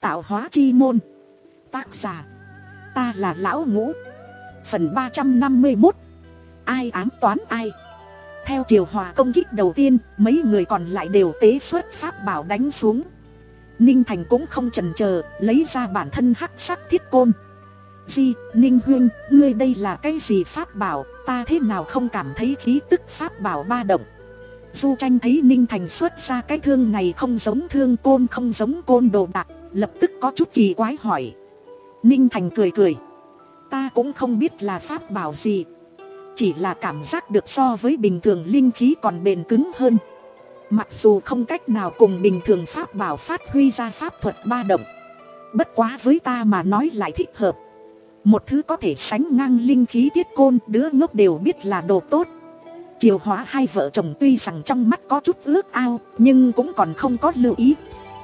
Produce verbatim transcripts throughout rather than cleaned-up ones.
Tạo hóa chi môn. Tác giả: ta là Lão Ngũ. Phần ba trăm năm mươi mốt. Ai ám toán ai. Theo Triều Hòa công kích đầu tiên, mấy người còn lại đều tế xuất pháp bảo đánh xuống. Ninh Thành cũng không chần chờ, lấy ra bản thân hắc sắc thiết côn. Di, Ninh huynh, ngươi đây là cái gì pháp bảo, ta thế nào không cảm thấy khí tức pháp bảo ba động. Du Tranh thấy Ninh Thành xuất ra cái thương này không giống thương côn, không giống côn đồ đạc, lập tức có chút kỳ quái hỏi. Ninh Thành cười cười. Ta cũng không biết là pháp bảo gì, chỉ là cảm giác được so với bình thường linh khí còn bền cứng hơn. Mặc dù không cách nào cùng bình thường pháp bảo phát huy ra pháp thuật ba động, bất quá với ta mà nói lại thích hợp. Một thứ có thể sánh ngang linh khí thiết côn, đứa ngốc đều biết là đồ tốt. Triều Hóa hai vợ chồng tuy rằng trong mắt có chút ước ao, nhưng cũng còn không có lưu ý.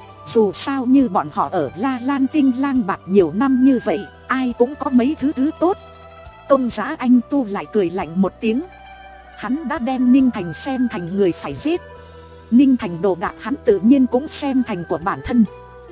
Dù sao như bọn họ ở La Lan Tinh lang bạc nhiều năm như vậy, ai cũng có mấy thứ thứ tốt. Công Giá Anh Tu lại cười lạnh một tiếng. Hắn đã đem Ninh Thành xem thành người phải giết. Ninh Thành đồ đạc hắn tự nhiên cũng xem thành của bản thân.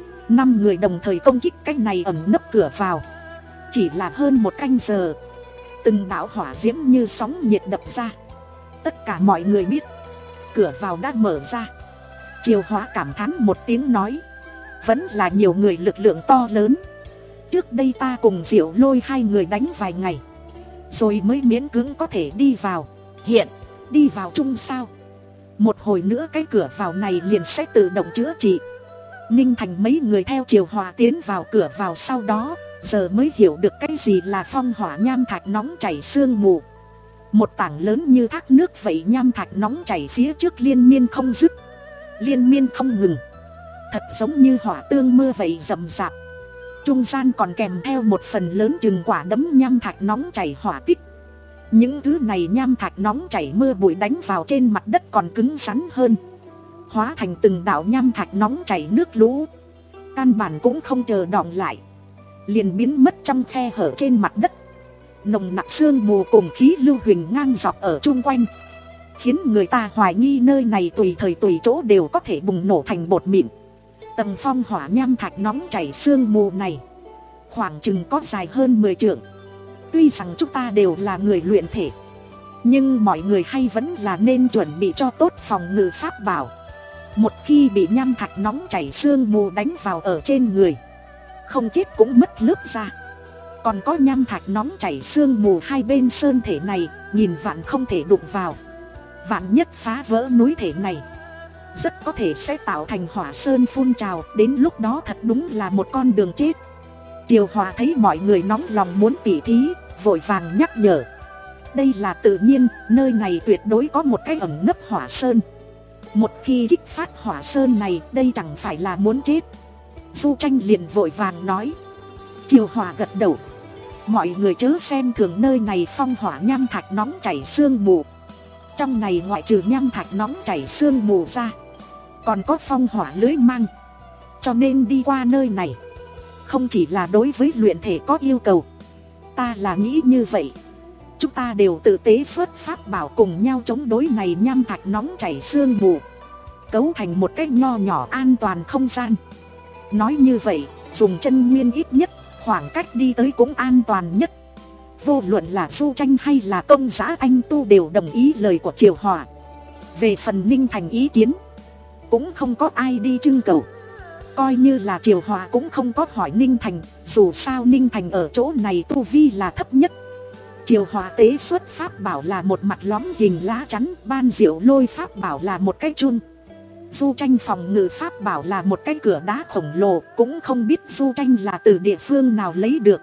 Năm người đồng thời công kích cái này ẩn nấp cửa vào. Chỉ là hơn một canh giờ, từng đạo hỏa diễm như sóng nhiệt đập ra. Tất cả mọi người biết cửa vào đã mở ra. Triều Hóa cảm thán một tiếng nói, vẫn là nhiều người lực lượng to lớn. Trước đây ta cùng Diệu Lôi hai người đánh vài ngày, rồi mới miễn cưỡng có thể đi vào. Hiện đi vào chung sao? Một hồi nữa cái cửa vào này liền sẽ tự động chữa trị. Ninh Thành mấy người theo Triều Hòa tiến vào cửa vào, sau đó giờ mới hiểu được cái gì là phong hỏa nham thạch nóng chảy sương mù. Một tảng lớn như thác nước vậy, nham thạch nóng chảy phía trước liên miên không dứt, liên miên không ngừng, thật giống như hỏa tương mưa vậy rầm rạp. Trung gian còn kèm theo một phần lớn chừng quả đấm nham thạch nóng chảy hỏa tích. Những thứ này nham thạch nóng chảy mưa bụi đánh vào trên mặt đất còn cứng rắn hơn, hóa thành từng đạo nham thạch nóng chảy nước lũ. Căn bản cũng không chờ đọng lại, liền biến mất trong khe hở trên mặt đất. Nồng nặc sương mù cùng khí lưu huỳnh ngang dọc ở chung quanh, khiến người ta hoài nghi nơi này tùy thời tùy chỗ đều có thể bùng nổ thành bột mịn. Tầng phong hỏa nham thạch nóng chảy sương mù này khoảng chừng có dài hơn mười trượng. Tuy rằng chúng ta đều là người luyện thể, nhưng mọi người hay vẫn là nên chuẩn bị cho tốt phòng ngự pháp bảo. Một khi bị nham thạch nóng chảy sương mù đánh vào ở trên người, không chết cũng mất lớp da. Còn có nham thạch nóng chảy sương mù hai bên sơn thể này, nhìn vạn không thể đụng vào. Vạn nhất phá vỡ núi thể này, rất có thể sẽ tạo thành hỏa sơn phun trào, đến lúc đó thật đúng là một con đường chết. Triều Hòa thấy mọi người nóng lòng muốn tỉ thí, vội vàng nhắc nhở. Đây là tự nhiên, nơi này tuyệt đối có một cái ẩn nấp hỏa sơn. Một khi kích phát hỏa sơn này, đây chẳng phải là muốn chết. Du Tranh liền vội vàng nói. Triều Hòa gật đầu. Mọi người chớ xem thường nơi này phong hỏa nham thạch nóng chảy sương mù. Trong này ngoại trừ nham thạch nóng chảy sương mù ra, còn có phong hỏa lưới mang. Cho nên đi qua nơi này không chỉ là đối với luyện thể có yêu cầu. Ta là nghĩ như vậy, chúng ta đều tự tế xuất pháp bảo cùng nhau chống đối này nham thạch nóng chảy sương mù, cấu thành một cái nho nhỏ an toàn không gian. Nói như vậy, dùng chân nguyên ít nhất, khoảng cách đi tới cũng an toàn nhất. Vô luận là Du Tranh hay là Công Giá Anh Tu đều đồng ý lời của Triều Hòa. Về phần Ninh Thành ý kiến, cũng không có ai đi trưng cầu. Coi như là Triều Hòa cũng không có hỏi Ninh Thành, dù sao Ninh Thành ở chỗ này tu vi là thấp nhất. Triều Hòa tế xuất pháp bảo là một mặt lõm hình lá chắn, Ban Diệu Lôi pháp bảo là một cái chun, Du Tranh phòng ngự pháp bảo là một cái cửa đá khổng lồ. Cũng không biết Du Tranh là từ địa phương nào lấy được.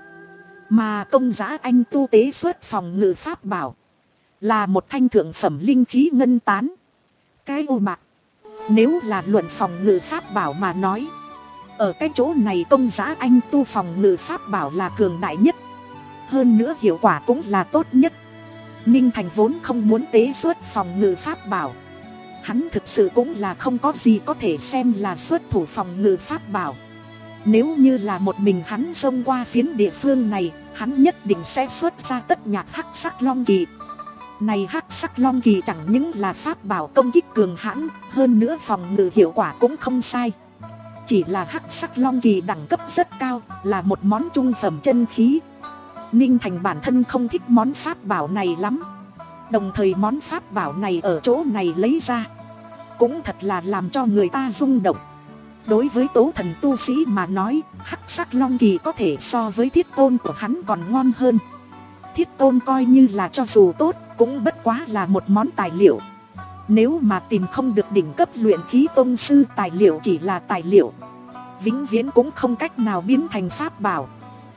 Mà Công Giá Anh Tu tế xuất phòng ngự pháp bảo là một thanh thượng phẩm linh khí ngân tán, cái ô bạc. Nếu là luận phòng ngự pháp bảo mà nói, ở cái chỗ này Công Giá Anh Tu phòng ngự pháp bảo là cường đại nhất, hơn nữa hiệu quả cũng là tốt nhất. Ninh Thành vốn không muốn tế xuất phòng ngự pháp bảo, hắn thực sự cũng là không có gì có thể xem là xuất thủ phòng ngự pháp bảo. Nếu như là một mình hắn xông qua phiến địa phương này, hắn nhất định sẽ xuất ra tất nhạc hắc sắc long kỳ. Này hắc sắc long kỳ chẳng những là pháp bảo công kích cường hãn, hơn nữa phòng ngự hiệu quả cũng không sai. Chỉ là hắc sắc long kỳ đẳng cấp rất cao, là một món trung phẩm chân khí. Ninh Thành bản thân không thích món pháp bảo này lắm. Đồng thời món pháp bảo này ở chỗ này lấy ra cũng thật là làm cho người ta rung động. Đối với tố thần tu sĩ mà nói, hắc sắc long kỳ có thể so với thiết côn của hắn còn ngon hơn. Thiết côn coi như là cho dù tốt, cũng bất quá là một món tài liệu. Nếu mà tìm không được đỉnh cấp luyện khí tông sư, tài liệu chỉ là tài liệu, vĩnh viễn cũng không cách nào biến thành pháp bảo.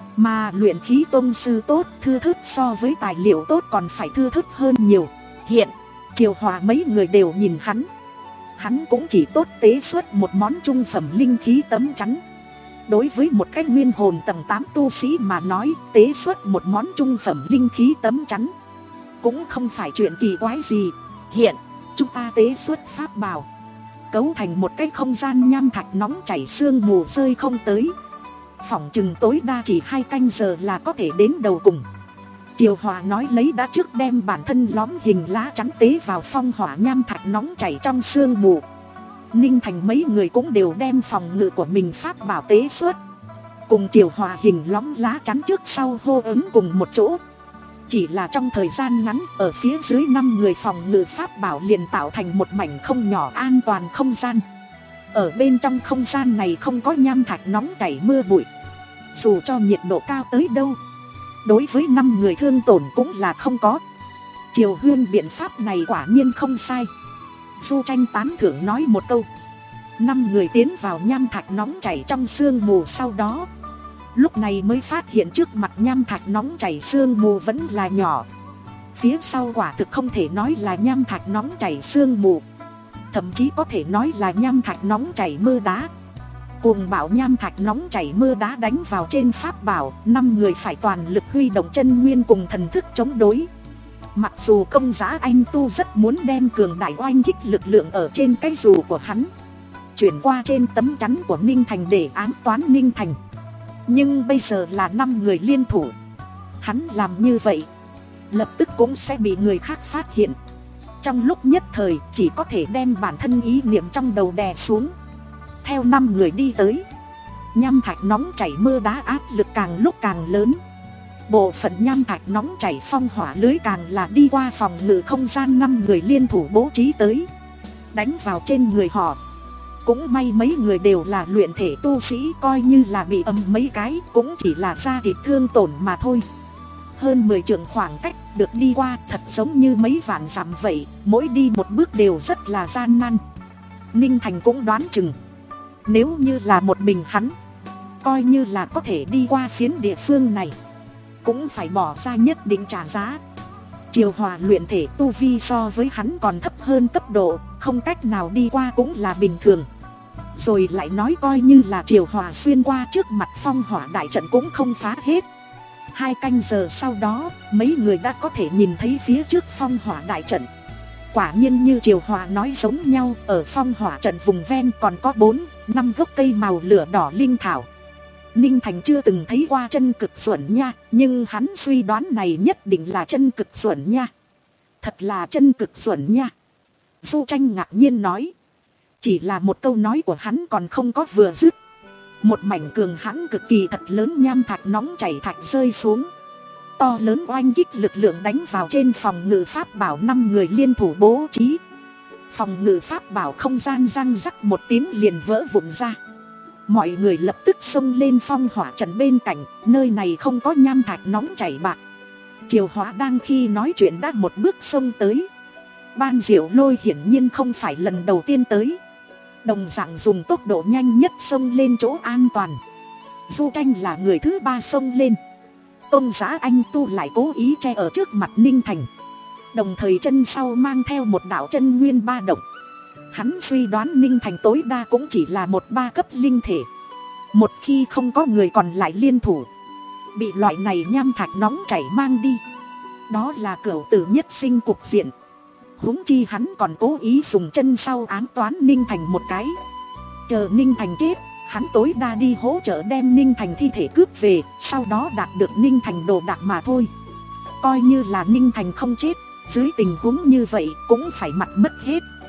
Mà luyện khí tông sư tốt, thưa thớt so với tài liệu tốt còn phải thưa thớt hơn nhiều. Hiện, Triều Hòa mấy người đều nhìn hắn. Hắn cũng chỉ tốt tế xuất một món trung phẩm linh khí tấm chắn. Đối với một cái nguyên hồn tầng tám tu sĩ mà nói, tế xuất một món trung phẩm linh khí tấm chắn cũng không phải chuyện kỳ quái gì. Hiện, chúng ta tế xuất pháp bảo, cấu thành một cái không gian nham thạch nóng chảy sương mù rơi không tới. Phỏng chừng tối đa chỉ hai canh giờ là có thể đến đầu cùng. Triều Hòa nói lấy đã trước đem bản thân lõm hình lá chắn tế vào phong hỏa nham thạch nóng chảy trong sương mù. Ninh Thành mấy người cũng đều đem phòng ngự của mình pháp bảo tế xuất, cùng Triều Hòa hình lõm lá chắn trước sau hô ứng cùng một chỗ. Chỉ là trong thời gian ngắn, ở phía dưới năm người phòng ngự pháp bảo liền tạo thành một mảnh không nhỏ an toàn không gian. Ở bên trong không gian này không có nham thạch nóng chảy mưa bụi. Dù cho nhiệt độ cao tới đâu, đối với năm người thương tổn cũng là không có. Triều Huyên biện pháp này quả nhiên không sai. Du Tranh tán thưởng nói một câu. Năm người tiến vào nham thạch nóng chảy trong sương mù, sau đó lúc này mới phát hiện trước mặt nham thạch nóng chảy sương mù vẫn là nhỏ. Phía sau quả thực không thể nói là nham thạch nóng chảy sương mù, thậm chí có thể nói là nham thạch nóng chảy mưa đá. Cuồng bạo nham thạch nóng chảy mưa đá đánh vào trên pháp bảo, năm người phải toàn lực huy động chân nguyên cùng thần thức chống đối. Mặc dù công giá anh tu rất muốn đem cường đại oanh kích lực lượng ở trên cái dù của hắn chuyển qua trên tấm chắn của Ninh Thành để ám toán Ninh Thành, nhưng bây giờ là năm người liên thủ, hắn làm như vậy lập tức cũng sẽ bị người khác phát hiện. Trong lúc nhất thời chỉ có thể đem bản thân ý niệm trong đầu đè xuống. Theo năm người đi tới, nham thạch nóng chảy mưa đá áp lực càng lúc càng lớn. Bộ phận nham thạch nóng chảy phong hỏa lưới càng là đi qua phòng ngự không gian năm người liên thủ bố trí tới, đánh vào trên người họ. Cũng may mấy người đều là luyện thể tu sĩ, coi như là bị ầm mấy cái cũng chỉ là da thịt thương tổn mà thôi. Hơn mười trượng khoảng cách được đi qua thật giống như mấy vạn dặm vậy, mỗi đi một bước đều rất là gian nan. Ninh Thành cũng đoán chừng, nếu như là một mình hắn, coi như là có thể đi qua phiến địa phương này, cũng phải bỏ ra nhất định trả giá. Triều Hòa luyện thể tu vi so với hắn còn thấp hơn cấp độ, không cách nào đi qua cũng là bình thường. Rồi lại nói coi như là Triều Hòa xuyên qua trước mặt phong hỏa đại trận cũng không phá hết. Hai canh giờ sau đó, mấy người đã có thể nhìn thấy phía trước phong hỏa đại trận. Quả nhiên như Triều Hòa nói giống nhau, ở phong hỏa trận vùng ven còn có bốn, năm gốc cây màu lửa đỏ linh thảo. Ninh Thành chưa từng thấy qua chân cực xuẩn nha, nhưng hắn suy đoán này nhất định là chân cực xuẩn nha. Thật là chân cực xuẩn nha. Du Tranh ngạc nhiên nói. Chỉ là một câu nói của hắn còn không có vừa dứt, một mảnh cường hãn cực kỳ thật lớn nham thạch nóng chảy thạch rơi xuống. To lớn oanh kích lực lượng đánh vào trên phòng ngự pháp bảo năm người liên thủ bố trí. Phòng ngự pháp bảo không gian răng rắc một tiếng liền vỡ vụn ra. Mọi người lập tức xông lên phong hỏa trận bên cạnh, nơi này không có nham thạch nóng chảy bạc. Triều Hóa đang khi nói chuyện đã một bước xông tới. Ban Diệu Lôi hiển nhiên không phải lần đầu tiên tới, đồng dạng dùng tốc độ nhanh nhất xông lên chỗ an toàn. Du Tranh là người thứ ba xông lên. Tôn Giá Anh Tu lại cố ý che ở trước mặt Ninh Thành, đồng thời chân sau mang theo một đạo chân nguyên ba động. Hắn suy đoán Ninh Thành tối đa cũng chỉ là một ba cấp linh thể. Một khi không có người còn lại liên thủ, bị loại này nham thạch nóng chảy mang đi, đó là cửu tử nhất sinh cục diện. Huống chi hắn còn cố ý dùng chân sau ám toán Ninh Thành một cái. Chờ Ninh Thành chết, hắn tối đa đi hỗ trợ đem Ninh Thành thi thể cướp về, sau đó đạt được Ninh Thành đồ đạc mà thôi. Coi như là Ninh Thành không chết, dưới tình huống như vậy cũng phải mặt mất hết.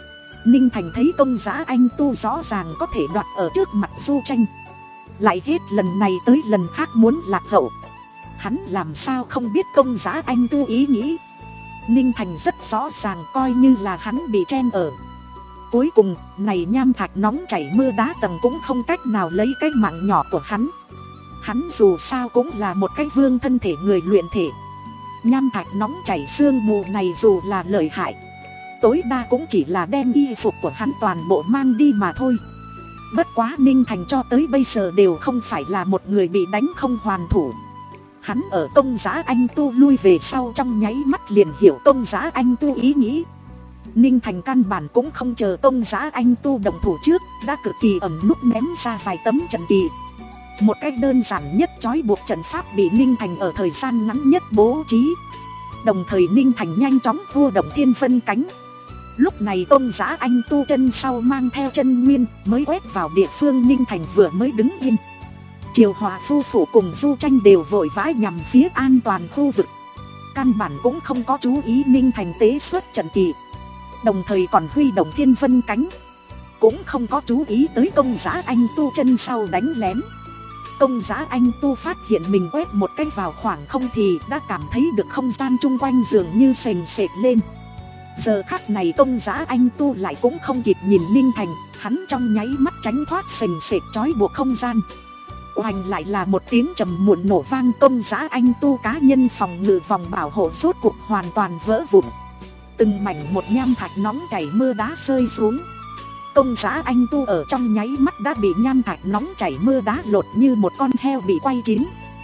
Ninh Thành thấy công giá anh tu rõ ràng có thể đoạt ở trước mặt Du Tranh, lại hết lần này tới lần khác muốn lạc hậu. Hắn làm sao không biết công giá anh tu ý nghĩ. Ninh Thành rất rõ ràng coi như là hắn bị chen ở. Cuối cùng, này nham thạch nóng chảy mưa đá tầng cũng không cách nào lấy cái mạng nhỏ của hắn. Hắn dù sao cũng là một cái vương thân thể người luyện thể. Nham thạch nóng chảy sương mù này dù là lợi hại, tối đa cũng chỉ là đem y phục của hắn toàn bộ mang đi mà thôi. Bất quá Ninh Thành cho tới bây giờ đều không phải là một người bị đánh không hoàn thủ. Hắn ở công giá anh tu lui về sau trong nháy mắt liền hiểu công giá anh tu ý nghĩ. Ninh Thành căn bản cũng không chờ công giá anh tu động thủ trước, đã cực kỳ ẩn núp ném ra vài tấm trận kỳ. Một cách đơn giản nhất trói buộc trận pháp bị Ninh Thành ở thời gian ngắn nhất bố trí. Đồng thời Ninh Thành nhanh chóng vua động thiên vân cánh. Lúc này công giá anh tu chân sau mang theo chân nguyên mới quét vào địa phương Ninh Thành vừa mới đứng yên. Triều Hòa phu phụ cùng Du Tranh đều vội vã nhằm phía an toàn khu vực, căn bản cũng không có chú ý Ninh Thành tế xuất trận kỳ, đồng thời còn huy động thiên vân cánh, cũng không có chú ý tới công giá anh tu chân sau đánh lén. Công giá anh tu phát hiện mình quét một cái vào khoảng không thì đã cảm thấy được không gian chung quanh dường như sền sệt lên. Giờ khắc này công giá anh tu lại cũng không kịp nhìn Ninh Thành, hắn trong nháy mắt tránh thoát sền sệt trói buộc không gian. Oanh lại là một tiếng trầm muộn nổ vang, công giá anh tu cá nhân phòng ngự vòng bảo hộ rốt cuộc hoàn toàn vỡ vụn. Từng mảnh một nham thạch nóng chảy mưa đá rơi xuống. Công giá anh tu ở trong nháy mắt đã bị nham thạch nóng chảy mưa đá lột như một con heo bị quay chín.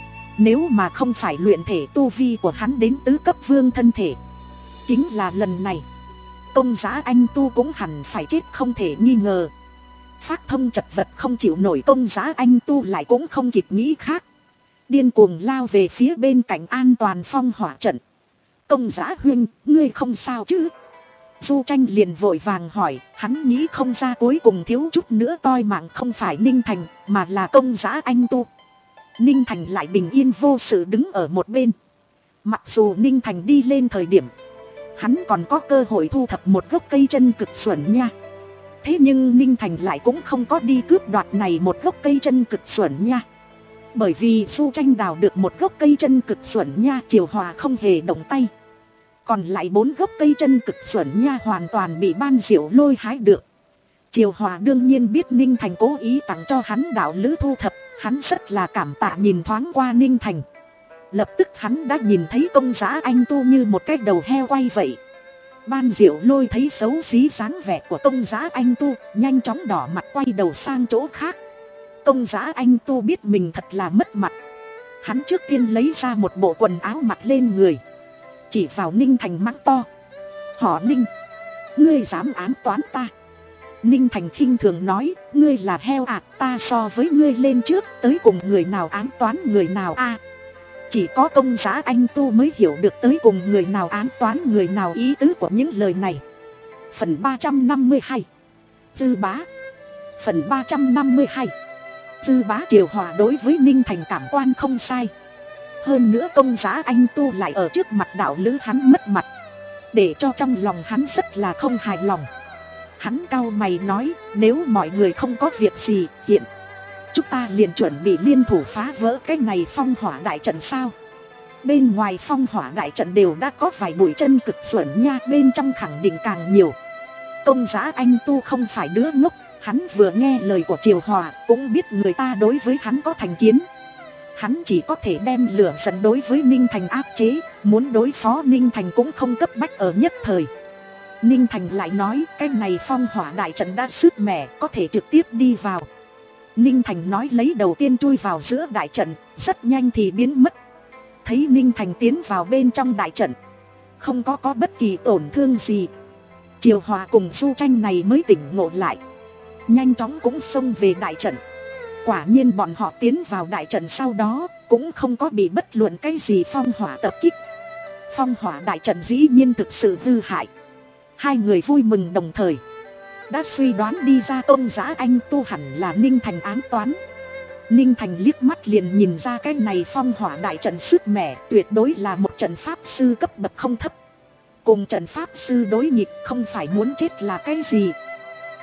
Nếu mà không phải luyện thể tu vi của hắn đến tứ cấp vương thân thể, chính là lần này công giá anh tu cũng hẳn phải chết không thể nghi ngờ. Phát thông chật vật không chịu nổi, công giá anh tu lại cũng không kịp nghĩ khác, điên cuồng lao về phía bên cạnh an toàn phong hỏa trận. Công giá huynh, ngươi không sao chứ? Du Tranh liền vội vàng hỏi, hắn nghĩ không ra cuối cùng thiếu chút nữa toi mạng không phải Ninh Thành mà là công giá anh tu. Ninh Thành lại bình yên vô sự đứng ở một bên. Mặc dù Ninh Thành đi lên thời điểm hắn còn có cơ hội thu thập một gốc cây chân cực xuẩn nha, thế nhưng Ninh Thành lại cũng không có đi cướp đoạt này một gốc cây chân cực xuẩn nha. Bởi vì Du Tranh đào được một gốc cây chân cực xuẩn nha, Triều Hòa không hề động tay. Còn lại bốn gốc cây chân cực xuẩn nha hoàn toàn bị Ban Diệu Lôi hái được. Triều Hòa đương nhiên biết Ninh Thành cố ý tặng cho hắn đạo lữ thu thập, hắn rất là cảm tạ nhìn thoáng qua Ninh Thành. Lập tức hắn đã nhìn thấy công giá anh tu như một cái đầu heo quay vậy. Ban Diệu Lôi thấy xấu xí dáng vẻ của công giá anh tu, nhanh chóng đỏ mặt quay đầu sang chỗ khác. Công giá anh tu biết mình thật là mất mặt. Hắn trước tiên lấy ra một bộ quần áo mặc lên người, chỉ vào Ninh Thành mắng to, họ Ninh, ngươi dám ám toán ta? Ninh Thành khinh thường nói, ngươi là heo à, ta so với ngươi lên trước, tới cùng người nào ám toán người nào a? À, chỉ có công giá anh tu mới hiểu được tới cùng người nào ám toán người nào ý tứ của những lời này. Phần ba trăm năm mươi hai Dư bá. Phần ba trăm năm mươi hai Dư bá. Triều Hòa đối với Ninh Thành cảm quan không sai. Hơn nữa công giá anh tu lại ở trước mặt đạo lữ hắn mất mặt, để cho trong lòng hắn rất là không hài lòng. Hắn cau mày nói, nếu mọi người không có việc gì, hiện chúng ta liền chuẩn bị liên thủ phá vỡ cái này phong hỏa đại trận sao? Bên ngoài phong hỏa đại trận đều đã có vài bụi chân cực xuẩn nha, bên trong khẳng định càng nhiều. Công giá anh tu không phải đứa ngốc, hắn vừa nghe lời của Triều Hòa cũng biết người ta đối với hắn có thành kiến. Hắn chỉ có thể đem lửa giận đối với Ninh Thành áp chế, muốn đối phó Ninh Thành cũng không cấp bách ở nhất thời. Ninh Thành lại nói, cái này phong hỏa đại trận đã sức mẻ, có thể trực tiếp đi vào. Ninh Thành nói lấy đầu tiên chui vào giữa đại trận, rất nhanh thì biến mất. Thấy Ninh Thành tiến vào bên trong đại trận, không có có bất kỳ tổn thương gì, Triều Hòa cùng Du Tranh này mới tỉnh ngộ lại, nhanh chóng cũng xông về đại trận. Quả nhiên bọn họ tiến vào đại trận sau đó cũng không có bị bất luận cái gì phong hỏa tập kích. Phong hỏa đại trận dĩ nhiên thực sự hư hại. Hai người vui mừng đồng thời, đã suy đoán đi ra công giá anh tu hẳn là Ninh Thành ám toán. Ninh Thành liếc mắt liền nhìn ra cái này phong hỏa đại trận sức mẻ tuyệt đối là một trận pháp sư cấp bậc không thấp. Cùng trận pháp sư đối nghịch không phải muốn chết là cái gì.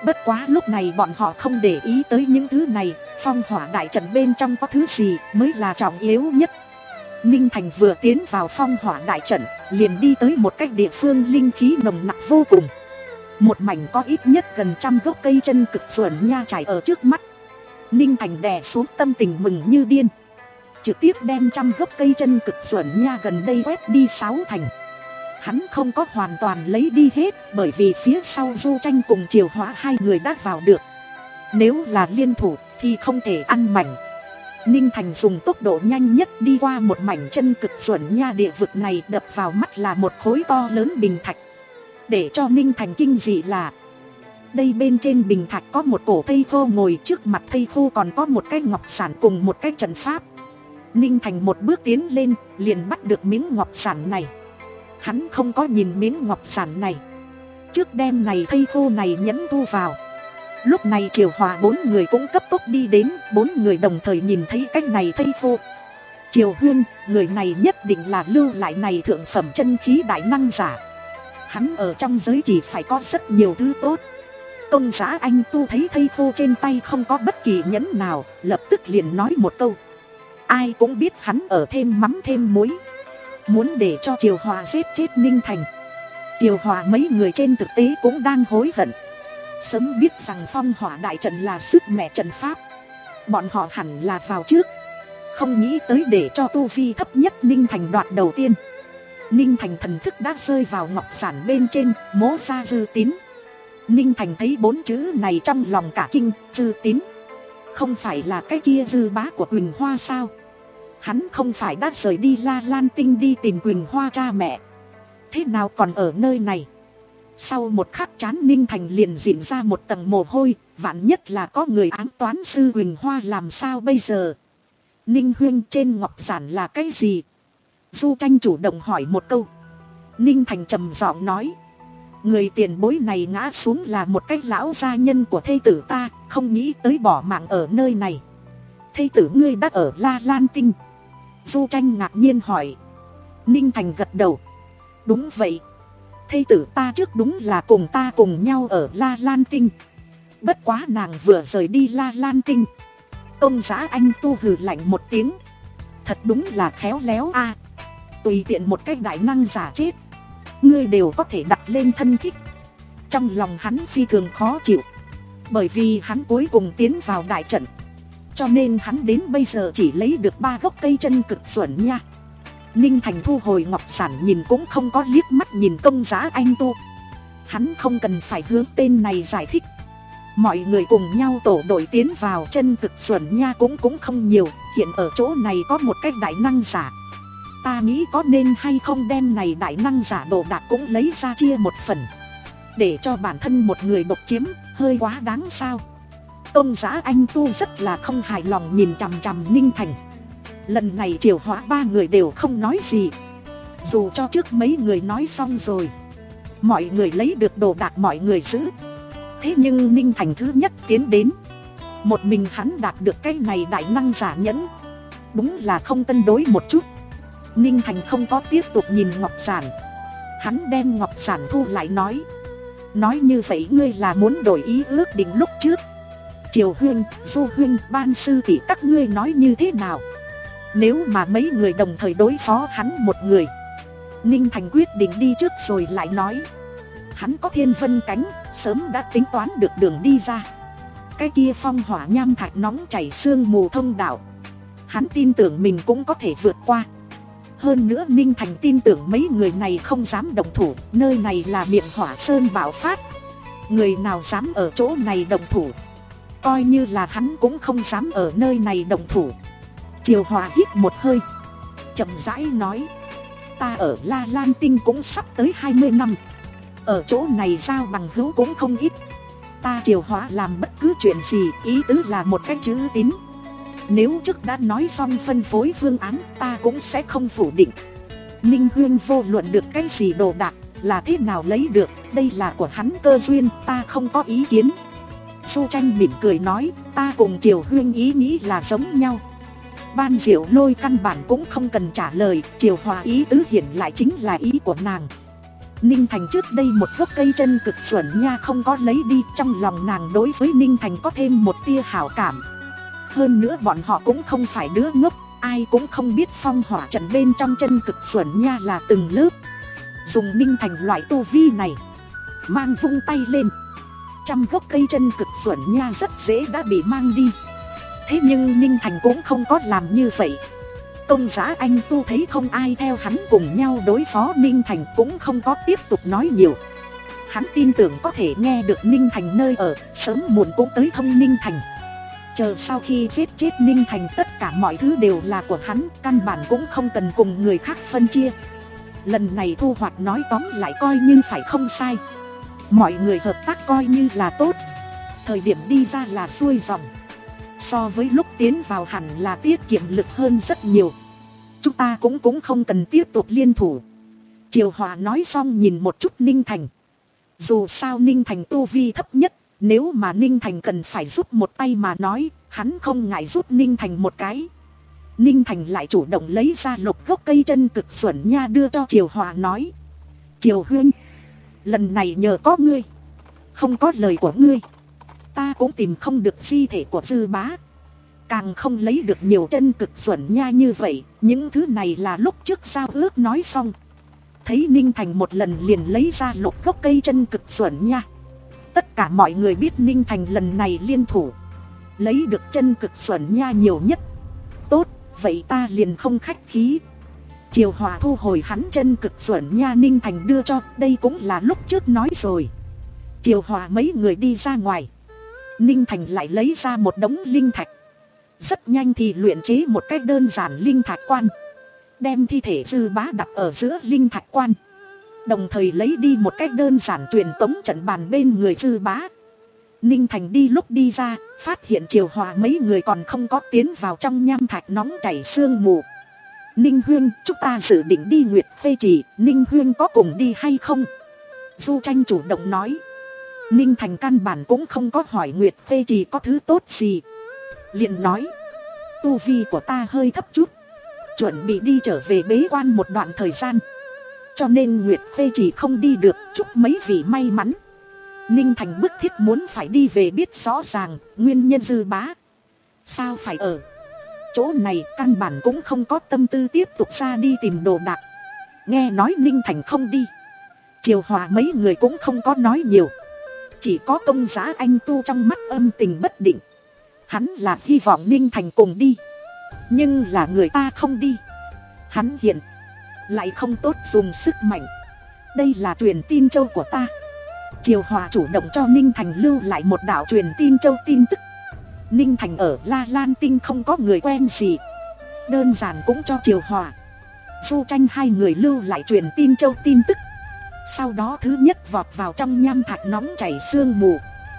Bất quá lúc này bọn họ không để ý tới những thứ này, phong hỏa đại trận bên trong có thứ gì mới là trọng yếu nhất. Ninh Thành vừa tiến vào phong hỏa đại trận, liền đi tới một cái địa phương linh khí nồng nặc vô cùng. Một mảnh có ít nhất gần trăm gốc cây chân cực xuẩn nha trải ở trước mắt. Ninh Thành đè xuống tâm tình mừng như điên, trực tiếp đem trăm gốc cây chân cực xuẩn nha gần đây quét đi sáu thành. Hắn không có hoàn toàn lấy đi hết, bởi vì phía sau Du Tranh cùng Triều Hóa hai người đã vào được. Nếu là liên thủ thì không thể ăn mảnh. Ninh Thành dùng tốc độ nhanh nhất đi qua một mảnh chân cực xuẩn nha địa vực này, đập vào mắt là một khối to lớn bình thạch. Để cho Ninh Thành kinh dị là đây bên trên bình thạch có một cổ thây khô ngồi, trước mặt thây khô còn có một cái ngọc sản cùng một cái trận pháp. Ninh Thành một bước tiến lên liền bắt được miếng ngọc sản này. Hắn không có nhìn miếng ngọc sản này, trước đêm này thây khô này nhẫn thu vào. Lúc này Triều Hòa bốn người cũng cấp tốc đi đến, bốn người đồng thời nhìn thấy cách này thây khô. Triều Huyên, người này nhất định là lưu lại này thượng phẩm chân khí đại năng giả. Hắn ở trong giới chỉ phải có rất nhiều thứ tốt. Công giá anh tu thấy thây khô trên tay không có bất kỳ nhẫn nào, lập tức liền nói một câu. Ai cũng biết hắn ở thêm mắm thêm muối, muốn để cho Triều Hòa giết chết Ninh Thành. Triều Hòa mấy người trên thực tế cũng đang hối hận. Sớm biết rằng phong hỏa đại trận là sức mẹ trận pháp, bọn họ hẳn là vào trước. Không nghĩ tới để cho tu vi thấp nhất Ninh Thành đoạt đầu tiên. Ninh Thành thần thức đã rơi vào ngọc sản bên trên, mố ra dư tín. Ninh Thành thấy bốn chữ này trong lòng cả kinh. Dư tín không phải là cái kia Dư bá của Quỳnh Hoa sao? Hắn không phải đã rời đi La Lan Tinh đi tìm Quỳnh Hoa cha mẹ, thế nào còn ở nơi này? Sau một khắc chán Ninh Thành liền diễn ra một tầng mồ hôi. Vạn nhất là có người ám toán sư Quỳnh Hoa làm sao bây giờ? Ninh Huyên, trên ngọc giản là cái gì? Du Tranh chủ động hỏi một câu. Ninh Thành trầm giọng nói, người tiền bối này ngã xuống là một cái lão gia nhân của thê tử ta, không nghĩ tới bỏ mạng ở nơi này. Thê tử ngươi đã ở La Lan Tinh? Du Tranh ngạc nhiên hỏi. Ninh Thành gật đầu. Đúng vậy, thê tử ta trước đúng là cùng ta cùng nhau ở La Lan Tinh. Bất quá nàng vừa rời đi La Lan Tinh. Công giá anh tu hừ lạnh một tiếng. Thật đúng là khéo léo a. Tùy tiện một cái đại năng giả chết, ngươi đều có thể đặt lên thân thích. Trong lòng hắn phi thường khó chịu, bởi vì hắn cuối cùng tiến vào đại trận, cho nên hắn đến bây giờ chỉ lấy được ba gốc cây chân cực xuẩn nha. Ninh Thành thu hồi ngọc sản, nhìn cũng không có liếc mắt nhìn công giá anh tu. Hắn không cần phải hướng tên này giải thích. Mọi người cùng nhau tổ đội tiến vào, chân cực xuẩn nha cũng cũng không nhiều. Hiện ở chỗ này có một cái đại năng giả, ta nghĩ có nên hay không đem này đại năng giả đồ đạc cũng lấy ra chia một phần, để cho bản thân một người độc chiếm, hơi quá đáng sao? Công giá anh tu rất là không hài lòng nhìn chằm chằm Ninh Thành. Lần này Triều Hóa ba người đều không nói gì, dù cho trước mấy người nói xong rồi. Mọi người lấy được đồ đạc mọi người giữ. Thế nhưng Ninh Thành thứ nhất tiến đến, một mình hắn đạt được cái này đại năng giả nhẫn, đúng là không cân đối một chút. Ninh Thành không có tiếp tục nhìn ngọc sản, hắn đem ngọc sản thu lại nói. Nói như vậy ngươi là muốn đổi ý ước định lúc trước? Triều Huyên, Du Huyên, Ban sư tỷ các ngươi nói như thế nào? Nếu mà mấy người đồng thời đối phó hắn một người, Ninh Thành quyết định đi trước rồi lại nói. Hắn có thiên vân cánh, sớm đã tính toán được đường đi ra. Cái kia phong hỏa nham thạch nóng chảy sương mù thông đạo, hắn tin tưởng mình cũng có thể vượt qua. Hơn nữa Ninh Thành tin tưởng mấy người này không dám động thủ, nơi này là miệng hỏa sơn bạo phát, người nào dám ở chỗ này động thủ? Coi như là hắn cũng không dám ở nơi này động thủ. Triều Hòa hít một hơi, chậm rãi nói, ta ở La Lan Tinh cũng sắp tới hai mươi năm, ở chỗ này giao bằng hữu cũng không ít. Ta Triều Hòa làm bất cứ chuyện gì, ý tứ là một cái chữ tín. Nếu trước đã nói xong phân phối phương án, ta cũng sẽ không phủ định. Ninh Huyên vô luận được cái gì đồ đạc, là thế nào lấy được, đây là của hắn cơ duyên, ta không có ý kiến. Du Tranh mỉm cười nói, ta cùng Triều Huyên ý nghĩ là giống nhau. Ban Diệu Lôi căn bản cũng không cần trả lời, Triều Hòa ý tứ hiện lại chính là ý của nàng. Ninh Thành trước đây một gốc cây chân cực xuẩn nha không có lấy đi, trong lòng nàng đối với Ninh Thành có thêm một tia hảo cảm. Hơn nữa bọn họ cũng không phải đứa ngốc, ai cũng không biết phong hỏa trận bên trong chân cực xuẩn nha là từng lớp. Dùng Ninh Thành loại tu vi này, mang vung tay lên, trăm gốc cây chân cực xuẩn nha rất dễ đã bị mang đi. Thế nhưng Ninh Thành cũng không có làm như vậy. Công giá anh tu thấy không ai theo hắn cùng nhau đối phó Ninh Thành cũng không có tiếp tục nói nhiều. Hắn tin tưởng có thể nghe được Ninh Thành nơi ở, sớm muộn cũng tới thông Ninh Thành. Chờ sau khi giết chết Ninh Thành tất cả mọi thứ đều là của hắn, căn bản cũng không cần cùng người khác phân chia. Lần này thu hoạch nói tóm lại coi như phải không sai. Mọi người hợp tác coi như là tốt. Thời điểm đi ra là xuôi dòng. So với lúc tiến vào hẳn là tiết kiệm lực hơn rất nhiều. Chúng ta cũng cũng không cần tiếp tục liên thủ. Triều Hòa nói xong nhìn một chút Ninh Thành. Dù sao Ninh Thành tu vi thấp nhất, nếu mà Ninh Thành cần phải giúp một tay mà nói, hắn không ngại giúp Ninh Thành một cái. Ninh Thành lại chủ động lấy ra lục gốc cây chân cực xuẩn nha đưa cho Triều Hòa nói. Triều Huynh, lần này nhờ có ngươi. Không có lời của ngươi, ta cũng tìm không được di thể của Dư Bá. Càng không lấy được nhiều chân cực xuẩn nha như vậy. Những thứ này là lúc trước giao ước nói xong. Thấy Ninh Thành một lần liền lấy ra lục gốc cây chân cực xuẩn nha. Tất cả mọi người biết Ninh Thành lần này liên thủ, lấy được chân cực xuẩn nha nhiều nhất. Tốt, vậy ta liền không khách khí. Triều Hòa thu hồi hắn chân cực xuẩn nha Ninh Thành đưa cho. Đây cũng là lúc trước nói rồi. Triều Hòa mấy người đi ra ngoài, Ninh Thành lại lấy ra một đống linh thạch. Rất nhanh thì luyện chế một cách đơn giản linh thạch quan, đem thi thể Dư Bá đặt ở giữa linh thạch quan. Đồng thời lấy đi một cách đơn giản truyền tống trận bàn bên người Dư Bá. Ninh Thành đi lúc đi ra, phát hiện Triều Hòa mấy người còn không có tiến vào trong nham thạch nóng chảy sương mù. Ninh Huyên, chúng ta dự định đi Nguyệt Khê Trì, Ninh Huyên có cùng đi hay không? Du Tranh chủ động nói. Ninh Thành căn bản cũng không có hỏi Nguyệt Khê Trì có thứ tốt gì, liền nói tu vi của ta hơi thấp chút, chuẩn bị đi trở về bế quan một đoạn thời gian, cho nên Nguyệt Khê Trì không đi được, chúc mấy vị may mắn. Ninh Thành bức thiết muốn phải đi về biết rõ ràng nguyên nhân. Dư Bá sao phải ở chỗ này, căn bản cũng không có tâm tư tiếp tục ra đi tìm đồ đạc. Nghe nói Ninh Thành không đi, Triều Hòa mấy người cũng không có nói nhiều. Chỉ có Công Giá Anh Tu trong mắt âm tình bất định. Hắn là hy vọng Ninh Thành cùng đi, nhưng là người ta không đi, hắn hiện lại không tốt dùng sức mạnh. Đây là truyền tin châu của ta. Triều Hòa chủ động cho Ninh Thành lưu lại một đạo truyền tin châu tin tức. Ninh Thành ở La Lan Tinh không có người quen gì, đơn giản cũng cho Triều Hòa, Du Tranh hai người lưu lại truyền tin châu tin tức. Sau đó thứ nhất vọt vào trong nham thạch nóng chảy sương mù.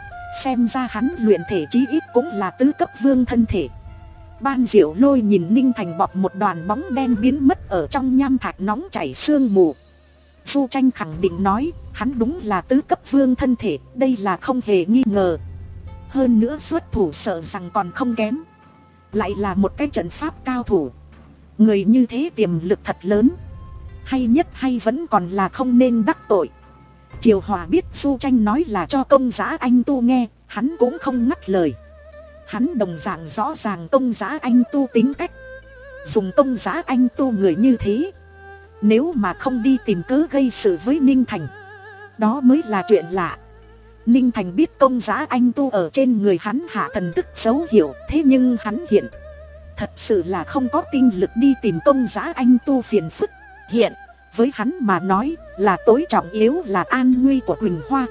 Xem ra hắn luyện thể chí ít cũng là tứ cấp vương thân thể. Ban Diệu Lôi nhìn Ninh Thành bọt một đoàn bóng đen biến mất ở trong nham thạch nóng chảy sương mù. Du Tranh khẳng định nói, hắn đúng là tứ cấp vương thân thể, đây là không hề nghi ngờ. Hơn nữa xuất thủ sợ rằng còn không kém, lại là một cái trận pháp cao thủ. Người như thế tiềm lực thật lớn, hay nhất hay vẫn còn là không nên đắc tội. Triều Hòa biết Du Tranh nói là cho Công Giá Anh Tu nghe, hắn cũng không ngắt lời. Hắn đồng dạng rõ ràng Công Giá Anh Tu tính cách. Dùng Công Giá Anh Tu người như thế, nếu mà không đi tìm cớ gây sự với Ninh Thành, đó mới là chuyện lạ. Ninh Thành biết Công Giá Anh Tu ở trên người hắn hạ thần thức dấu hiệu, thế nhưng hắn hiện thật sự là không có tinh lực đi tìm Công Giá Anh Tu phiền phức. Hiện với hắn mà nói là tối trọng yếu là an nguy của Quỳnh Hoa.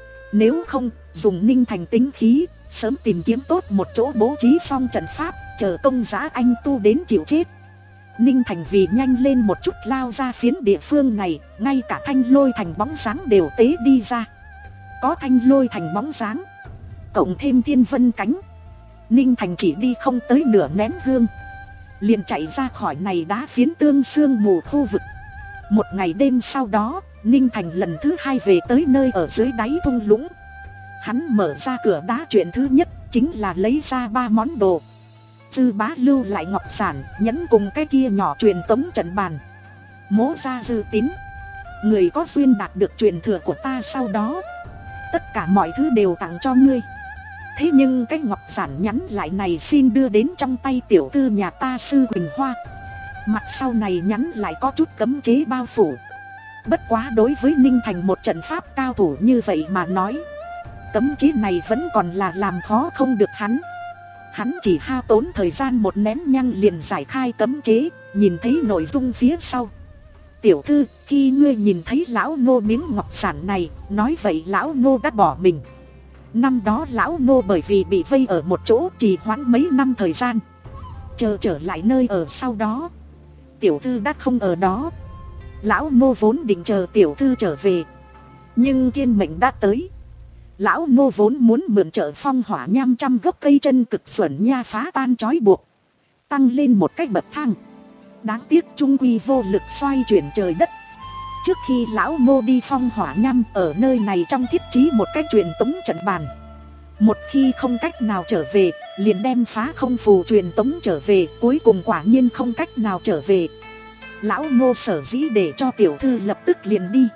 Nếu không, dùng Ninh Thành tính khí, sớm tìm kiếm tốt một chỗ bố trí xong trận pháp, chờ Công Giá Anh Tu đến chịu chết. Ninh Thành vì nhanh lên một chút lao ra phiến địa phương này, ngay cả Thanh Lôi Thành bóng dáng đều tế đi ra. Có Thanh Lôi Thành bóng dáng, cộng thêm Thiên Vân Cánh, Ninh Thành chỉ đi không tới nửa nén hương, liền chạy ra khỏi này đá phiến tương sương mù khu vực. Một ngày đêm sau đó, Ninh Thành lần thứ hai về tới nơi ở dưới đáy thung lũng. Hắn mở ra cửa đá, chuyện thứ nhất chính là lấy ra ba món đồ. Dư Bá lưu lại ngọc sản, nhẫn cùng cái kia nhỏ truyền tống trận bàn. Mố ra dư tín, người có duyên đạt được truyền thừa của ta sau đó, tất cả mọi thứ đều tặng cho ngươi. Thế nhưng cái ngọc giản nhắn lại này xin đưa đến trong tay tiểu thư nhà ta Sư Quỳnh Hoa. Mặt sau này nhắn lại có chút cấm chế bao phủ. Bất quá đối với Ninh Thành một trận pháp cao thủ như vậy mà nói, cấm chế này vẫn còn là làm khó không được hắn. Hắn chỉ hao tốn thời gian một nén nhang liền giải khai cấm chế, nhìn thấy nội dung phía sau. Tiểu thư, khi ngươi nhìn thấy lão nô miếng ngọc giản này, nói vậy lão nô đã bỏ mình. Năm đó lão nô bởi vì bị vây ở một chỗ trì hoãn mấy năm thời gian, chờ trở lại nơi ở sau đó, tiểu thư đã không ở đó. Lão nô vốn định chờ tiểu thư trở về, nhưng thiên mệnh đã tới. Lão nô vốn muốn mượn trợ phong hỏa nham trăm gốc cây chân cực xuẩn nha phá tan trói buộc, tăng lên một cách bậc thang. Đáng tiếc trung quy vô lực xoay chuyển trời đất. Trước khi lão nô đi phong hỏa nham ở nơi này trong thiết trí một cách truyền tống trận bàn. Một khi không cách nào trở về, liền đem phá không phù truyền tống trở về, cuối cùng quả nhiên không cách nào trở về. Lão nô sở dĩ để cho tiểu thư lập tức liền đi,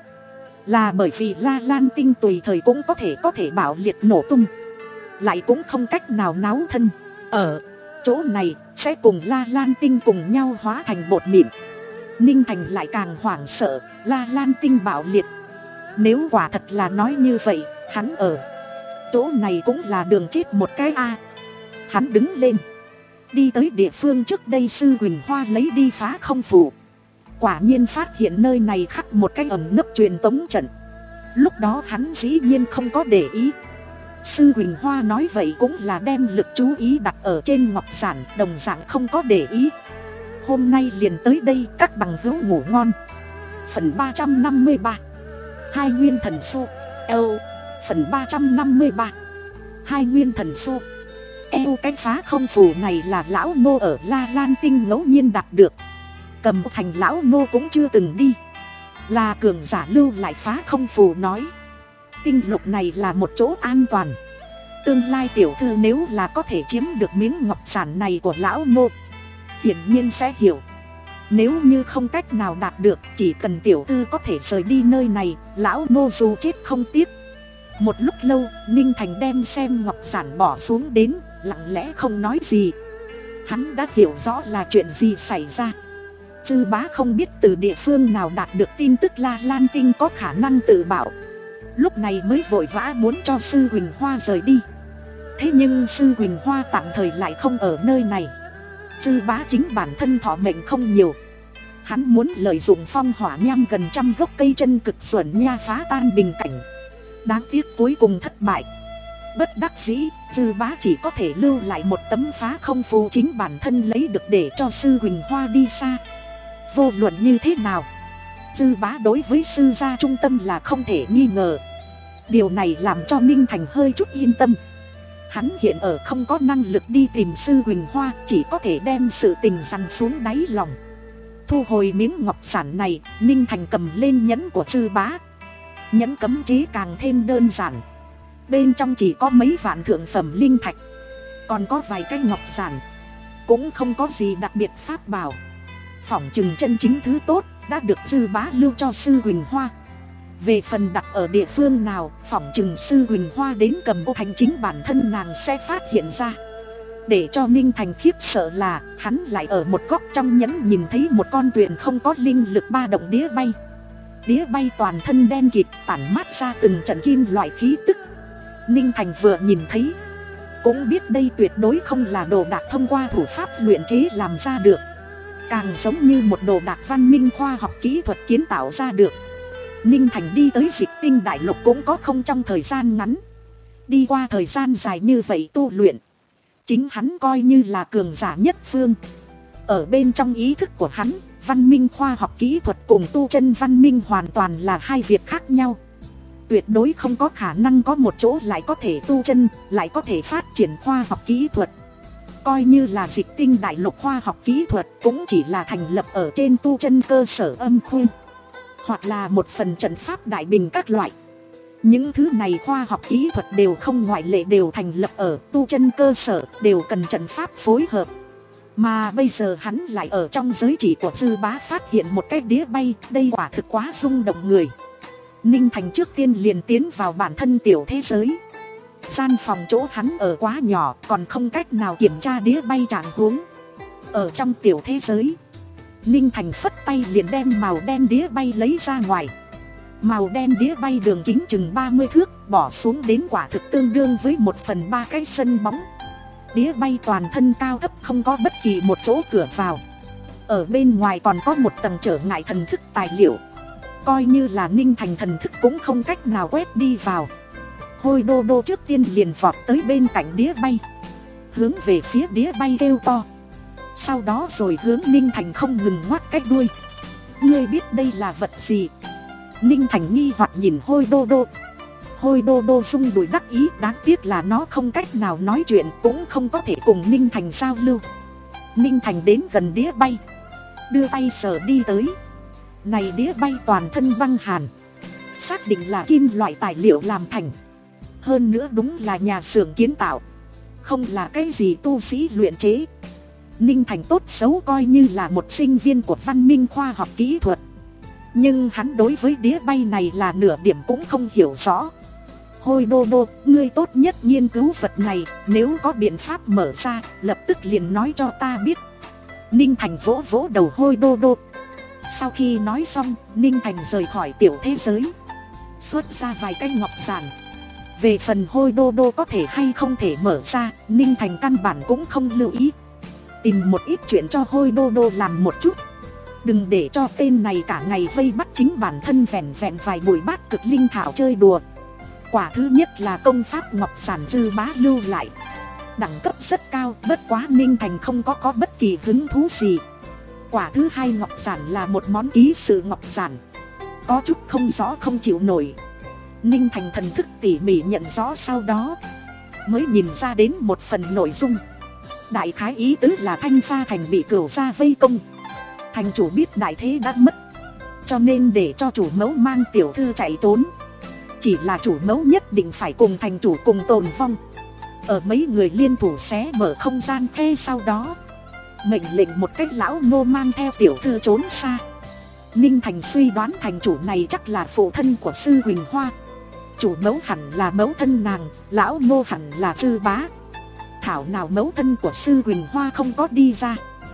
là bởi vì La Lan Tinh tùy thời cũng có thể có thể bạo liệt nổ tung, lại cũng không cách nào náo thân. Ở chỗ này sẽ cùng La Lan Tinh cùng nhau hóa thành bột mịn. Ninh Thành lại càng hoảng sợ, La Lan Tinh bạo liệt. Nếu quả thật là nói như vậy, hắn ở chỗ này cũng là đường chết một cái a. Hắn đứng lên, đi tới địa phương trước đây Sư Quỳnh Hoa lấy đi phá không phù. Quả nhiên phát hiện nơi này khắc một cái ẩn nấp truyền tống trận. Lúc đó hắn dĩ nhiên không có để ý. Sư Quỳnh Hoa nói vậy cũng là đem lực chú ý đặt ở trên ngọc giản, đồng dạng không có để ý. Hôm nay liền tới đây, các bằng hữu ngủ ngon. Phần ba trăm năm mươi ba, Hai Nguyên Thần Su Eo. Phần ba trăm năm mươi ba, Hai Nguyên Thần Su Eo. Cái phá không phù này là lão nô ở La Lan Tinh ngẫu nhiên đạt được. Cầm thành lão nô cũng chưa từng đi, là cường giả lưu lại phá không phù nói. Tinh lục này là một chỗ an toàn. Tương lai tiểu thư nếu là có thể chiếm được miếng ngọc giản này của lão nô, hiển nhiên sẽ hiểu. Nếu như không cách nào đạt được, chỉ cần tiểu thư có thể rời đi nơi này, lão nô dù chết không tiếc. Một lúc lâu, Ninh Thành đem xem ngọc giản bỏ xuống đến, lặng lẽ không nói gì. Hắn đã hiểu rõ là chuyện gì xảy ra. Dư Bá không biết từ địa phương nào đạt được tin tức La Lan Tinh có khả năng tự bảo, lúc này mới vội vã muốn cho Sư Quỳnh Hoa rời đi. Thế nhưng Sư Quỳnh Hoa tạm thời lại không ở nơi này. Dư Bá chính bản thân thọ mệnh không nhiều, hắn muốn lợi dụng phong hỏa nham gần trăm gốc cây chân cực xuẩn nha phá tan bình cảnh. Đáng tiếc cuối cùng thất bại. Bất đắc dĩ, Dư Bá chỉ có thể lưu lại một tấm phá không phù chính bản thân lấy được để cho Sư Quỳnh Hoa đi xa. Vô luận như thế nào, Dư Bá đối với sư gia trung tâm là không thể nghi ngờ. Điều này làm cho Ninh Thành hơi chút yên tâm. Hắn hiện ở không có năng lực đi tìm Sư Quỳnh Hoa, chỉ có thể đem sự tình dằn xuống đáy lòng. Thu hồi miếng ngọc giản này, Ninh Thành cầm lên nhẫn của Dư Bá. Nhẫn cấm chế càng thêm đơn giản, bên trong chỉ có mấy vạn thượng phẩm linh thạch, còn có vài cái ngọc giản, cũng không có gì đặc biệt pháp bảo. Phỏng chừng chân chính thứ tốt đã được Dư Bá lưu cho Sư Quỳnh Hoa. Về phần đặt ở địa phương nào, phỏng chừng Sư Quỳnh Hoa đến cầm ô thành chính bản thân nàng sẽ phát hiện ra. Để cho Ninh Thành khiếp sợ là hắn lại ở một góc trong nhẫn nhìn thấy một con thuyền không có linh lực ba động đĩa bay. Đĩa bay toàn thân đen kịt, tản mát ra từng trận kim loại khí tức. Ninh Thành vừa nhìn thấy, cũng biết đây tuyệt đối không là đồ đạc thông qua thủ pháp luyện chế làm ra được, càng giống như một đồ đạc văn minh khoa học kỹ thuật kiến tạo ra được. Ninh Thành đi tới Dịch Tinh Đại Lục cũng có không trong thời gian ngắn. Đi qua thời gian dài như vậy tu luyện, chính hắn coi như là cường giả nhất phương. Ở bên trong ý thức của hắn, văn minh khoa học kỹ thuật cùng tu chân văn minh hoàn toàn là hai việc khác nhau. Tuyệt đối không có khả năng có một chỗ lại có thể tu chân, lại có thể phát triển khoa học kỹ thuật. Coi như là Dịch Tinh Đại Lục khoa học kỹ thuật cũng chỉ là thành lập ở trên tu chân cơ sở âm khuyên, hoặc là một phần trận pháp đại bình các loại. Những thứ này khoa học kỹ thuật đều không ngoại lệ đều thành lập ở tu chân cơ sở, đều cần trận pháp phối hợp. Mà bây giờ hắn lại ở trong giới chỉ của Dư Bá phát hiện một cái đĩa bay, đây quả thực quá rung động người. Ninh Thành trước tiên liền tiến vào bản thân tiểu thế giới. Gian phòng chỗ hắn ở quá nhỏ, còn không cách nào kiểm tra đĩa bay trạng huống. Ở trong tiểu thế giới, Ninh Thành phất tay liền đem màu đen đĩa bay lấy ra ngoài. Màu đen đĩa bay đường kính chừng ba mươi thước, bỏ xuống đến quả thực tương đương với một phần ba cái sân bóng. Đĩa bay toàn thân cao thấp, không có bất kỳ một chỗ cửa vào. Ở bên ngoài còn có một tầng trở ngại thần thức tài liệu. Coi như là Ninh Thành thần thức cũng không cách nào quét đi vào. Hôi Đô Đô trước tiên liền vọt tới bên cạnh đĩa bay, hướng về phía đĩa bay kêu to. Sau đó rồi hướng Ninh Thành không ngừng ngoắc cái đuôi. Ngươi biết đây là vật gì? Ninh Thành nghi hoặc nhìn Hôi Đô Đô. Hôi Đô Đô rung đùi đắc ý, đáng tiếc là nó không cách nào nói chuyện, cũng không có thể cùng Ninh Thành giao lưu. Ninh Thành đến gần đĩa bay, đưa tay sờ đi tới. Này đĩa bay toàn thân băng hàn, xác định là kim loại tài liệu làm thành. Hơn nữa đúng là nhà xưởng kiến tạo, không là cái gì tu sĩ luyện chế. Ninh Thành tốt xấu coi như là một sinh viên của văn minh khoa học kỹ thuật, nhưng hắn đối với đĩa bay này là nửa điểm cũng không hiểu rõ. Hôi Đô Đô, ngươi tốt nhất nghiên cứu vật này, nếu có biện pháp mở ra, lập tức liền nói cho ta biết. Ninh Thành vỗ vỗ đầu Hôi Đô Đô. Sau khi nói xong, Ninh Thành rời khỏi tiểu thế giới, xuất ra vài cái ngọc giản. Về phần Hôi Đô Đô có thể hay không thể mở ra, Ninh Thành căn bản cũng không lưu ý. Tìm một ít chuyện cho Hôi Đô Đô làm một chút, đừng để cho tên này cả ngày vây bắt chính bản thân vẹn vẹn vài bụi bát cực linh thảo chơi đùa. Quả thứ nhất là công pháp ngọc giản Dư Bá lưu lại, đẳng cấp rất cao, bất quá Ninh Thành không có có bất kỳ hứng thú gì. Quả thứ hai ngọc giản là một món ký sự ngọc giản, có chút không rõ không chịu nổi. Ninh Thành thần thức tỉ mỉ nhận rõ sau đó, mới nhìn ra đến một phần nội dung. Đại khái ý tứ là Thanh Pha Thành bị cửu gia vây công, thành chủ biết đại thế đã mất, cho nên để cho chủ mẫu mang tiểu thư chạy trốn. Chỉ là chủ mẫu nhất định phải cùng thành chủ cùng tồn vong. Ở mấy người liên thủ xé mở không gian khe sau đó, mệnh lệnh một cách lão nô mang theo tiểu thư trốn xa. Ninh Thành suy đoán thành chủ này chắc là phụ thân của Sư Huỳnh Hoa. Chủ mẫu hẳn là mẫu thân nàng, lão nô hẳn là Dư Bá. Thảo nào mẫu thân của Sư Huỳnh Hoa không có đi ra,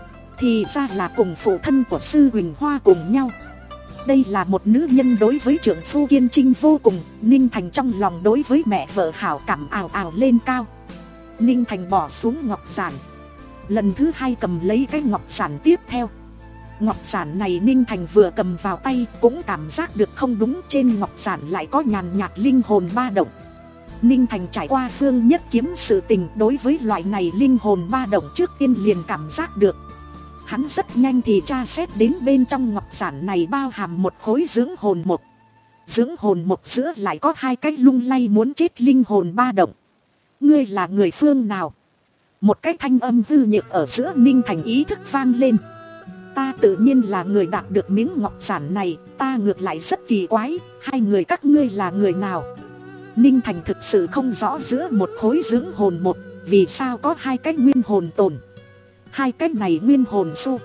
thì ra là cùng phụ thân của Sư Huỳnh Hoa cùng nhau. Đây là một nữ nhân đối với trượng phu kiên trinh vô cùng. Ninh Thành trong lòng đối với mẹ vợ hảo cảm ào ào lên cao. Ninh Thành bỏ xuống ngọc giản, lần thứ hai cầm lấy cái ngọc giản tiếp theo. Ngọc giản này Ninh Thành vừa cầm vào tay cũng cảm giác được không đúng, trên ngọc giản lại có nhàn nhạt linh hồn ba động. Ninh Thành trải qua Phương Nhất Kiếm sự tình, đối với loại này linh hồn ba động trước tiên liền cảm giác được. Hắn rất nhanh thì tra xét đến bên trong ngọc giản này bao hàm một khối dưỡng hồn mộc. Dưỡng hồn mộc giữa lại có hai cái lung lay muốn chết linh hồn ba động. Ngươi là người phương nào? Một cái thanh âm hư nhược ở giữa Ninh Thành ý thức vang lên. Ta tự nhiên là người đạt được miếng ngọc giản này, ta ngược lại rất kỳ quái, hai người các ngươi là người nào? Ninh Thành thực sự không rõ giữa một khối dưỡng hồn một, vì sao có hai cái nguyên hồn tồn. Hai cái này nguyên hồn su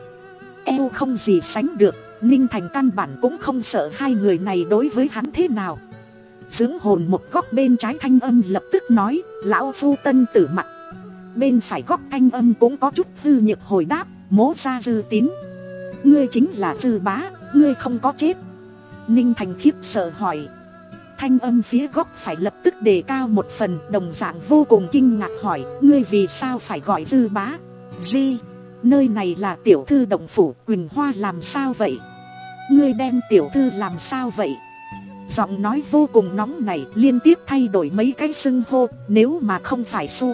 eo không gì sánh được. Ninh Thành căn bản cũng không sợ hai người này đối với hắn thế nào. Dưỡng hồn một góc bên trái thanh âm lập tức nói, lão phu tân tử mặt. Bên phải góc thanh âm cũng có chút hư nhược hồi đáp, Mỗ gia Dư Tín. Ngươi chính là Dư Bá, ngươi không có chết. Ninh Thành khiếp sợ hỏi. Thanh âm phía góc phải lập tức đề cao một phần, đồng dạng vô cùng kinh ngạc hỏi, ngươi vì sao phải gọi Dư Bá? Di, nơi này là tiểu thư động phủ, Quỳnh Hoa làm sao vậy? Ngươi đem tiểu thư làm sao vậy? Giọng nói vô cùng nóng nảy, liên tiếp thay đổi mấy cái xưng hô, nếu mà không phải su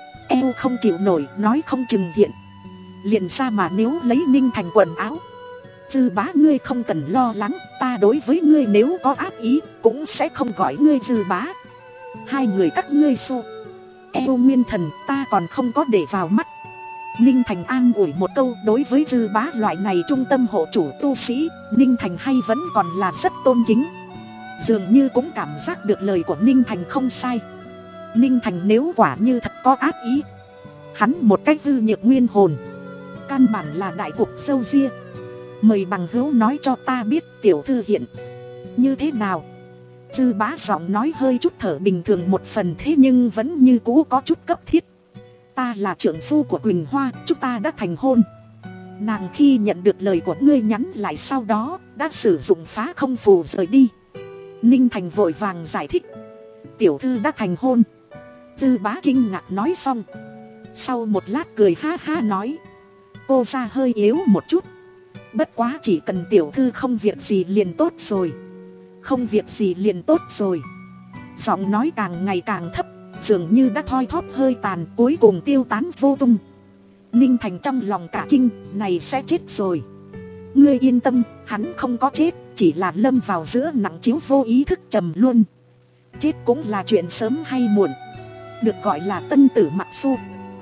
eo không chịu nổi, nói không chừng hiện liền ra mà nếu lấy Ninh Thành quần áo. Dư Bá ngươi không cần lo lắng, ta đối với ngươi nếu có ác ý cũng sẽ không gọi ngươi Dư Bá. Hai người các ngươi su eo nguyên thần ta còn không có để vào mắt. Ninh Thành an ủi một câu, đối với Dư Bá loại này trung tâm hộ chủ tu sĩ, Ninh Thành hay vẫn còn là rất tôn kính. Dường như cũng cảm giác được lời của Ninh Thành không sai. Ninh Thành nếu quả như thật có ác ý, hắn một cách hư nhược nguyên hồn căn bản là đại cuộc râu ria. Mời bằng hữu nói cho ta biết tiểu thư hiện như thế nào. Dư Bá giọng nói hơi chút thở bình thường một phần, thế nhưng vẫn như cũ có chút cấp thiết. Ta là trưởng phu của Quỳnh Hoa, chúng ta đã thành hôn. Nàng khi nhận được lời của ngươi nhắn lại sau đó đã sử dụng phá không phù rời đi. Ninh Thành vội vàng giải thích. Tiểu thư đã thành hôn. Dư Bá kinh ngạc nói xong, sau một lát cười ha ha nói, cô ra hơi yếu một chút, bất quá chỉ cần tiểu thư không việc gì liền tốt rồi. Không việc gì liền tốt rồi. Giọng nói càng ngày càng thấp, dường như đã thoi thóp hơi tàn, cuối cùng tiêu tán vô tung. Ninh Thành trong lòng cả kinh, này sẽ chết rồi. Ngươi yên tâm, hắn không có chết, chỉ là lâm vào giữa nặng chiếu vô ý thức trầm luôn. Chết cũng là chuyện sớm hay muộn. Được gọi là tân tử mặc su.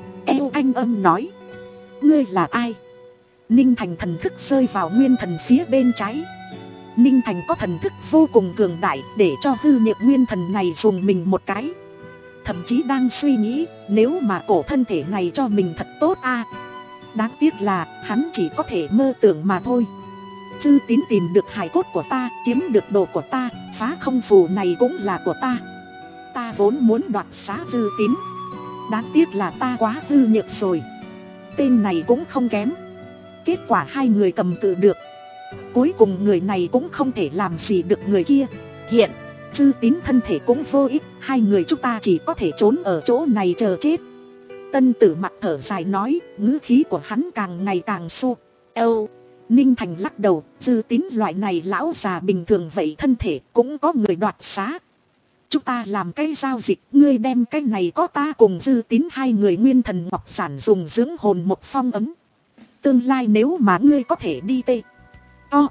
Eo Anh âm nói, ngươi là ai? Ninh Thành thần thức rơi vào nguyên thần phía bên trái. Ninh Thành có thần thức vô cùng cường đại, để cho hư nhược nguyên thần này dùng mình một cái. Thậm chí đang suy nghĩ, nếu mà cổ thân thể này cho mình thật tốt a. Đáng tiếc là hắn chỉ có thể mơ tưởng mà thôi. Dư Tín tìm được hài cốt của ta, chiếm được đồ của ta, phá không phù này cũng là của ta. Ta vốn muốn đoạt xá Dư Tín, đáng tiếc là ta quá hư nhược rồi. Tên này cũng không kém. Kết quả hai người cầm cự được. Cuối cùng người này cũng không thể làm gì được người kia. Hiện Dư Tín thân thể cũng vô ích, hai người chúng ta chỉ có thể trốn ở chỗ này chờ chết. Tân tử mặt thở dài nói, ngữ khí của hắn càng ngày càng xô. Âu Ninh Thành lắc đầu, Dư Tín loại này lão già bình thường vậy thân thể cũng có người đoạt xá. Chúng ta làm cái giao dịch, ngươi đem cái này có ta cùng Dư Tín hai người nguyên thần ngọc sản dùng dưỡng hồn một phong ấm. Tương lai nếu mà ngươi có thể đi tê o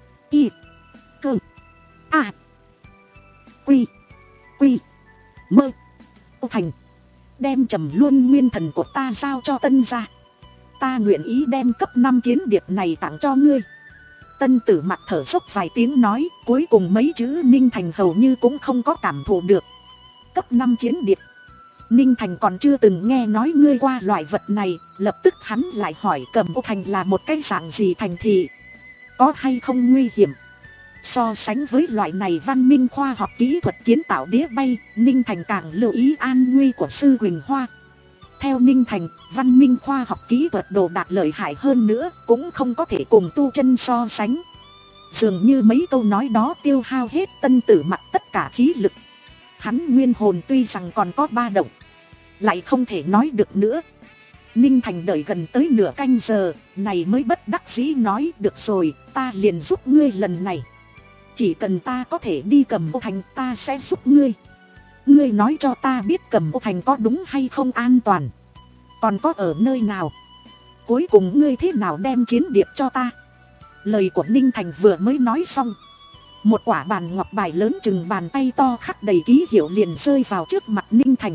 y cơ a quy quy mơ ô thành, đem trầm luôn nguyên thần của ta giao cho Tân gia. Ta nguyện ý đem cấp năm chiến điệp này tặng cho ngươi. Tân tử mặt thở dốc vài tiếng nói, cuối cùng mấy chữ Ninh Thành hầu như cũng không có cảm thụ được. Cấp năm chiến điệp. Ninh Thành còn chưa từng nghe nói ngươi qua loại vật này, lập tức hắn lại hỏi Cẩm Ô Thành là một cái dạng gì thành thị, có hay không nguy hiểm. So sánh với loại này văn minh khoa học kỹ thuật kiến tạo đĩa bay, Ninh Thành càng lưu ý an nguy của sư Quỳnh Hoa. Theo Ninh Thành, văn minh khoa học kỹ thuật đồ đạc lợi hại hơn nữa cũng không có thể cùng tu chân so sánh. Dường như mấy câu nói đó tiêu hao hết tân tử mặt tất cả khí lực. Hắn nguyên hồn tuy rằng còn có ba động, lại không thể nói được nữa. Ninh Thành đợi gần tới nửa canh giờ, này mới bất đắc dĩ nói, được rồi, ta liền giúp ngươi lần này. Chỉ cần ta có thể đi Cẩm Ô Thành ta sẽ giúp ngươi. Ngươi nói cho ta biết Cẩm Ô Thành có đúng hay không an toàn, còn có ở nơi nào. Cuối cùng ngươi thế nào đem chiến điệp cho ta. Lời của Ninh Thành vừa mới nói xong, một quả bàn ngọc bài lớn chừng bàn tay to khắc đầy ký hiệu liền rơi vào trước mặt Ninh Thành.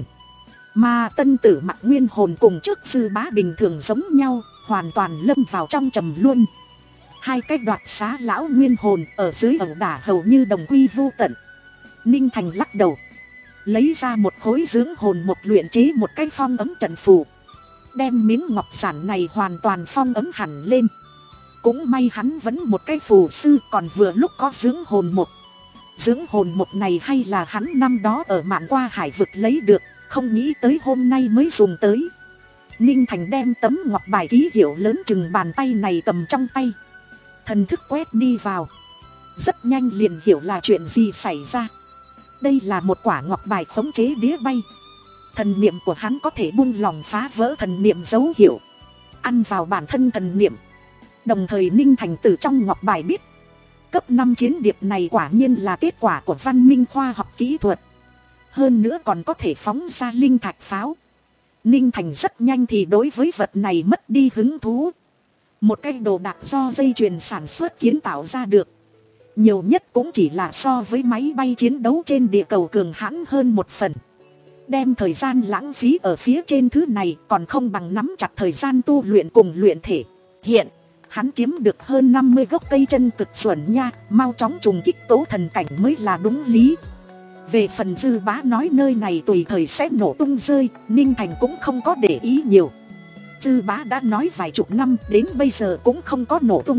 Mà tân tử mặt nguyên hồn cùng trước Dư Bá bình thường giống nhau, hoàn toàn lâm vào trong trầm luôn. Hai cái đoạt xá lão nguyên hồn ở dưới ẩu đả hầu như đồng quy vô tận. Ninh Thành lắc đầu, lấy ra một khối dưỡng hồn một luyện chế một cái phong ấm trận phù, đem miếng ngọc sản này hoàn toàn phong ấm hẳn lên. Cũng may hắn vẫn một cái phù sư, còn vừa lúc có dưỡng hồn một. Dưỡng hồn một này hay là hắn năm đó ở mạn qua hải vực lấy được, không nghĩ tới hôm nay mới dùng tới. Ninh Thành đem tấm ngọc bài ký hiệu lớn chừng bàn tay này cầm trong tay, thần thức quét đi vào, rất nhanh liền hiểu là chuyện gì xảy ra. Đây là một quả ngọc bài khống chế đĩa bay. Thần niệm của hắn có thể buông lỏng phá vỡ thần niệm dấu hiệu, ăn vào bản thân thần niệm. Đồng thời Ninh Thành từ trong ngọc bài biết, cấp năm chiến điệp này quả nhiên là kết quả của văn minh khoa học kỹ thuật. Hơn nữa còn có thể phóng ra linh thạch pháo. Ninh Thành rất nhanh thì đối với vật này mất đi hứng thú. Một cái đồ đạc do dây chuyền sản xuất kiến tạo ra được, nhiều nhất cũng chỉ là so với máy bay chiến đấu trên địa cầu cường hãn hơn một phần. Đem thời gian lãng phí ở phía trên thứ này còn không bằng nắm chặt thời gian tu luyện cùng luyện thể. Hiện hắn chiếm được hơn năm mươi gốc cây chân cực xuẩn nha, mau chóng trùng kích tố thần cảnh mới là đúng lý. Về phần Dư Bá nói nơi này tùy thời sẽ nổ tung rơi, Ninh Thành cũng không có để ý nhiều. Dư Bá đã nói vài chục năm đến bây giờ cũng không có nổ tung.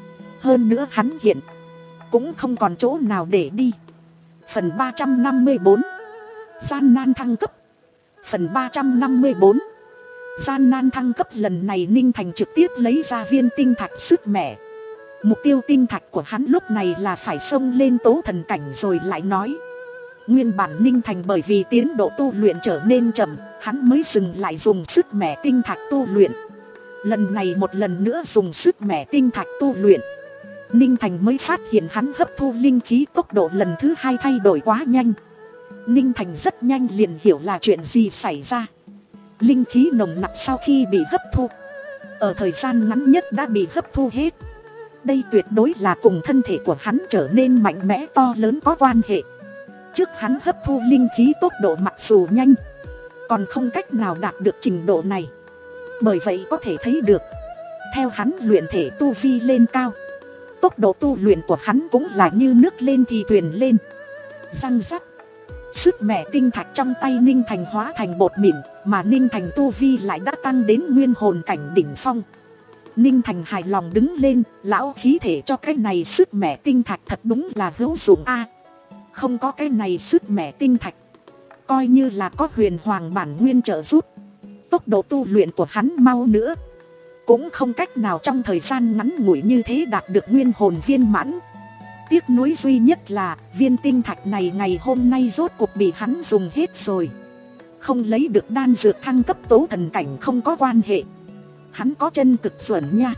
Hơn nữa hắn hiện cũng không còn chỗ nào để đi. Phần ba trăm năm mươi bốn, gian nan thăng cấp. Phần ba trăm năm mươi bốn, gian nan thăng cấp. Lần này Ninh Thành trực tiếp lấy ra viên tinh thạch sức mẻ. Mục tiêu tinh thạch của hắn lúc này là phải xông lên tố thần cảnh rồi lại nói. Nguyên bản Ninh Thành bởi vì tiến độ tu luyện trở nên chậm, hắn mới dừng lại dùng sức mẻ tinh thạch tu luyện. Lần này một lần nữa dùng sức mẻ tinh thạch tu luyện, Ninh Thành mới phát hiện hắn hấp thu linh khí tốc độ lần thứ hai thay đổi quá nhanh. Ninh Thành rất nhanh liền hiểu là chuyện gì xảy ra. Linh khí nồng nặc sau khi bị hấp thu, ở thời gian ngắn nhất đã bị hấp thu hết. Đây tuyệt đối là cùng thân thể của hắn trở nên mạnh mẽ to lớn có quan hệ. Trước hắn hấp thu linh khí tốc độ mặc dù nhanh, còn không cách nào đạt được trình độ này. Bởi vậy có thể thấy được, theo hắn luyện thể tu vi lên cao, tốc độ tu luyện của hắn cũng là như nước lên thì thuyền lên. Răng rắc, sức mẻ tinh thạch trong tay Ninh Thành hóa thành bột mịn, mà Ninh Thành tu vi lại đã tăng đến nguyên hồn cảnh đỉnh phong. Ninh Thành hài lòng đứng lên, lão khí thể cho cái này sức mẻ tinh thạch thật đúng là hữu dụng a. Không có cái này sức mẻ tinh thạch, coi như là có huyền hoàng bản nguyên trợ giúp, tốc độ tu luyện của hắn mau nữa, cũng không cách nào trong thời gian ngắn ngủi như thế đạt được nguyên hồn viên mãn. Tiếc nuối duy nhất là viên tinh thạch này ngày hôm nay rốt cuộc bị hắn dùng hết rồi. Không lấy được đan dược thăng cấp tố thần cảnh không có quan hệ, hắn có chân cực xuẩn nha.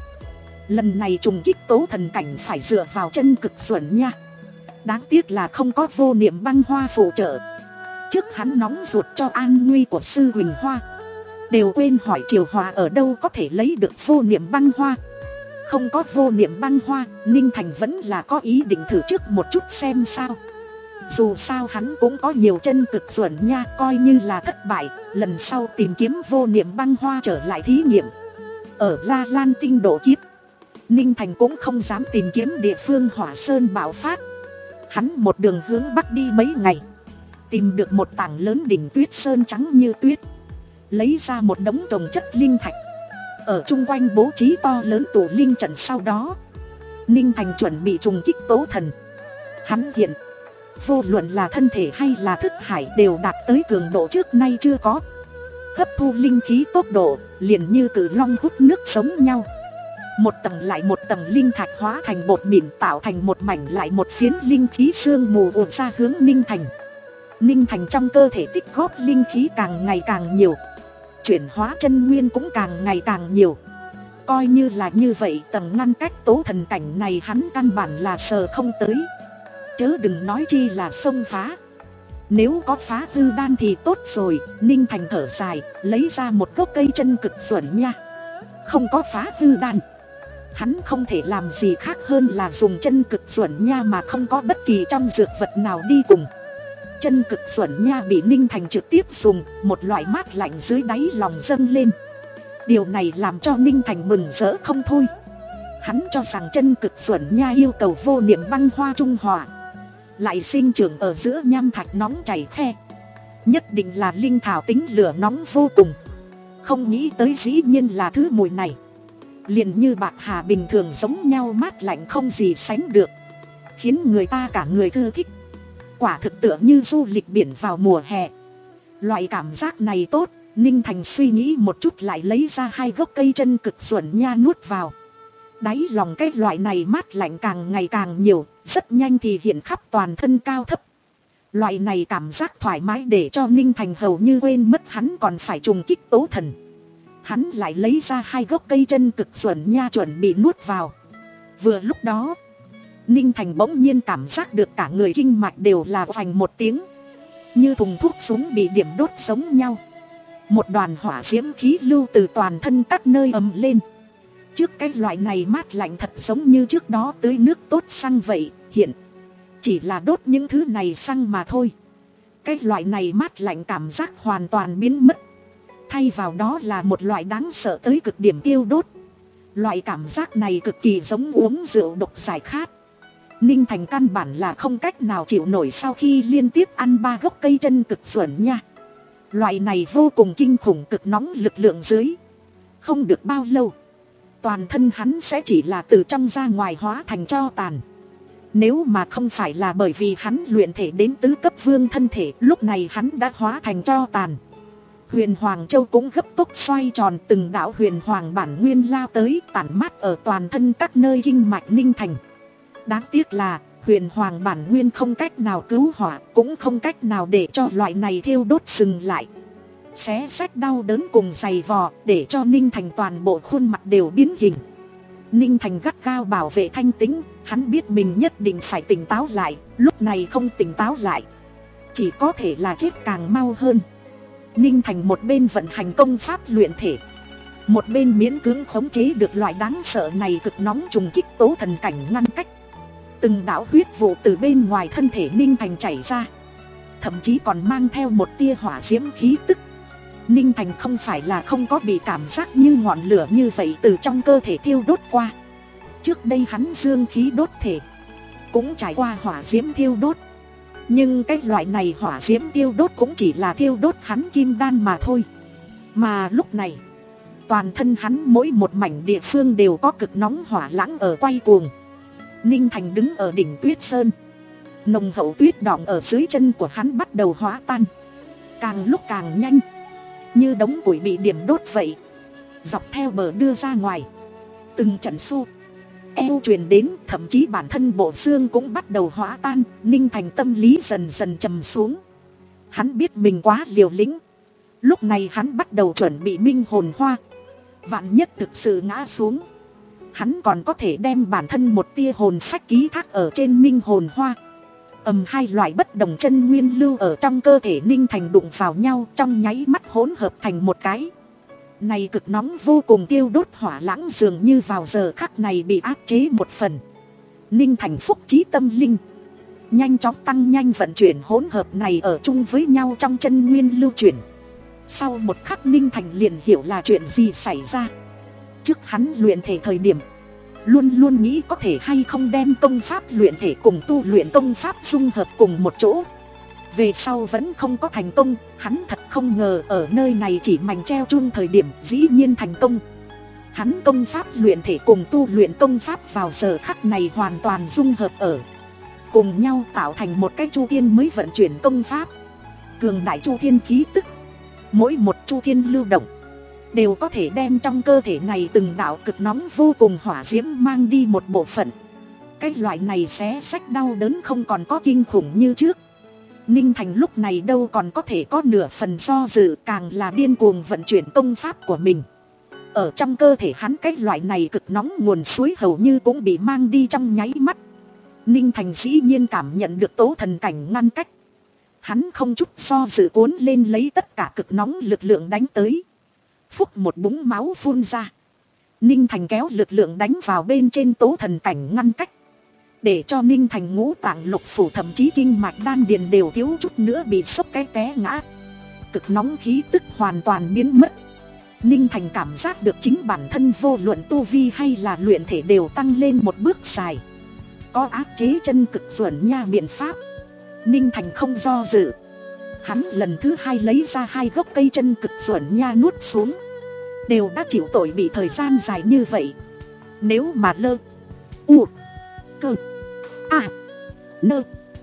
Lần này trùng kích tố thần cảnh phải dựa vào chân cực xuẩn nha. Đáng tiếc là không có vô niệm băng hoa phụ trợ. Trước hắn nóng ruột cho an nguy của sư Huỳnh Hoa, đều quên hỏi Triều Hòa ở đâu có thể lấy được vô niệm băng hoa. Không có vô niệm băng hoa, Ninh Thành vẫn là có ý định thử trước một chút xem sao. Dù sao hắn cũng có nhiều chân cực xuẩn nha, coi như là thất bại, lần sau tìm kiếm vô niệm băng hoa trở lại thí nghiệm. Ở La Lan tinh độ kiếp, Ninh Thành cũng không dám tìm kiếm địa phương hỏa sơn bạo phát. Hắn một đường hướng bắc đi mấy ngày, tìm được một tảng lớn đỉnh tuyết sơn trắng như tuyết, lấy ra một đống trồng chất linh thạch, ở chung quanh bố trí to lớn tụ linh trận. Sau đó Ninh Thành chuẩn bị trùng kích tố thần. Hắn hiện vô luận là thân thể hay là thức hải đều đạt tới cường độ trước nay chưa có. Hấp thu linh khí tốc độ liền như cự long hút nước sống nhau. Một tầng lại một tầng linh thạch hóa thành bột mịn, tạo thành một mảnh lại một phiến linh khí sương mù ùa ra hướng Ninh Thành. Ninh Thành trong cơ thể tích góp linh khí càng ngày càng nhiều, chuyển hóa chân nguyên cũng càng ngày càng nhiều. Coi như là như vậy, tầng ngăn cách tố thần cảnh này hắn căn bản là sờ không tới, chớ đừng nói chi là xông phá. Nếu có phá hư đan thì tốt rồi. Ninh Thành thở dài, lấy ra một gốc cây chân cực xuẩn nha. Không có phá hư đan, hắn không thể làm gì khác hơn là dùng chân cực xuẩn nha mà không có bất kỳ trong dược vật nào đi cùng. Chân cực xuẩn nha bị Ninh Thành trực tiếp dùng, một loại mát lạnh dưới đáy lòng dâng lên. Điều này làm cho Ninh Thành mừng rỡ không thôi. Hắn cho rằng chân cực xuẩn nha yêu cầu vô niệm băng hoa trung hòa, lại sinh trưởng ở giữa nham thạch nóng chảy khe, nhất định là linh thảo tính lửa nóng vô cùng. Không nghĩ tới dĩ nhiên là thứ mùi này, liền như bạc hà bình thường giống nhau, mát lạnh không gì sánh được, khiến người ta cả người thư thích. Quả thực tựa như du lịch biển vào mùa hè. Loại cảm giác này tốt. Ninh Thành suy nghĩ một chút lại lấy ra hai gốc cây chân cực xuẩn nha nuốt vào. Đáy lòng cái loại này mát lạnh càng ngày càng nhiều, rất nhanh thì hiện khắp toàn thân cao thấp. Loại này cảm giác thoải mái để cho Ninh Thành hầu như quên mất hắn còn phải trùng kích tố thần. Hắn lại lấy ra hai gốc cây chân cực xuẩn nha chuẩn bị nuốt vào. Vừa lúc đó Ninh Thành bỗng nhiên cảm giác được cả người kinh mạch đều là phành một tiếng, như thùng thuốc súng bị điểm đốt giống nhau. Một đoàn hỏa diễm khí lưu từ toàn thân các nơi ầm lên. Trước cái loại này mát lạnh thật giống như trước đó tưới nước tốt xăng vậy, hiện chỉ là đốt những thứ này xăng mà thôi. Cái loại này mát lạnh cảm giác hoàn toàn biến mất, thay vào đó là một loại đáng sợ tới cực điểm tiêu đốt. Loại cảm giác này cực kỳ giống uống rượu độc giải khát. Ninh Thành căn bản là không cách nào chịu nổi sau khi liên tiếp ăn ba gốc cây chân cực xuẩn nha. Loại này vô cùng kinh khủng cực nóng lực lượng dưới, Không được bao lâu, toàn thân hắn sẽ chỉ là từ trong ra ngoài hóa thành tro tàn. Nếu mà không phải là bởi vì hắn luyện thể đến tứ cấp vương thân thể, lúc này hắn đã hóa thành tro tàn. Huyền Hoàng Châu cũng gấp tốc xoay tròn, từng đạo huyền hoàng bản nguyên lao tới, tản mát ở toàn thân các nơi kinh mạch Ninh Thành. Đáng tiếc là huyền hoàng bản nguyên không cách nào cứu hỏa, cũng không cách nào để cho loại này thiêu đốt dừng lại. Xé rách đau đớn cùng giày vò, để cho Ninh Thành toàn bộ khuôn mặt đều biến hình. Ninh Thành gắt gao bảo vệ thanh tĩnh, hắn biết mình nhất định phải tỉnh táo lại, lúc này không tỉnh táo lại, chỉ có thể là chết càng mau hơn. Ninh Thành một bên vận hành công pháp luyện thể, một bên miễn cưỡng khống chế được loại đáng sợ này cực nóng trùng kích tố thần cảnh ngăn cách. Từng đạo huyết vụ từ bên ngoài thân thể Ninh Thành chảy ra, thậm chí còn mang theo một tia hỏa diễm khí tức. Ninh Thành không phải là không có bị cảm giác như ngọn lửa như vậy từ trong cơ thể thiêu đốt qua. Trước đây hắn dương khí đốt thể, cũng trải qua hỏa diễm thiêu đốt. Nhưng cái loại này hỏa diễm thiêu đốt cũng chỉ là thiêu đốt hắn kim đan mà thôi. Mà lúc này, toàn thân hắn mỗi một mảnh địa phương đều có cực nóng hỏa lãng ở quay cuồng. Ninh Thành đứng ở đỉnh tuyết sơn, nồng hậu tuyết đọng ở dưới chân của hắn bắt đầu hóa tan, càng lúc càng nhanh, như đống củi bị điểm đốt vậy, dọc theo bờ đưa ra ngoài. Từng trận xô eo truyền đến, thậm chí bản thân bộ xương cũng bắt đầu hóa tan. Ninh Thành tâm lý dần dần trầm xuống. Hắn biết mình quá liều lĩnh. Lúc này hắn bắt đầu chuẩn bị minh hồn hoa. Vạn nhất thực sự ngã xuống, hắn còn có thể đem bản thân một tia hồn phách ký thác ở trên minh hồn hoa. Ầm, hai loại bất đồng chân nguyên lưu ở trong cơ thể Ninh Thành đụng vào nhau, trong nháy mắt hỗn hợp thành một cái. Này cực nóng vô cùng tiêu đốt hỏa lãng dường như vào giờ khắc này bị áp chế một phần. Ninh Thành phúc trí tâm linh, nhanh chóng tăng nhanh vận chuyển hỗn hợp này ở chung với nhau trong chân nguyên lưu chuyển. Sau một khắc Ninh Thành liền hiểu là chuyện gì xảy ra. Trước hắn luyện thể thời điểm, luôn luôn nghĩ có thể hay không đem công pháp luyện thể cùng tu luyện công pháp dung hợp cùng một chỗ. Về sau vẫn không có thành công, hắn thật không ngờ ở nơi này chỉ mảnh treo chuông thời điểm dĩ nhiên thành công. Hắn công pháp luyện thể cùng tu luyện công pháp vào giờ khắc này hoàn toàn dung hợp ở cùng nhau, tạo thành một cái chu thiên mới vận chuyển công pháp. Cường đại chu thiên khí tức, mỗi một chu thiên lưu động đều có thể đem trong cơ thể này từng đạo cực nóng vô cùng hỏa diễm mang đi một bộ phận. Cái loại này xé xách đau đớn không còn có kinh khủng như trước. Ninh Thành lúc này đâu còn có thể có nửa phần do dự, càng là điên cuồng vận chuyển công pháp của mình. Ở trong cơ thể hắn cái loại này cực nóng nguồn suối hầu như cũng bị mang đi trong nháy mắt. Ninh Thành dĩ nhiên cảm nhận được tố thần cảnh ngăn cách. Hắn không chút do dự cuốn lên lấy tất cả cực nóng lực lượng đánh tới. Phúc một búng máu phun ra. Ninh Thành kéo lực lượng đánh vào bên trên tố thần cảnh ngăn cách, để cho Ninh Thành ngũ tạng lục phủ thậm chí kinh mạch đan điền đều thiếu chút nữa bị sốc cái té ngã. Cực nóng khí tức hoàn toàn biến mất. Ninh Thành cảm giác được chính bản thân vô luận tu vi hay là luyện thể đều tăng lên một bước dài. Có áp chế chân cực duẩn nha biện pháp, Ninh Thành không do dự. Hắn lần thứ hai lấy ra hai gốc cây chân cực duẩn nha nuốt xuống. Đều đã chịu tội bị thời gian dài như vậy, nếu mà lơ u cơ a nơ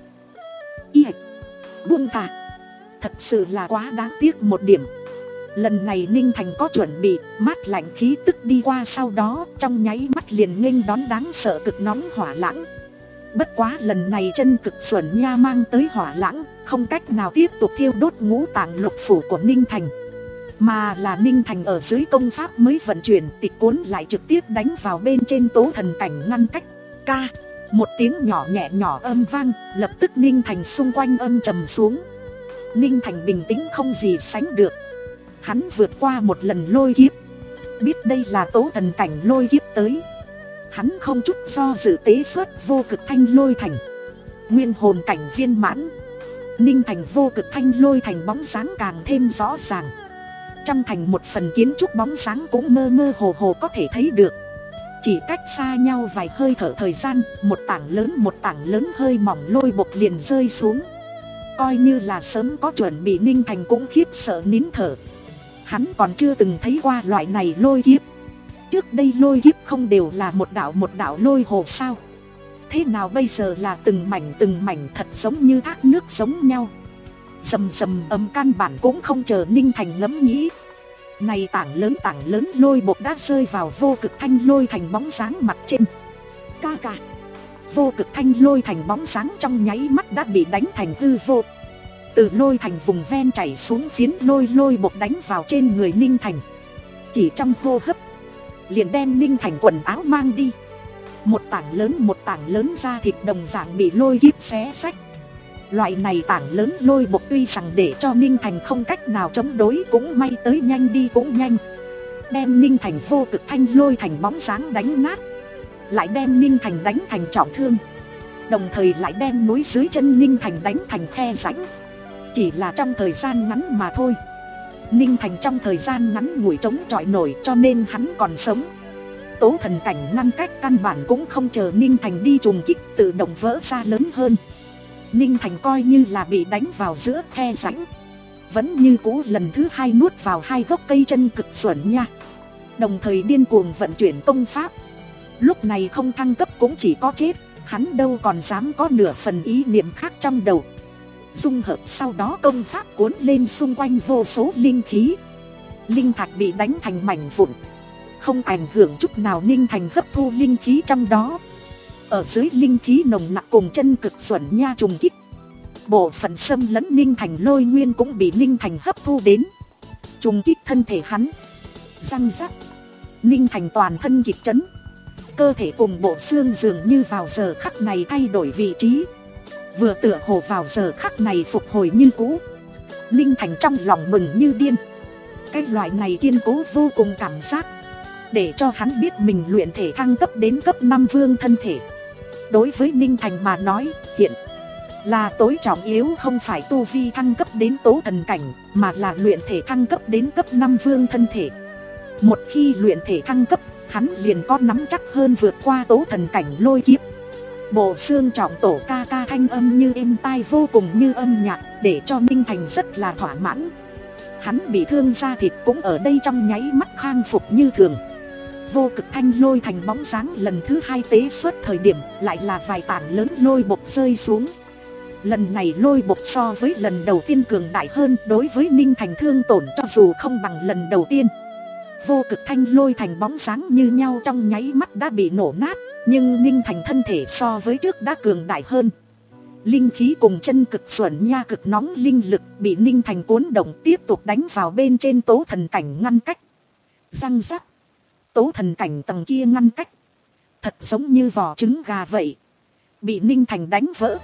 y buông thả, thật sự là quá đáng tiếc một điểm. Lần này Ninh Thành có chuẩn bị, mát lạnh khí tức đi qua, sau đó trong nháy mắt liền nghênh đón đáng sợ cực nóng hỏa lãng. Bất quá lần này chân cực xuẩn nha mang tới hỏa lãng không cách nào tiếp tục thiêu đốt ngũ tạng lục phủ của Ninh Thành, mà là Ninh Thành ở dưới công pháp mới vận chuyển tịch cuốn lại trực tiếp đánh vào bên trên tố thần cảnh ngăn cách. Ca, một tiếng nhỏ nhẹ nhỏ âm vang, lập tức Ninh Thành xung quanh âm trầm xuống. Ninh Thành bình tĩnh không gì sánh được. Hắn vượt qua một lần lôi kiếp, biết đây là tố thần cảnh lôi kiếp tới, hắn không chút do dự tế xuất vô cực thanh lôi thành. Nguyên hồn cảnh viên mãn, Ninh Thành vô cực thanh lôi thành bóng dáng càng thêm rõ ràng. Trong thành một phần kiến trúc bóng dáng cũng mơ mơ hồ hồ có thể thấy được. Chỉ cách xa nhau vài hơi thở thời gian, một tảng lớn một tảng lớn hơi mỏng lôi bộc liền rơi xuống. Coi như là sớm có chuẩn bị, Ninh Thành cũng khiếp sợ nín thở. Hắn còn chưa từng thấy qua loại này lôi kiếp. Trước đây lôi kiếp không đều là một đạo một đạo lôi hồ sao? Thế nào bây giờ là từng mảnh từng mảnh, thật giống như thác nước giống nhau. Rầm rầm ầm, căn bản cũng không chờ Ninh Thành ngẫm nghĩ. Này tảng lớn tảng lớn lôi bột đã rơi vào vô cực thanh lôi thành bóng dáng mặt trên. Ca ca. Vô cực thanh lôi thành bóng dáng trong nháy mắt đã bị đánh thành hư vô. Từ lôi thành vùng ven chảy xuống phiến lôi lôi bột đánh vào trên người Ninh Thành. Chỉ trong hô hấp liền đem Ninh Thành quần áo mang đi. Một tảng lớn một tảng lớn da thịt đồng dạng bị lôi kiếp xé xách. Loại này tảng lớn lôi bột tuy rằng để cho Ninh Thành không cách nào chống đối, cũng may tới nhanh đi cũng nhanh. Đem Ninh Thành vô cực thanh lôi thành bóng dáng đánh nát, lại đem Ninh Thành đánh thành trọng thương, đồng thời lại đem núi dưới chân Ninh Thành đánh thành khe rãnh. Chỉ là trong thời gian ngắn mà thôi. Ninh Thành trong thời gian ngắn ngủi chống chọi nổi, cho nên hắn còn sống. Tố thần cảnh ngăn cách căn bản cũng không chờ Ninh Thành đi trùng kích, tự động vỡ ra lớn hơn. Ninh Thành coi như là bị đánh vào giữa khe rãnh, vẫn như cũ lần thứ hai nuốt vào hai gốc cây chân cực xuẩn nha. Đồng thời điên cuồng vận chuyển công pháp. Lúc này không thăng cấp cũng chỉ có chết, hắn đâu còn dám có nửa phần ý niệm khác trong đầu. Dung hợp sau đó công pháp cuốn lên xung quanh vô số linh khí. Linh thạch bị đánh thành mảnh vụn, không ảnh hưởng chút nào Ninh Thành hấp thu linh khí trong đó. Ở dưới linh khí nồng nặc cùng chân cực xuẩn nha trùng kích, bộ phận xâm lấn Ninh Thành lôi nguyên cũng bị Ninh Thành hấp thu đến, trùng kích thân thể hắn. Răng rắc, Ninh Thành toàn thân kịch chấn, cơ thể cùng bộ xương dường như vào giờ khắc này thay đổi vị trí, vừa tựa hồ vào giờ khắc này phục hồi như cũ. Ninh Thành trong lòng mừng như điên. Cái loại này kiên cố vô cùng cảm giác, để cho hắn biết mình luyện thể thăng cấp đến cấp năm vương thân thể. Đối với Ninh Thành mà nói, hiện là tối trọng yếu không phải tu vi thăng cấp đến tố thần cảnh, mà là luyện thể thăng cấp đến cấp năm vương thân thể. Một khi luyện thể thăng cấp, hắn liền có nắm chắc hơn vượt qua tố thần cảnh lôi kiếp. Bộ xương trọng tổ ca ca thanh âm như êm tai vô cùng như âm nhạc, để cho Ninh Thành rất là thỏa mãn. Hắn bị thương da thịt cũng ở đây trong nháy mắt khang phục như thường. Vô cực thanh lôi thành bóng dáng lần thứ hai tế xuất thời điểm, lại là vài tảng lớn lôi bột rơi xuống. Lần này lôi bột so với lần đầu tiên cường đại hơn, đối với Ninh Thành thương tổn cho dù không bằng lần đầu tiên. Vô cực thanh lôi thành bóng dáng như nhau trong nháy mắt đã bị nổ nát, nhưng Ninh Thành thân thể so với trước đã cường đại hơn. Linh khí cùng chân cực xuẩn nha cực nóng linh lực bị Ninh Thành cuốn động, tiếp tục đánh vào bên trên tố thần cảnh ngăn cách. Răng rắc, tố thần cảnh tầng kia ngăn cách thật giống như vỏ trứng gà vậy, bị Ninh Thành đánh vỡ.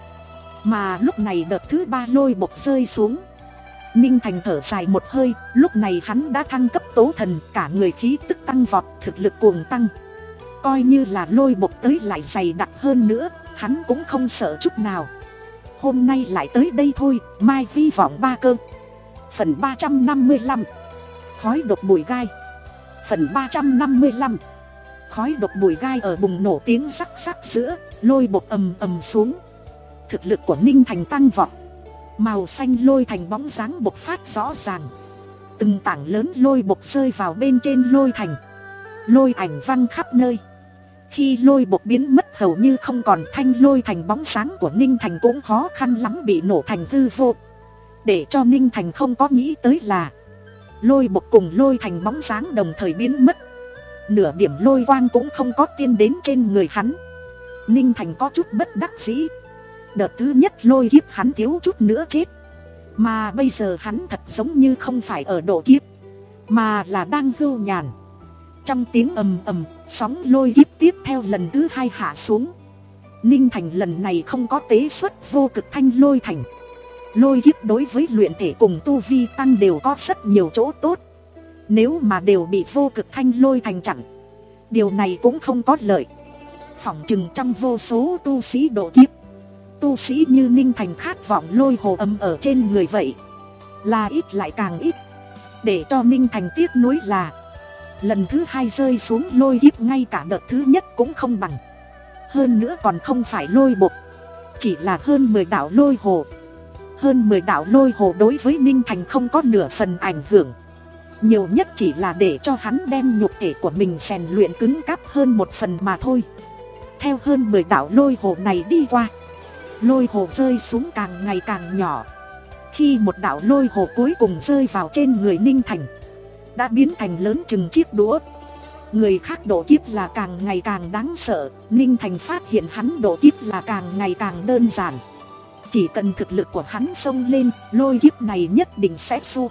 Mà lúc này đợt thứ ba lôi bột rơi xuống, Ninh Thành thở dài một hơi. Lúc này hắn đã thăng cấp tố thần, cả người khí tức tăng vọt, thực lực cuồng tăng. Coi như là lôi bột tới lại dày đặc hơn nữa, hắn cũng không sợ chút nào. Hôm nay lại tới đây thôi, mai hy vọng ba cơ. Phần ba trăm năm mươi lăm, khói độc bụi gai. Phần ba trăm năm mươi lăm, khói độc bụi gai. Ở bùng nổ tiếng rắc rắc giữa, lôi bột ầm ầm xuống. Thực lực của Ninh Thành tăng vọt, màu xanh lôi thành bóng dáng bộc phát rõ ràng. Từng tảng lớn lôi bột rơi vào bên trên lôi thành, lôi ảnh văng khắp nơi. Khi lôi bột biến mất hầu như không còn, thanh lôi thành bóng sáng của Ninh Thành cũng khó khăn lắm bị nổ thành hư vô. Để cho Ninh Thành không có nghĩ tới là lôi bột cùng lôi thành bóng sáng đồng thời biến mất, nửa điểm lôi quang cũng không có tiên đến trên người hắn. Ninh Thành có chút bất đắc dĩ. Đợt thứ nhất lôi kiếp hắn thiếu chút nữa chết, mà bây giờ hắn thật giống như không phải ở độ kiếp, mà là đang hưu nhàn. Trong tiếng ầm ầm, sóng lôi kiếp tiếp theo lần thứ hai hạ xuống. Ninh Thành lần này không có tế xuất vô cực thanh lôi thành. Lôi kiếp đối với luyện thể cùng tu vi tăng đều có rất nhiều chỗ tốt. Nếu mà đều bị vô cực thanh lôi thành chặn, điều này cũng không có lợi. Phỏng chừng trong vô số tu sĩ độ kiếp, tu sĩ như Ninh Thành khát vọng lôi hồ âm ở trên người vậy, là ít lại càng ít. Để cho Ninh Thành tiếc nuối là lần thứ hai rơi xuống lôi kiếp ngay cả đợt thứ nhất cũng không bằng. Hơn nữa còn không phải lôi bột, chỉ là hơn mười đạo lôi hồ. Hơn mười đạo lôi hồ đối với Ninh Thành không có nửa phần ảnh hưởng. nhiều nhất chỉ là để cho hắn đem nhục thể của mình rèn luyện cứng cáp hơn một phần mà thôi. Theo hơn mười đạo lôi hồ này đi qua, lôi hồ rơi xuống càng ngày càng nhỏ. Khi một đạo lôi hồ cuối cùng rơi vào trên người Ninh Thành, đã biến thành lớn chừng chiếc đũa. Người khác độ kiếp là càng ngày càng đáng sợ, Ninh Thành phát hiện hắn độ kiếp là càng ngày càng đơn giản. Chỉ cần thực lực của hắn xông lên, lôi kiếp này nhất định sẽ xô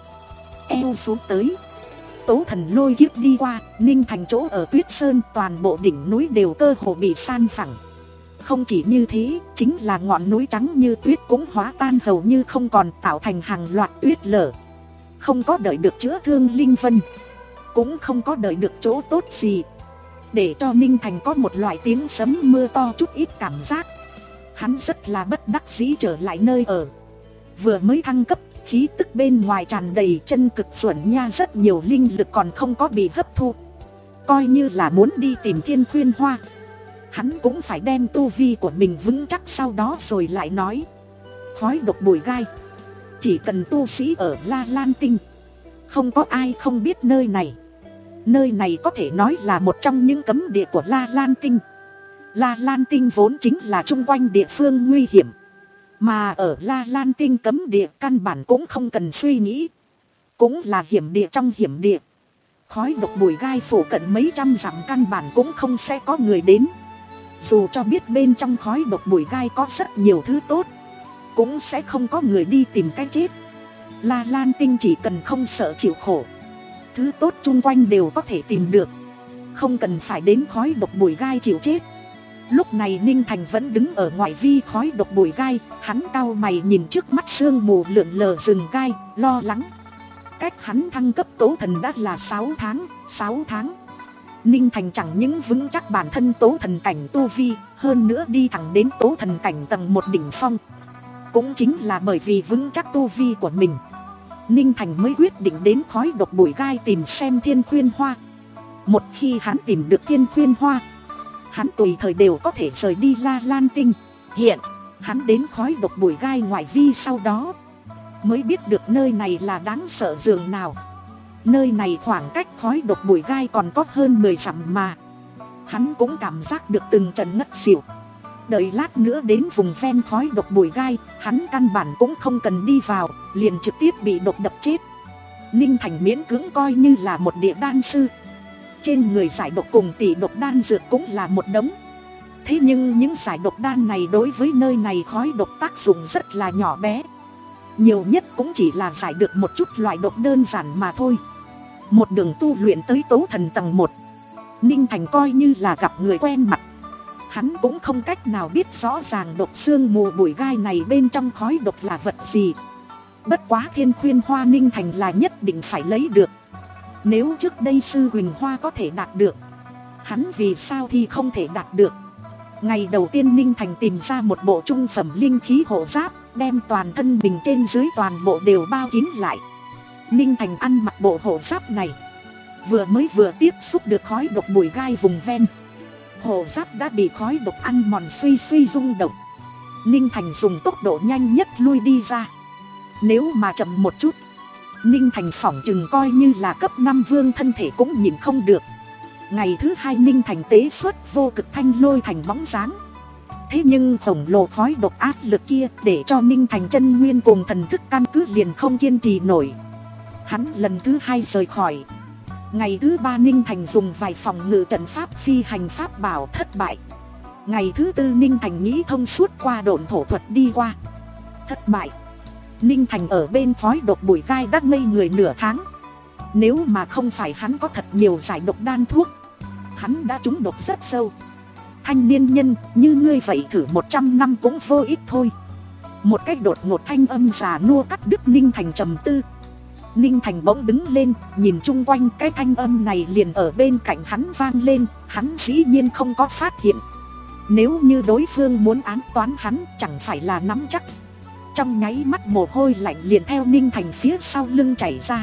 eo xuống tới. Tố thần lôi kiếp đi qua, Ninh Thành chỗ ở Tuyết Sơn toàn bộ đỉnh núi đều cơ hồ bị san phẳng. Không chỉ như thế, chính là ngọn núi trắng như tuyết cũng hóa tan hầu như không còn, tạo thành hàng loạt tuyết lở. Không có đợi được chữa thương linh vân, cũng không có đợi được chỗ tốt gì, để cho Ninh Thành có một loại tiếng sấm mưa to chút ít cảm giác. Hắn rất là bất đắc dĩ trở lại nơi ở. Vừa mới thăng cấp, khí tức bên ngoài tràn đầy, chân cực xuẩn nha, rất nhiều linh lực còn không có bị hấp thu. Coi như là muốn đi tìm Thiên Khuyên Hoa, hắn cũng phải đem tu vi của mình vững chắc sau đó rồi lại nói. Khói độc bụi gai, chỉ cần tu sĩ ở La Lan Tinh, không có ai không biết nơi này. Nơi này có thể nói là một trong những cấm địa của La Lan Tinh. La Lan Tinh vốn chính là chung quanh địa phương nguy hiểm, mà ở La Lan Tinh cấm địa căn bản cũng không cần suy nghĩ, cũng là hiểm địa trong hiểm địa. Khói độc bụi gai phủ cận mấy trăm dặm căn bản cũng không sẽ có người đến. Dù cho biết bên trong khói độc bụi gai có rất nhiều thứ tốt, cũng sẽ không có người đi tìm cái chết. La Lan Tinh chỉ cần không sợ chịu khổ, thứ tốt chung quanh đều có thể tìm được, không cần phải đến khói độc bụi gai chịu chết. Lúc này Ninh Thành vẫn đứng ở ngoại vi khói độc bụi gai, hắn cau mày nhìn trước mắt sương mù lượn lờ rừng gai, lo lắng. Cách hắn thăng cấp tố thần đã là sáu tháng, sáu tháng. Ninh Thành chẳng những vững chắc bản thân tố thần cảnh tu vi, hơn nữa đi thẳng đến tố thần cảnh tầng một đỉnh phong. Cũng chính là bởi vì vững chắc tu vi của mình, Ninh Thành mới quyết định đến khói độc bụi gai tìm xem Thiên Khuyên Hoa. Một khi hắn tìm được Thiên Khuyên Hoa, hắn tùy thời đều có thể rời đi La Lan Tinh. Hiện, hắn đến khói độc bụi gai ngoại vi sau đó, mới biết được nơi này là đáng sợ dường nào. Nơi này khoảng cách khói độc bụi gai còn có hơn mười dặm mà. Hắn cũng cảm giác được từng trận ngất xỉu. Đợi lát nữa đến vùng ven khói độc bụi gai, hắn căn bản cũng không cần đi vào, liền trực tiếp bị độc đập chết. Ninh Thành miễn cưỡng coi như là một địa đan sư, trên người giải độc cùng tỷ độc đan dược cũng là một đống. Thế nhưng những giải độc đan này đối với nơi này khói độc tác dụng rất là nhỏ bé, nhiều nhất cũng chỉ là giải được một chút loại độc đơn giản mà thôi. Một đường tu luyện tới tố thần tầng một, Ninh Thành coi như là gặp người quen mặt. Hắn cũng không cách nào biết rõ ràng độc xương mù bụi gai này bên trong khói độc là vật gì. Bất quá Thiên Khuyên Hoa Ninh Thành là nhất định phải lấy được. Nếu trước đây Sư Huỳnh Hoa có thể đạt được, hắn vì sao thì không thể đạt được. Ngày đầu tiên Ninh Thành tìm ra một bộ trung phẩm linh khí hộ giáp, đem toàn thân mình trên dưới toàn bộ đều bao kín lại. Ninh Thành ăn mặc bộ hộ giáp này, vừa mới vừa tiếp xúc được khói độc bụi gai vùng ven, hộ giáp đã bị khói độc ăn mòn suy suy rung động. Ninh Thành dùng tốc độ nhanh nhất lui đi ra. Nếu mà chậm một chút, Ninh Thành phỏng chừng coi như là cấp năm vương thân thể cũng nhìn không được. Ngày thứ hai Ninh Thành tế xuất vô cực thanh lôi thành bóng dáng. Thế nhưng khổng lồ khói độc áp lực kia để cho Ninh Thành chân nguyên cùng thần thức căn cứ liền không kiên trì nổi. Hắn lần thứ hai rời khỏi. Ngày thứ ba Ninh Thành dùng vài phòng ngự trận pháp phi hành pháp bảo thất bại. Ngày thứ tư Ninh Thành nghĩ thông suốt qua độn thổ thuật đi qua, thất bại. Ninh Thành ở bên khói độc bụi gai đã ngây người nửa tháng. Nếu mà không phải hắn có thật nhiều giải độc đan thuốc, hắn đã trúng độc rất sâu. Thanh niên nhân, như ngươi vậy thử một trăm năm cũng vô ích thôi. Một cách đột ngột thanh âm già nua cắt đứt Ninh Thành trầm tư. Ninh Thành bỗng đứng lên, nhìn chung quanh, cái thanh âm này liền ở bên cạnh hắn vang lên. Hắn dĩ nhiên không có phát hiện. Nếu như đối phương muốn ám toán hắn, chẳng phải là nắm chắc. Trong nháy mắt mồ hôi lạnh liền theo Ninh Thành phía sau lưng chảy ra.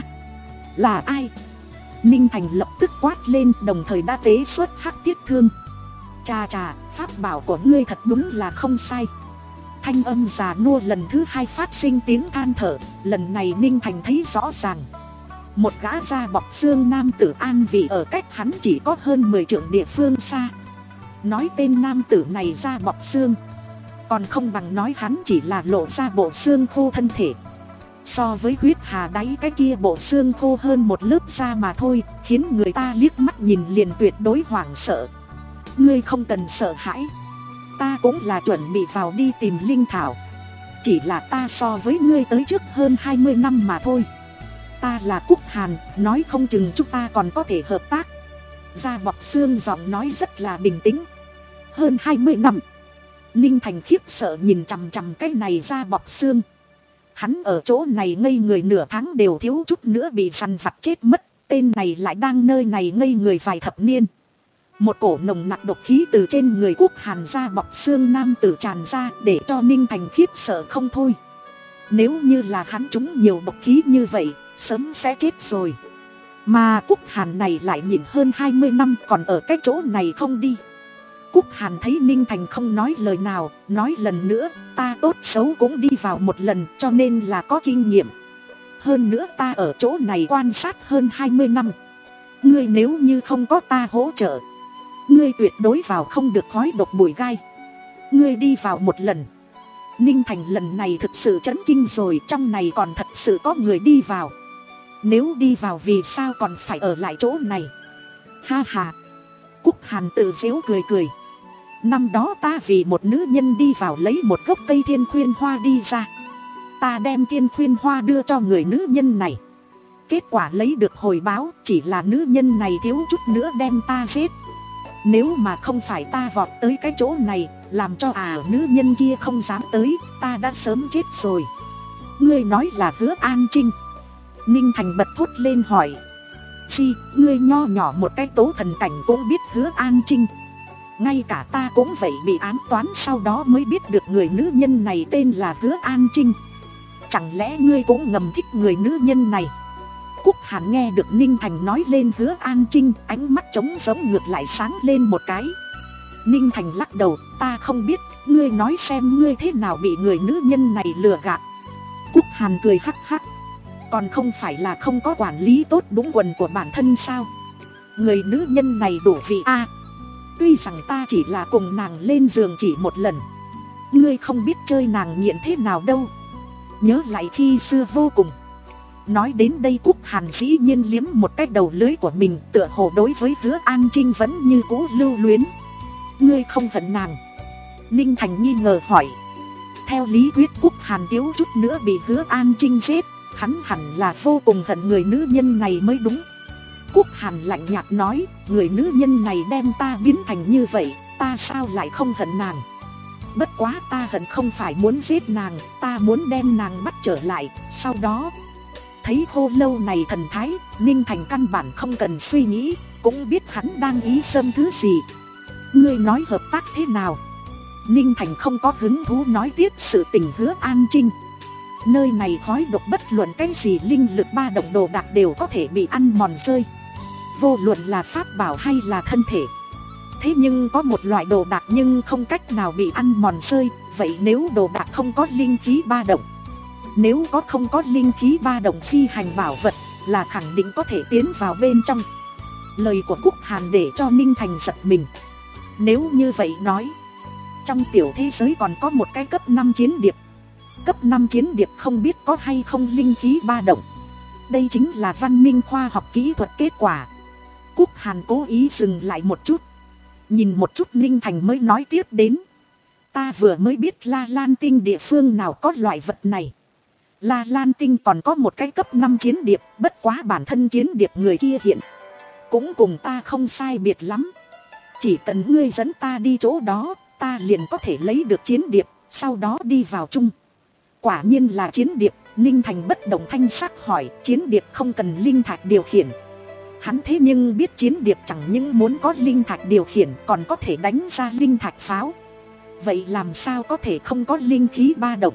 Là ai? Ninh Thành lập tức quát lên, đồng thời đã tế xuất hắc tiết thương. Chà chà, pháp bảo của ngươi thật đúng là không sai. Thanh âm già nua lần thứ hai phát sinh tiếng than thở. Lần này Ninh Thành thấy rõ ràng, Một gã da bọc xương nam tử an vị ở cách hắn chỉ có hơn mười trượng địa phương xa. Nói tên nam tử này da bọc xương còn không bằng nói hắn chỉ là lộ ra bộ xương khô thân thể. So với huyết hà đáy cái kia bộ xương khô hơn một lớp da mà thôi, khiến người ta liếc mắt nhìn liền tuyệt đối hoảng sợ. Ngươi không cần sợ hãi, ta cũng là chuẩn bị vào đi tìm linh thảo. Chỉ là ta so với ngươi tới trước hơn hai mươi năm mà thôi. Ta là Cúc Hàn, nói không chừng chúng ta còn có thể hợp tác. Da bọc xương giọng nói rất là bình tĩnh. Hơn hai mươi năm. Ninh Thành khiếp sợ nhìn chằm chằm cái này da bọc xương. Hắn ở chỗ này ngây người nửa tháng đều thiếu chút nữa bị săn vặt chết mất. Tên này lại đang nơi này ngây người vài thập niên. Một cổ nồng nặc độc khí từ trên người Cúc Hàn da bọc xương nam tử tràn ra, để cho Ninh Thành khiếp sợ không thôi. Nếu như là hắn trúng nhiều độc khí như vậy, sớm sẽ chết rồi. Mà Cúc Hàn này lại nhìn hơn hai mươi năm còn ở cái chỗ này không đi. Cúc Hàn thấy Ninh Thành không nói lời nào, nói lần nữa, ta tốt xấu cũng đi vào một lần cho nên là có kinh nghiệm. Hơn nữa ta ở chỗ này quan sát hơn hai mươi năm. Ngươi nếu như không có ta hỗ trợ, ngươi tuyệt đối vào không được khói độc bụi gai. Ngươi đi vào một lần. Ninh Thành lần này thực sự chấn kinh rồi, trong này còn thật sự có người đi vào. Nếu đi vào vì sao còn phải ở lại chỗ này? Ha ha. Cúc Hàn tự giễu cười cười. Năm đó ta vì một nữ nhân đi vào lấy một gốc cây thiên khuyên hoa đi ra. Ta đem thiên khuyên hoa đưa cho người nữ nhân này. Kết quả lấy được hồi báo chỉ là nữ nhân này thiếu chút nữa đem ta giết. Nếu mà không phải ta vọt tới cái chỗ này, làm cho à nữ nhân kia không dám tới, ta đã sớm chết rồi. Ngươi nói là Hứa An Trinh. Ninh Thành bật thốt lên hỏi. Gì, ngươi nho nhỏ một cái tố thần cảnh cũng biết Hứa An Trinh? Ngay cả ta cũng vậy bị ám toán sau đó mới biết được người nữ nhân này tên là Hứa An Trinh. Chẳng lẽ ngươi cũng ngầm thích người nữ nhân này? Cúc Hàn nghe được Ninh Thành nói lên Hứa An Trinh, ánh mắt trống giống ngược lại sáng lên một cái. Ninh Thành lắc đầu, ta không biết, ngươi nói xem ngươi thế nào bị người nữ nhân này lừa gạt. Cúc Hàn cười hắc hắc. Còn không phải là không có quản lý tốt đúng quần của bản thân sao? Người nữ nhân này đủ vị a. À, tuy rằng ta chỉ là cùng nàng lên giường chỉ một lần, ngươi không biết chơi nàng nghiện thế nào đâu. Nhớ lại khi xưa vô cùng. Nói đến đây Cúc Hàn dĩ nhiên liếm một cái đầu lưới của mình, tựa hồ đối với Hứa An Trinh vẫn như cũ lưu luyến. Ngươi không hận nàng? Ninh Thành nghi ngờ hỏi. Theo lý thuyết Cúc Hàn thiếu chút nữa bị Hứa An Trinh giết, hắn hẳn là vô cùng hận người nữ nhân này mới đúng. Cúc Hàn lạnh nhạt nói, người nữ nhân này đem ta biến thành như vậy, ta sao lại không hận nàng? Bất quá ta hận không phải muốn giết nàng, ta muốn đem nàng bắt trở lại, sau đó... Thấy Khô Lâu này thần thái, Ninh Thành căn bản không cần suy nghĩ, cũng biết hắn đang ý xâm thứ gì. Ngươi nói hợp tác thế nào? Ninh Thành không có hứng thú nói tiếp sự tình Hứa An Trinh. Nơi này khói độc bất luận cái gì linh lực ba động đồ đạc đều có thể bị ăn mòn rơi. Vô luận là pháp bảo hay là thân thể. Thế nhưng có một loại đồ đạc nhưng không cách nào bị ăn mòn rơi. Vậy nếu đồ đạc không có linh khí ba động, nếu có không có linh khí ba động phi hành bảo vật, là khẳng định có thể tiến vào bên trong. Lời của Cúc Hàn để cho Ninh Thành giật mình. Nếu như vậy nói, trong tiểu thế giới còn có một cái cấp năm chiến điệp. Cấp năm chiến điệp không biết có hay không linh khí ba động. Đây chính là văn minh khoa học kỹ thuật kết quả. Cúc Hàn cố ý dừng lại một chút, nhìn một chút Ninh Thành mới nói tiếp đến. Ta vừa mới biết La Lan Tinh địa phương nào có loại vật này. La Lan Tinh còn có một cái cấp năm chiến điệp, bất quá bản thân chiến điệp người kia hiện cũng cùng ta không sai biệt lắm. Chỉ cần ngươi dẫn ta đi chỗ đó, ta liền có thể lấy được chiến điệp, sau đó đi vào chung. Quả nhiên là chiến điệp. Ninh Thành bất động thanh sắc hỏi, chiến điệp không cần linh thạch điều khiển? Hắn thế nhưng biết chiến điệp chẳng những muốn có linh thạch điều khiển, còn có thể đánh ra linh thạch pháo. Vậy làm sao có thể không có linh khí ba động?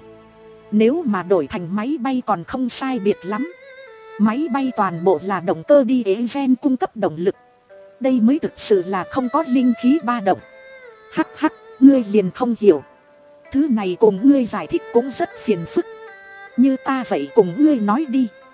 Nếu mà đổi thành máy bay còn không sai biệt lắm. Máy bay toàn bộ là động cơ đi ế gen cung cấp động lực. Đây mới thực sự là không có linh khí ba động. Hắc hắc, ngươi liền không hiểu. Thứ này cùng ngươi giải thích cũng rất phiền phức. Như ta vậy cùng ngươi nói đi.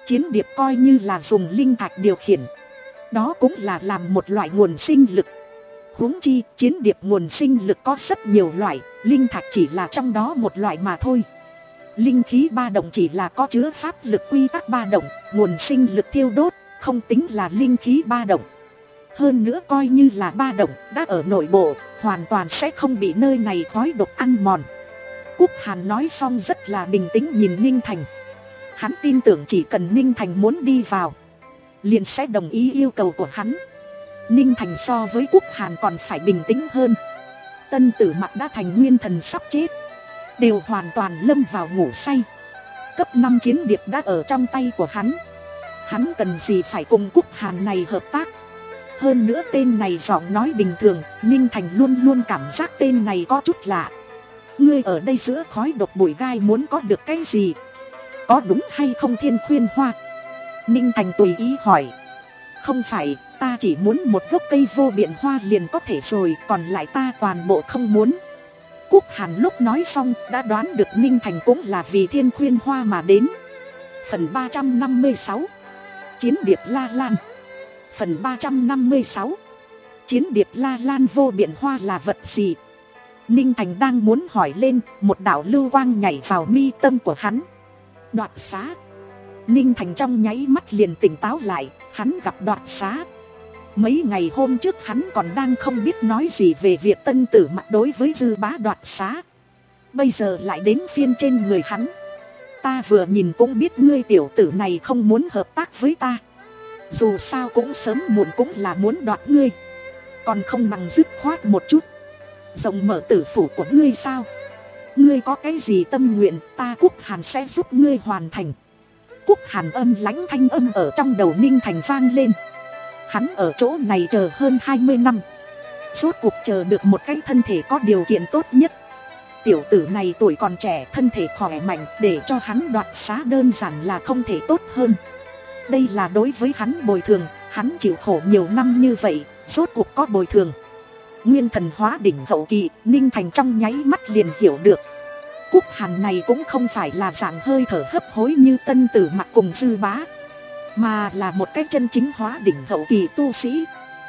Chiến điệp coi như là dùng linh thạch điều khiển, đó cũng là làm một loại nguồn sinh lực. Huống chi chiến điệp nguồn sinh lực có rất nhiều loại, linh thạch chỉ là trong đó một loại mà thôi. Linh khí ba động chỉ là có chứa pháp lực quy tắc ba động, nguồn sinh lực thiêu đốt, không tính là linh khí ba động. Hơn nữa coi như là ba động đã ở nội bộ, hoàn toàn sẽ không bị nơi này khói độc ăn mòn. Cúc Hàn nói xong rất là bình tĩnh nhìn Ninh Thành. Hắn tin tưởng chỉ cần Ninh Thành muốn đi vào, liền sẽ đồng ý yêu cầu của hắn. Ninh Thành so với Cúc Hàn còn phải bình tĩnh hơn. Tân Tử Mặc đã thành nguyên thần sắp chết, đều hoàn toàn lâm vào ngủ say. Cấp năm chiến điệp đã ở trong tay của hắn, hắn cần gì phải cùng Cúc Hàn này hợp tác. Hơn nữa tên này giọng nói bình thường, Ninh Thành luôn luôn cảm giác tên này có chút lạ. Ngươi ở đây giữa khói độc bụi gai muốn có được cái gì? Có đúng hay không Thiên Khuyên Hoa? Ninh Thành tùy ý hỏi. Không phải, ta chỉ muốn một gốc cây vô biện hoa liền có thể rồi, còn lại ta toàn bộ không muốn. Cúc Hàn lúc nói xong đã đoán được Ninh Thành cũng là vì Thiên Khuyên Hoa mà đến. Phần ba trăm năm mươi sáu Chiến điệp La Lan. Phần ba trăm năm mươi sáu Chiến điệp La Lan vô biện hoa là vật gì? Ninh Thành đang muốn hỏi lên, một đạo lưu quang nhảy vào mi tâm của hắn. Đoạt xá. Ninh Thành trong nháy mắt liền tỉnh táo lại, hắn gặp đoạt xá. Mấy ngày hôm trước hắn còn đang không biết nói gì về việc Tân Tử Mặc đối với Dư Bá đoạt xá. Bây giờ lại đến phiên trên người hắn. Ta vừa nhìn cũng biết ngươi tiểu tử này không muốn hợp tác với ta. Dù sao cũng sớm muộn cũng là muốn đoạt ngươi, còn không bằng dứt khoát một chút, rộng mở tử phủ của ngươi sao? Ngươi có cái gì tâm nguyện, ta Cúc Hàn sẽ giúp ngươi hoàn thành. Cúc Hàn âm lãnh thanh âm ở trong đầu Ninh Thành vang lên. Hắn ở chỗ này chờ hơn hai mươi năm, rốt cuộc chờ được một cái thân thể có điều kiện tốt nhất. Tiểu tử này tuổi còn trẻ, thân thể khỏe mạnh, để cho hắn đoạt xá đơn giản là không thể tốt hơn. Đây là đối với hắn bồi thường, hắn chịu khổ nhiều năm như vậy, rốt cuộc có bồi thường. Nguyên thần hóa đỉnh hậu kỳ, Ninh Thành trong nháy mắt liền hiểu được. Cúc Hàn này cũng không phải là dạng hơi thở hấp hối như Tân Tử Mặc cùng Dư Bá, mà là một cái chân chính hóa đỉnh hậu kỳ tu sĩ.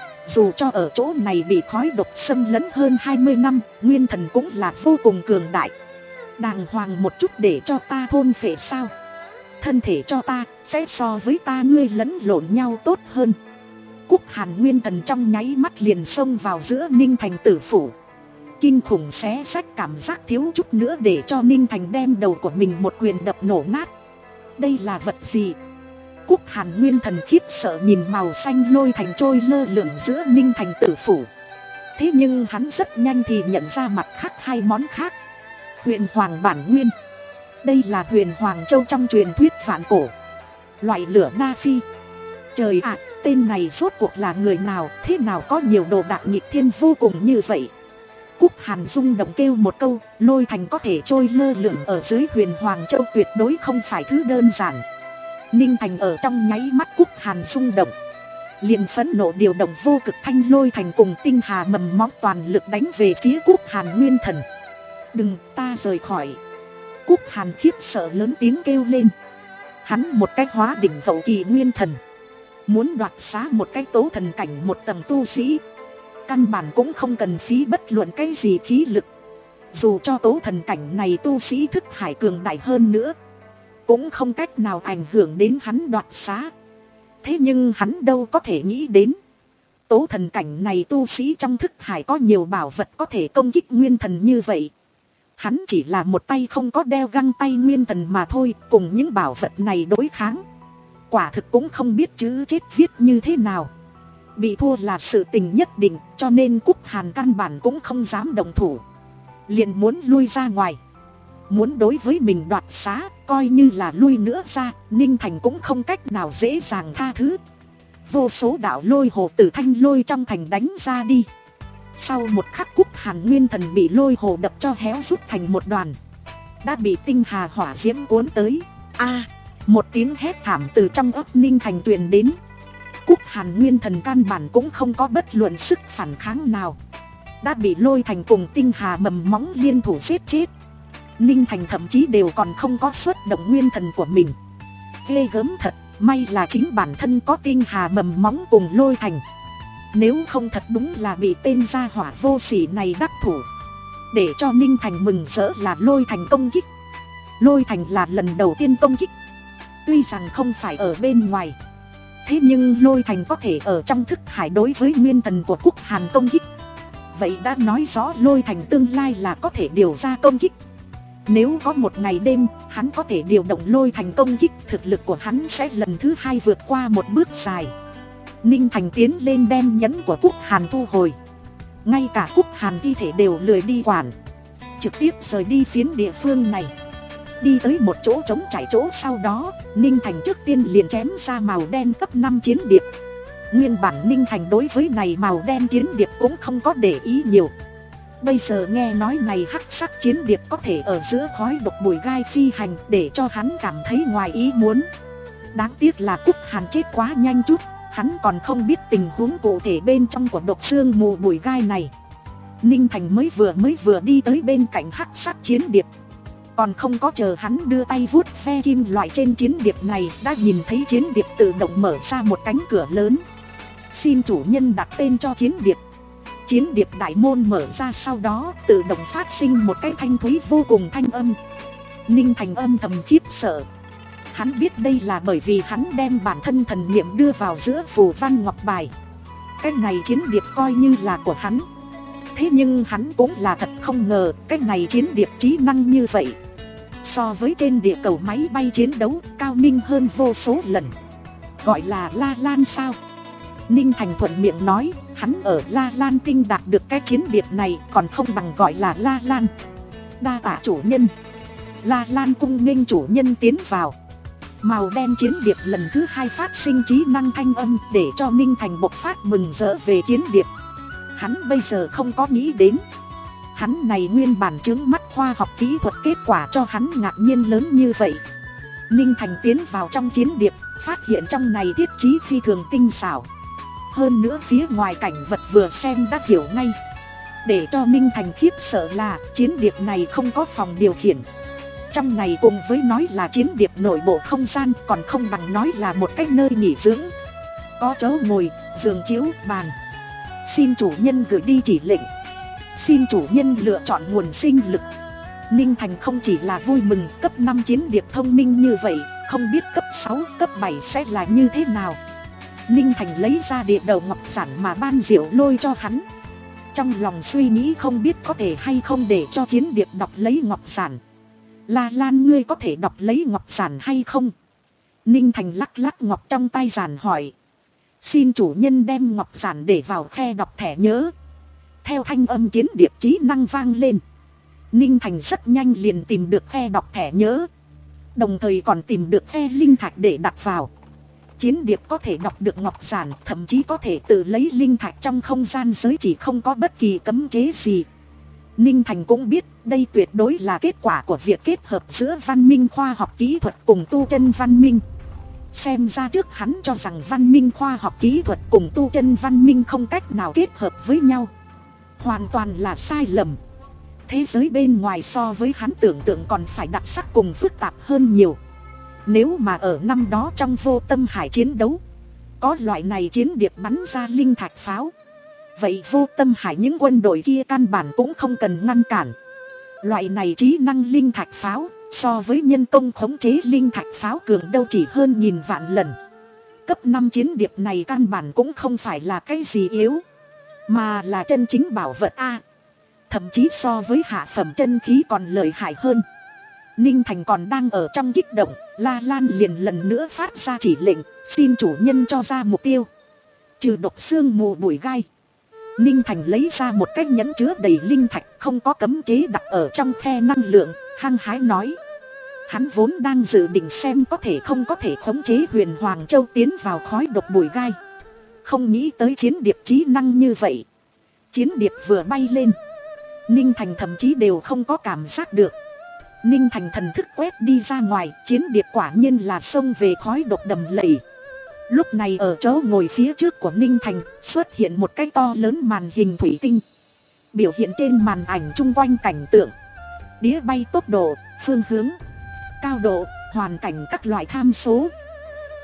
Dù cho ở chỗ này bị khói độc xâm lấn hơn hai mươi năm, nguyên thần cũng là vô cùng cường đại. Đàng hoàng một chút để cho ta thôn phệ sao? Thân thể cho ta, sẽ so với ta ngươi lẫn lộn nhau tốt hơn. Cúc Hàn nguyên thần trong nháy mắt liền xông vào giữa Ninh Thành tử phủ. Kinh khủng xé rách, cảm giác thiếu chút nữa để cho Ninh Thành đem đầu của mình một quyền đập nổ nát. Đây là vật gì? Cúc Hàn nguyên thần khiếp sợ nhìn màu xanh lôi thành trôi lơ lửng giữa Ninh Thành tử phủ. Thế nhưng hắn rất nhanh thì nhận ra mặt khác hai món khác. Huyền Hoàng bản nguyên. Đây là Huyền Hoàng Châu trong truyền thuyết vạn cổ. Loại lửa Na Phi. Trời ạ, tên này rốt cuộc là người nào, thế nào có nhiều đồ đạc nghịch thiên vô cùng như vậy? Cúc Hàn rung động kêu một câu, lôi thành có thể trôi lơ lửng ở dưới Huyền Hoàng Châu tuyệt đối không phải thứ đơn giản. Ninh Thành ở trong nháy mắt Cúc Hàn rung động, liền phẫn nộ điều động vô cực thanh lôi thành cùng tinh hà mầm móng toàn lực đánh về phía Cúc Hàn nguyên thần. Đừng, ta rời khỏi. Cúc Hàn khiếp sợ lớn tiếng kêu lên. Hắn một cái hóa đỉnh hậu kỳ nguyên thần, muốn đoạt xá một cái tố thần cảnh một tầng tu sĩ, căn bản cũng không cần phí bất luận cái gì khí lực. Dù cho tố thần cảnh này tu sĩ thức hải cường đại hơn nữa, cũng không cách nào ảnh hưởng đến hắn đoạt xá. Thế nhưng hắn đâu có thể nghĩ đến, tố thần cảnh này tu sĩ trong thức hải có nhiều bảo vật có thể công kích nguyên thần như vậy. Hắn chỉ là một tay không có đeo găng tay nguyên thần mà thôi, cùng những bảo vật này đối kháng, quả thực cũng không biết chữ chết viết như thế nào. Bị thua là sự tình nhất định, cho nên Cúc Hàn căn bản cũng không dám động thủ, liền muốn lui ra ngoài. Muốn đối với mình đoạt xá, coi như là lui nữa ra, Ninh Thành cũng không cách nào dễ dàng tha thứ. Vô số đạo lôi hồ từ thanh lôi trong thành đánh ra đi. Sau một khắc Cúc Hàn nguyên thần bị lôi hồ đập cho héo rút thành một đoàn, đã bị tinh hà hỏa diễm cuốn tới. A, một tiếng hét thảm từ trong ấp Ninh Thành truyền đến. Cúc Hàn nguyên thần căn bản cũng không có bất luận sức phản kháng nào, đã bị lôi thành cùng tinh hà mầm móng liên thủ giết chết. Ninh Thành thậm chí đều còn không có xuất động nguyên thần của mình. Ghê gớm thật, May là chính bản thân có tinh hà mầm móng cùng Lôi Thành. Nếu không thật đúng là bị tên gia hỏa vô sỉ này đắc thủ. Để cho Ninh Thành mừng rỡ là Lôi Thành công kích. Lôi Thành là lần đầu tiên công kích. Tuy rằng không phải ở bên ngoài, thế nhưng Lôi Thành có thể ở trong thức hải đối với nguyên thần của Quốc Hàn công kích. Vậy đã nói rõ Lôi Thành tương lai là có thể điều ra công kích. Nếu có một ngày đêm, hắn có thể điều động Lôi Thành công kích, thực lực của hắn sẽ lần thứ hai vượt qua một bước dài. Ninh Thành tiến lên đem nhẫn của Quốc Hàn thu hồi. Ngay cả Quốc Hàn thi thể đều lười đi quản, trực tiếp rời đi phiến địa phương này. Đi tới một chỗ trống trải chỗ sau đó, Ninh Thành trước tiên liền chém ra màu đen cấp năm chiến điệp. Nguyên bản Ninh Thành đối với này màu đen chiến điệp cũng không có để ý nhiều. Bây giờ nghe nói này hắc sắc chiến điệp có thể ở giữa khói độc bụi gai phi hành, để cho hắn cảm thấy ngoài ý muốn. Đáng tiếc là Quốc Hàn chết quá nhanh chút, hắn còn không biết tình huống cụ thể bên trong của độc xương mù bụi gai này. Ninh Thành mới vừa mới vừa đi tới bên cạnh hắc sắc chiến điệp, còn không có chờ hắn đưa tay vuốt ve kim loại trên chiến điệp này, đã nhìn thấy chiến điệp tự động mở ra một cánh cửa lớn. Xin chủ nhân đặt tên cho chiến điệp. Chiến điệp đại môn mở ra, sau đó tự động phát sinh một cái thanh thúy vô cùng thanh âm. Ninh Thành âm thầm khiếp sợ. Hắn biết đây là bởi vì hắn đem bản thân thần niệm đưa vào giữa phù văn ngọc bài. Cái này chiến điệp coi như là của hắn. Thế nhưng hắn cũng là thật không ngờ cái này chiến điệp trí năng như vậy. So với trên địa cầu máy bay chiến đấu, cao minh hơn vô số lần. Gọi là La Lan sao? Ninh Thành thuận miệng nói, hắn ở La Lan tinh đạt được cái chiến điệp này còn không bằng gọi là La Lan. Đa tạ chủ nhân. La Lan cung nghênh chủ nhân tiến vào. Màu đen chiến điệp lần thứ hai phát sinh trí năng thanh âm, để cho Ninh Thành bộc phát mừng rỡ về chiến điệp. Hắn bây giờ không có nghĩ đến, hắn này nguyên bản chướng mắt khoa học kỹ thuật, kết quả cho hắn ngạc nhiên lớn như vậy. Ninh Thành tiến vào trong chiến điệp, phát hiện trong này thiết trí phi thường tinh xảo. Hơn nữa phía ngoài cảnh vật vừa xem đã hiểu ngay. Để cho Ninh Thành khiếp sợ là chiến điệp này không có phòng điều khiển. Trong này cùng với nói là chiến điệp nội bộ không gian, còn không bằng nói là một cái nơi nghỉ dưỡng. Có chỗ ngồi, giường chiếu, bàn. Xin chủ nhân gửi đi chỉ lệnh. Xin chủ nhân lựa chọn nguồn sinh lực. Ninh Thành không chỉ là vui mừng cấp năm chiến điệp thông minh như vậy, không biết cấp sáu, cấp bảy sẽ là như thế nào. Ninh Thành lấy ra địa đầu ngọc giản mà Ban Diệu Lôi cho hắn. Trong lòng suy nghĩ không biết có thể hay không để cho chiến điệp đọc lấy ngọc giản. La Lan, ngươi có thể đọc lấy ngọc giản hay không? Ninh Thành lắc lắc ngọc trong tay giản hỏi. Xin chủ nhân đem ngọc giản để vào khe đọc thẻ nhớ. Theo thanh âm chiến điệp trí năng vang lên, Ninh Thành rất nhanh liền tìm được khe đọc thẻ nhớ. Đồng thời còn tìm được khe linh thạch để đặt vào. Chiến điệp có thể đọc được ngọc giản, thậm chí có thể tự lấy linh thạch trong không gian giới chỉ, không có bất kỳ cấm chế gì. Ninh Thành cũng biết đây tuyệt đối là kết quả của việc kết hợp giữa văn minh khoa học kỹ thuật cùng tu chân văn minh. Xem ra trước hắn cho rằng văn minh khoa học kỹ thuật cùng tu chân văn minh không cách nào kết hợp với nhau. Hoàn toàn là sai lầm. Thế giới bên ngoài so với hắn tưởng tượng còn phải đặc sắc cùng phức tạp hơn nhiều. Nếu mà ở năm đó trong vô tâm hải chiến đấu, có loại này chiến điệp bắn ra linh thạch pháo, vậy vô tâm hải những quân đội kia căn bản cũng không cần ngăn cản. Loại này trí năng linh thạch pháo so với nhân công khống chế linh thạch pháo cường đâu chỉ hơn nghìn vạn lần. Cấp năm chiến điệp này căn bản cũng không phải là cái gì yếu, mà là chân chính bảo vật A. Thậm chí so với hạ phẩm chân khí còn lợi hại hơn. Ninh Thành còn đang ở trong kích động, La Lan liền lần nữa phát ra chỉ lệnh, xin chủ nhân cho ra mục tiêu. Trừ độc xương mù bụi gai. Ninh Thành lấy ra một cái nhẫn chứa đầy linh thạch, không có cấm chế đặt ở trong khe năng lượng, hăng hái nói. Hắn vốn đang dự định xem có thể không có thể khống chế Huyền Hoàng Châu tiến vào khói độc bụi gai. Không nghĩ tới chiến điệp trí năng như vậy. Chiến điệp vừa bay lên, Ninh Thành thậm chí đều không có cảm giác được. Ninh Thành thần thức quét đi ra ngoài, chiến điệp quả nhiên là xông về khói độc đầm lầy. Lúc này ở chỗ ngồi phía trước của Ninh Thành xuất hiện một cái to lớn màn hình thủy tinh. Biểu hiện trên màn ảnh chung quanh cảnh tượng, đĩa bay tốc độ, phương hướng, cao độ, hoàn cảnh các loại tham số.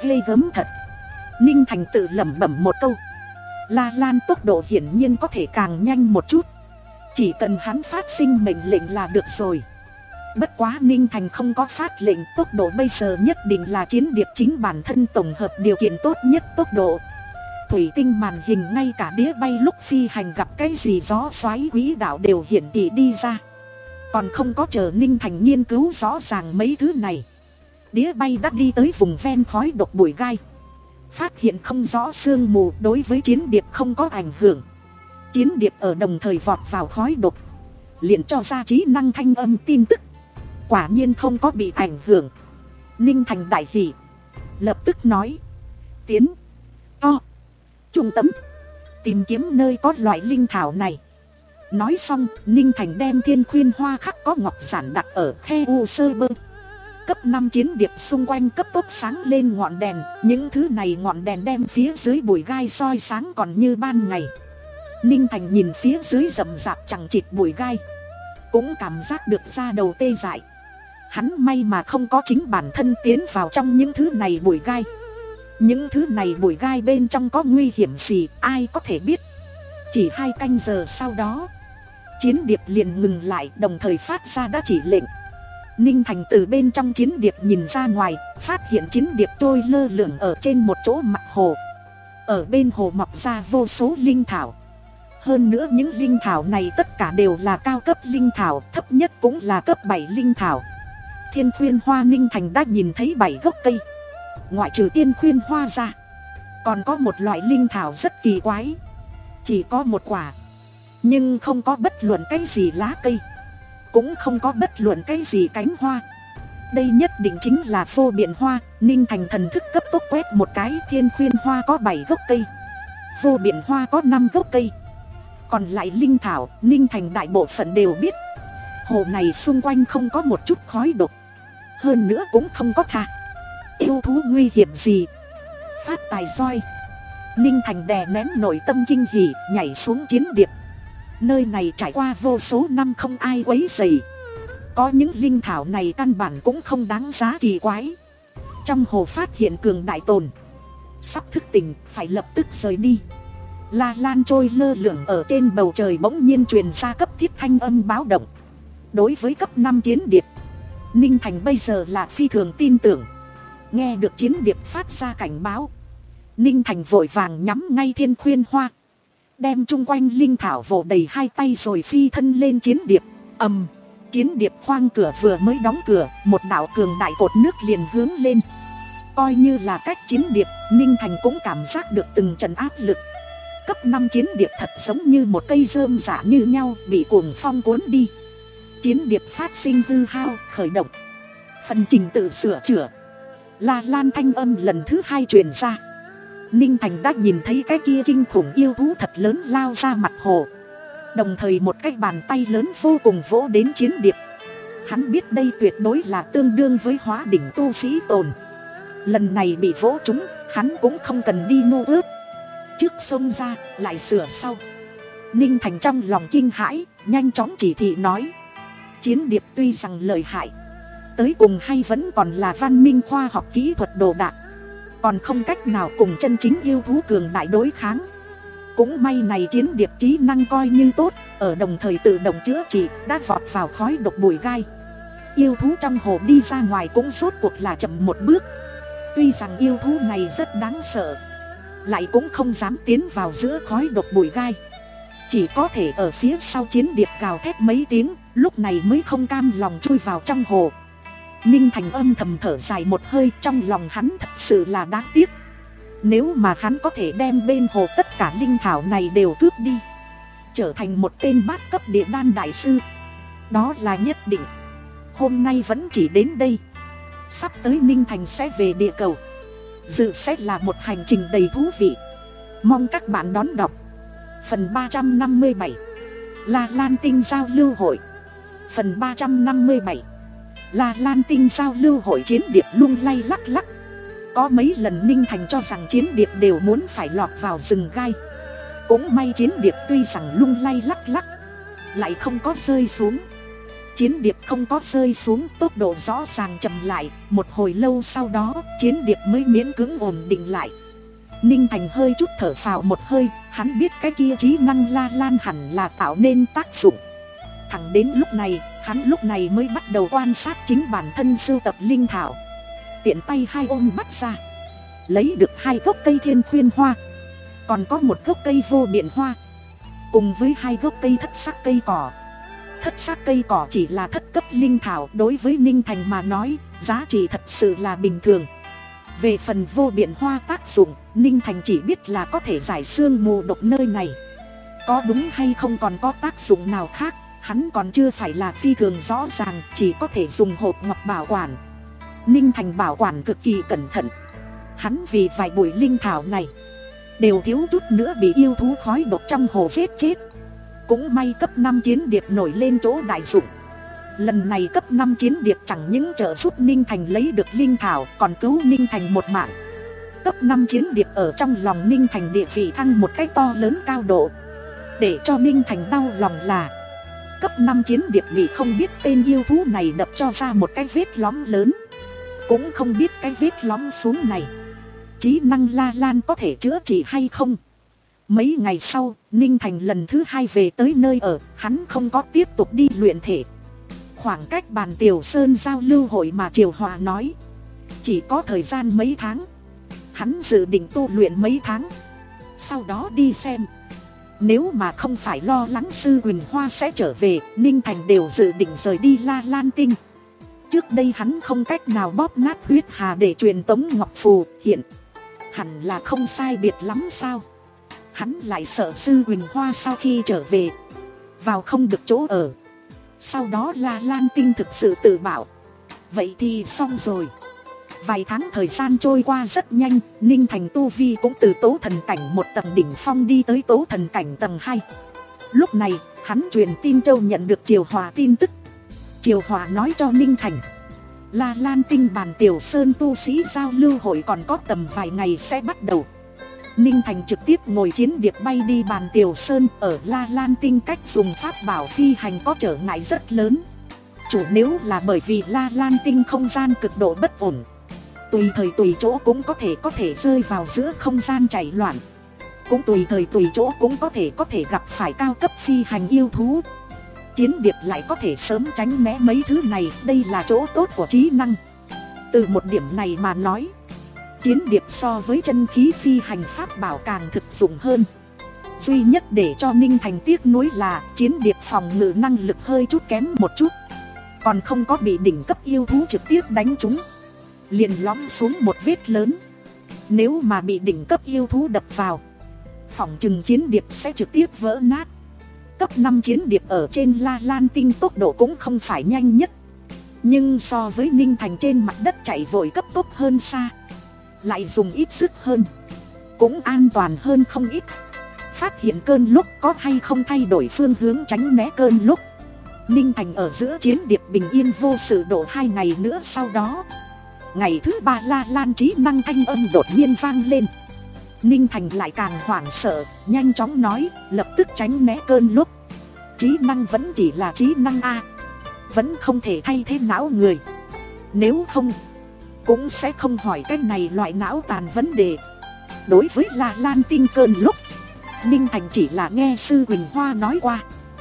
ghê gớm thật. Ninh Thành tự lẩm bẩm một câu. La Lan tốc độ hiển nhiên có thể càng nhanh một chút, chỉ cần hắn phát sinh mệnh lệnh là được rồi. Bất quá Ninh Thành không có phát lệnh, tốc độ bây giờ nhất định là chiến điệp chính bản thân tổng hợp điều kiện tốt nhất tốc độ. Thủy tinh màn hình ngay cả đĩa bay lúc phi hành gặp cái gì gió xoáy quỹ đạo đều hiển thị đi ra. Còn không có chờ Ninh Thành nghiên cứu rõ ràng mấy thứ này, đĩa bay đã đi tới vùng ven khói độc bụi gai. Phát hiện không rõ sương mù đối với chiến điệp không có ảnh hưởng. Chiến điệp ở đồng thời vọt vào khói độc, liền cho ra trí năng thanh âm tin tức. Quả nhiên không có bị ảnh hưởng. Ninh Thành đại hỉ, lập tức nói: tiến to trung tâm, tìm kiếm nơi có loại linh thảo này. Nói xong, Ninh Thành đem thiên khuyên hoa khắc có ngọc giản đặt ở khe u sơ bơ. Cấp năm chiến điệp xung quanh cấp tốc sáng lên ngọn đèn. Những thứ này ngọn đèn đem phía dưới bụi gai soi sáng còn như ban ngày. Ninh Thành nhìn phía dưới rậm rạp chẳng chịt bụi gai, cũng cảm giác được da đầu tê dại. Hắn may mà không có chính bản thân tiến vào trong những thứ này bụi gai. Những thứ này bụi gai bên trong có nguy hiểm gì ai có thể biết. Chỉ hai canh giờ sau đó, chiến điệp liền ngừng lại, đồng thời phát ra đã chỉ lệnh. Ninh Thành từ bên trong chiến điệp nhìn ra ngoài, phát hiện chiến điệp trôi lơ lửng ở trên một chỗ mặt hồ. Ở bên hồ mọc ra vô số linh thảo. Hơn nữa những linh thảo này tất cả đều là cao cấp linh thảo, thấp nhất cũng là cấp bảy linh thảo. Thiên khuyên hoa Ninh Thành đã nhìn thấy bảy gốc cây. Ngoại trừ tiên khuyên hoa ra, còn có một loại linh thảo rất kỳ quái. Chỉ có một quả, nhưng không có bất luận cái gì lá cây, cũng không có bất luận cái gì cánh hoa. Đây nhất định chính là vô biện hoa. Ninh Thành thần thức cấp tốc quét một cái, thiên khuyên hoa có bảy gốc cây, vô biện hoa có năm gốc cây. Còn lại linh thảo, Ninh Thành đại bộ phận đều biết. Hồ này xung quanh không có một chút khói độc, hơn nữa cũng không có thà yêu thú nguy hiểm gì. Phát tài roi. Ninh Thành đè nén nội tâm kinh hỉ, nhảy xuống chiến điệp. Nơi này trải qua vô số năm không ai quấy rầy. Có những linh thảo này căn bản cũng không đáng giá kỳ quái. Trong hồ phát hiện cường đại tồn, sắp thức tỉnh, phải lập tức rời đi. La Lan trôi lơ lửng ở trên bầu trời bỗng nhiên truyền ra cấp thiết thanh âm báo động. Đối với cấp năm chiến điệp, Ninh Thành bây giờ là phi thường tin tưởng. Nghe được chiến điệp phát ra cảnh báo, Ninh Thành vội vàng nhắm ngay thiên khuyên hoa, đem chung quanh linh thảo vồ đầy hai tay rồi phi thân lên chiến điệp. Ầm, chiến điệp khoang cửa vừa mới đóng cửa, một đạo cường đại cột nước liền hướng lên. Coi như là cách chiến điệp, Ninh Thành cũng cảm giác được từng trận áp lực. Cấp năm chiến điệp thật giống như một cây rơm rạ như nhau, bị cuồng phong cuốn đi. Chiến điệp phát sinh hư hao, khởi động. Phần trình tự sửa chữa. La Lan thanh âm lần thứ hai truyền ra. Ninh Thành đã nhìn thấy cái kia kinh khủng yêu thú thật lớn lao ra mặt hồ. Đồng thời một cái bàn tay lớn vô cùng vỗ đến chiến điệp. Hắn biết đây tuyệt đối là tương đương với hóa đỉnh tu sĩ tồn. Lần này bị vỗ trúng, hắn cũng không cần đi nô ướp. Trước xông ra, lại sửa sau. Ninh Thành trong lòng kinh hãi, nhanh chóng chỉ thị nói. Chiến điệp tuy rằng lợi hại, tới cùng hay vẫn còn là văn minh khoa học kỹ thuật đồ đạc, còn không cách nào cùng chân chính yêu thú cường đại đối kháng. Cũng may này chiến điệp trí năng coi như tốt, ở đồng thời tự động chữa trị, đã vọt vào khói độc bụi gai. Yêu thú trong hồ đi ra ngoài cũng rốt cuộc là chậm một bước. Tuy rằng yêu thú này rất đáng sợ, lại cũng không dám tiến vào giữa khói độc bụi gai, chỉ có thể ở phía sau chiến điệp gào thét mấy tiếng, lúc này mới không cam lòng chui vào trong hồ. Ninh Thành âm thầm thở dài một hơi, trong lòng hắn thật sự là đáng tiếc. Nếu mà hắn có thể đem bên hồ tất cả linh thảo này đều cướp đi, trở thành một tên bát cấp địa đan đại sư, đó là nhất định. Hôm nay vẫn chỉ đến đây, sắp tới Ninh Thành sẽ về địa cầu, dự sẽ là một hành trình đầy thú vị. Mong các bạn đón đọc. Phần ba trăm năm mươi bảy, La Lan Tinh giao lưu hội. Phần ba trăm năm mươi bảy, La Lan Tinh giao lưu hội. Chiến điệp lung lay lắc lắc. Có mấy lần Ninh Thành cho rằng chiến điệp đều muốn phải lọt vào rừng gai. Cũng may chiến điệp tuy rằng lung lay lắc lắc, lại không có rơi xuống. Chiến điệp không có rơi xuống, tốc độ rõ ràng chậm lại. Một hồi lâu sau đó, chiến điệp mới miễn cưỡng ổn định lại. Ninh Thành hơi chút thở phào một hơi, hắn biết cái kia trí năng La Lan hẳn là tạo nên tác dụng. Thẳng đến lúc này, hắn lúc này mới bắt đầu quan sát chính bản thân sưu tập linh thảo. Tiện tay hai ôm bắt ra, lấy được hai gốc cây thiên khuyên hoa, còn có một gốc cây vô biện hoa, cùng với hai gốc cây thất sắc cây cỏ. Thất sắc cây cỏ chỉ là thất cấp linh thảo, đối với Ninh Thành mà nói, giá trị thật sự là bình thường. Về phần vô biện hoa tác dụng, Ninh Thành chỉ biết là có thể giải sương mù độc nơi này. Có đúng hay không còn có tác dụng nào khác, hắn còn chưa phải là phi thường rõ ràng, chỉ có thể dùng hộp ngọc bảo quản. Ninh Thành bảo quản cực kỳ cẩn thận. Hắn vì vài bụi linh thảo này, đều thiếu chút nữa bị yêu thú khói độc trong hồ giết chết. Cũng may cấp năm chiến điệp nổi lên chỗ đại dụng. Lần này cấp năm chiến điệp chẳng những trợ giúp Ninh Thành lấy được linh thảo, còn cứu Ninh Thành một mạng. Cấp năm chiến điệp ở trong lòng Ninh Thành địa vị thăng một cách to lớn cao độ. Để cho Ninh Thành đau lòng là cấp năm chiến điệp bị không biết tên yêu thú này đập cho ra một cái vết lõm lớn. Cũng không biết cái vết lõm xuống này trí năng La Lan có thể chữa trị hay không. Mấy ngày sau, Ninh Thành lần thứ hai về tới nơi ở, hắn không có tiếp tục đi luyện thể. Khoảng cách bàn Tiểu Sơn giao lưu hội mà Triều Hòa nói, chỉ có thời gian mấy tháng. Hắn dự định tu luyện mấy tháng, sau đó đi xem. Nếu mà không phải lo lắng Sư Huỳnh Hoa sẽ trở về, Ninh Thành đều dự định rời đi La Lan Tinh. Trước đây hắn không cách nào bóp nát huyết hà để truyền tống ngọc phù, hiện hẳn là không sai biệt lắm sao. Hắn lại sợ Sư Huỳnh Hoa sau khi trở về, vào không được chỗ ở, sau đó La Lan Tinh thực sự tự bảo. Vậy thì xong rồi. Vài tháng thời gian trôi qua rất nhanh, Ninh Thành tu vi cũng từ tố thần cảnh một tầng đỉnh phong đi tới tố thần cảnh tầng hai. Lúc này, hắn truyền tin Châu nhận được Triều Hòa tin tức. Triều Hòa nói cho Ninh Thành, La Lan Tinh bàn Tiểu Sơn tu sĩ giao lưu hội còn có tầm vài ngày sẽ bắt đầu. Ninh Thành trực tiếp ngồi chiến điệp bay đi bàn Tiểu Sơn. Ở La Lan Tinh cách dùng pháp bảo phi hành có trở ngại rất lớn. Chủ nếu là bởi vì La Lan Tinh không gian cực độ bất ổn, tùy thời tùy chỗ cũng có thể có thể rơi vào giữa không gian chảy loạn. Cũng tùy thời tùy chỗ cũng có thể có thể gặp phải cao cấp phi hành yêu thú. Chiến điệp lại có thể sớm tránh né mấy thứ này, đây là chỗ tốt của trí năng. Từ một điểm này mà nói, chiến điệp so với chân khí phi hành pháp bảo càng thực dụng hơn. Duy nhất để cho Ninh Thành tiếc nuối là chiến điệp phòng ngự năng lực hơi chút kém một chút, còn không có bị đỉnh cấp yêu thú trực tiếp đánh trúng, liền lõm xuống một vết lớn. Nếu mà bị đỉnh cấp yêu thú đập vào, phỏng chừng chiến điệp sẽ trực tiếp vỡ nát. Cấp năm chiến điệp ở trên La Lan Tinh tốc độ cũng không phải nhanh nhất, nhưng so với Ninh Thành trên mặt đất chạy vội cấp tốc hơn xa, lại dùng ít sức hơn, cũng an toàn hơn không ít. Phát hiện cơn lốc có hay không thay đổi phương hướng tránh né cơn lốc. Ninh Thành ở giữa chiến điệp bình yên vô sự độ hai ngày nữa. Sau đó, ngày thứ ba La Lan trí năng thanh âm đột nhiên vang lên. Ninh Thành lại càng hoảng sợ, nhanh chóng nói, lập tức tránh né cơn lốc. Trí năng vẫn chỉ là trí năng A, vẫn không thể thay thế não người. Nếu không, cũng sẽ không hỏi cái này loại não tàn vấn đề. Đối với La Lan Tinh cơn lốc, Ninh Thành chỉ là nghe Sư Huỳnh Hoa nói qua,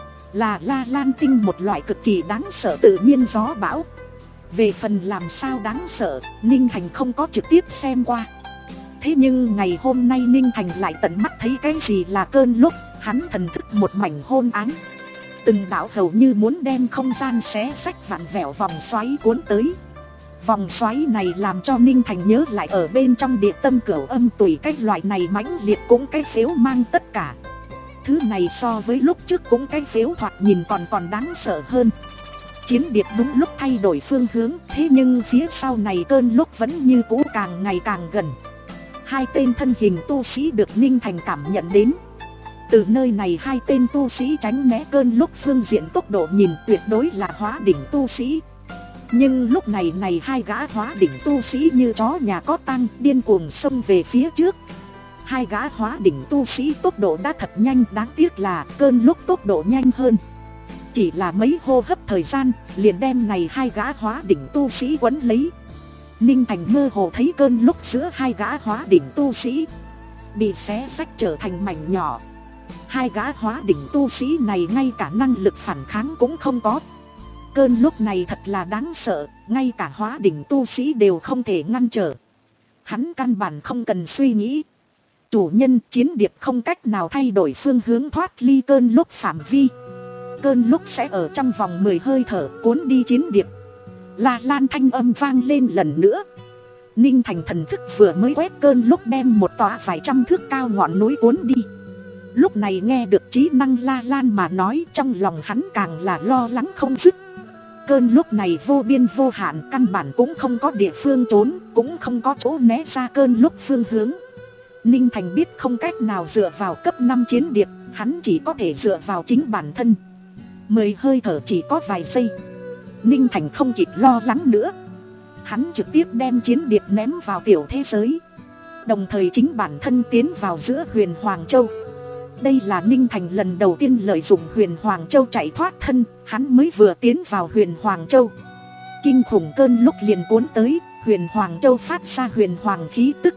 là La Lan Tinh một loại cực kỳ đáng sợ tự nhiên gió bão. Về phần làm sao đáng sợ, Ninh Thành không có trực tiếp xem qua. Thế nhưng ngày hôm nay Ninh Thành lại tận mắt thấy cái gì là cơn lốc. Hắn thần thức một mảnh hôn ám, từng đạo hầu như muốn đem không gian xé xách vặn vẹo vòng xoáy cuốn tới. Vòng xoáy này làm cho Ninh Thành nhớ lại ở bên trong địa tâm cửu âm tùy cách loại này mãnh liệt cũng cái phếu mang tất cả. Thứ này so với lúc trước cũng cái phếu thoạt nhìn còn còn đáng sợ hơn. Chiến điệp đúng lúc thay đổi phương hướng, thế nhưng phía sau này cơn lốc vẫn như cũ càng ngày càng gần. Hai tên thân hình tu sĩ được Ninh Thành cảm nhận đến. Từ nơi này hai tên tu sĩ tránh né cơn lốc phương diện tốc độ nhìn tuyệt đối là hóa đỉnh tu sĩ. Nhưng lúc này này hai gã hóa đỉnh tu sĩ như chó nhà có tăng, điên cuồng xông về phía trước. Hai gã hóa đỉnh tu sĩ tốc độ đã thật nhanh, đáng tiếc là cơn lốc tốc độ nhanh hơn. Chỉ là mấy hô hấp thời gian, liền đem này hai gã hóa đỉnh tu sĩ quấn lấy. Ninh Thành mơ hồ thấy cơn lúc giữa hai gã hóa đỉnh tu sĩ bị xé xách trở thành mảnh nhỏ. Hai gã hóa đỉnh tu sĩ này ngay cả năng lực phản kháng cũng không có. Cơn lúc này thật là đáng sợ, ngay cả hóa đỉnh tu sĩ đều không thể ngăn trở. Hắn căn bản không cần suy nghĩ. Chủ nhân, chiến điệp không cách nào thay đổi phương hướng thoát ly cơn lúc phạm vi. Cơn lúc sẽ ở trong vòng mười hơi thở cuốn đi chiến điệp. La Lan thanh âm vang lên lần nữa. Ninh Thành thần thức vừa mới quét cơn lúc đem một tòa vài trăm thước cao ngọn núi cuốn đi. Lúc này nghe được trí năng La Lan mà nói, trong lòng hắn càng là lo lắng không dứt. Cơn lúc này vô biên vô hạn, căn bản cũng không có địa phương trốn, cũng không có chỗ né ra cơn lúc phương hướng. Ninh Thành biết không cách nào dựa vào cấp năm chiến điệp, hắn chỉ có thể dựa vào chính bản thân. Mười hơi thở chỉ có vài giây. Ninh Thành không kịp lo lắng nữa. Hắn trực tiếp đem chiến điệp ném vào tiểu thế giới, đồng thời chính bản thân tiến vào giữa Huyền Hoàng Châu. Đây là Ninh Thành lần đầu tiên lợi dụng Huyền Hoàng Châu chạy thoát thân. Hắn mới vừa tiến vào Huyền Hoàng Châu, kinh khủng cơn lúc liền cuốn tới. Huyền Hoàng Châu phát ra huyền hoàng khí tức.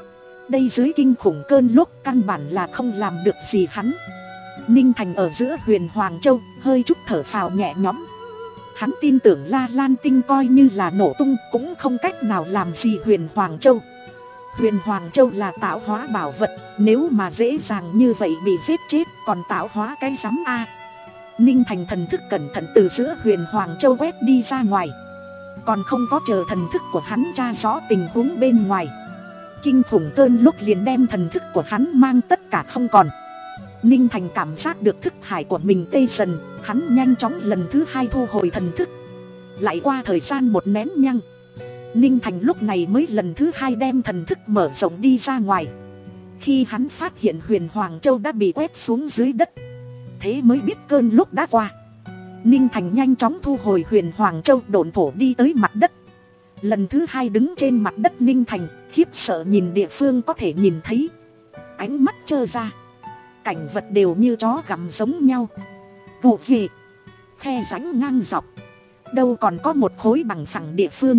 Đây dưới kinh khủng cơn lúc căn bản là không làm được gì hắn. Ninh Thành ở giữa Huyền Hoàng Châu hơi chút thở phào nhẹ nhõm. Hắn tin tưởng La Lan tinh coi như là nổ tung cũng không cách nào làm gì Huyền Hoàng Châu. Huyền Hoàng Châu là tạo hóa bảo vật, nếu mà dễ dàng như vậy bị giết chết còn tạo hóa cái rắm a. Ninh Thành thần thức cẩn thận từ giữa Huyền Hoàng Châu quét đi ra ngoài. Còn không có chờ thần thức của hắn tra rõ tình huống bên ngoài, kinh khủng cơn lúc liền đem thần thức của hắn mang tất cả không còn. Ninh Thành cảm giác được thức hải của mình tê dần, hắn nhanh chóng lần thứ hai thu hồi thần thức. Lại qua thời gian một nén nhăng, Ninh Thành lúc này mới lần thứ hai đem thần thức mở rộng đi ra ngoài. Khi hắn phát hiện Huyền Hoàng Châu đã bị quét xuống dưới đất, thế mới biết cơn lúc đã qua. Ninh Thành nhanh chóng thu hồi Huyền Hoàng Châu, độn thổ đi tới mặt đất. Lần thứ hai đứng trên mặt đất, Ninh Thành khiếp sợ nhìn địa phương có thể nhìn thấy. Ánh mắt trơ ra, cảnh vật đều như chó gặm giống nhau. Vụ về, khe rãnh ngang dọc, đâu còn có một khối bằng phẳng địa phương.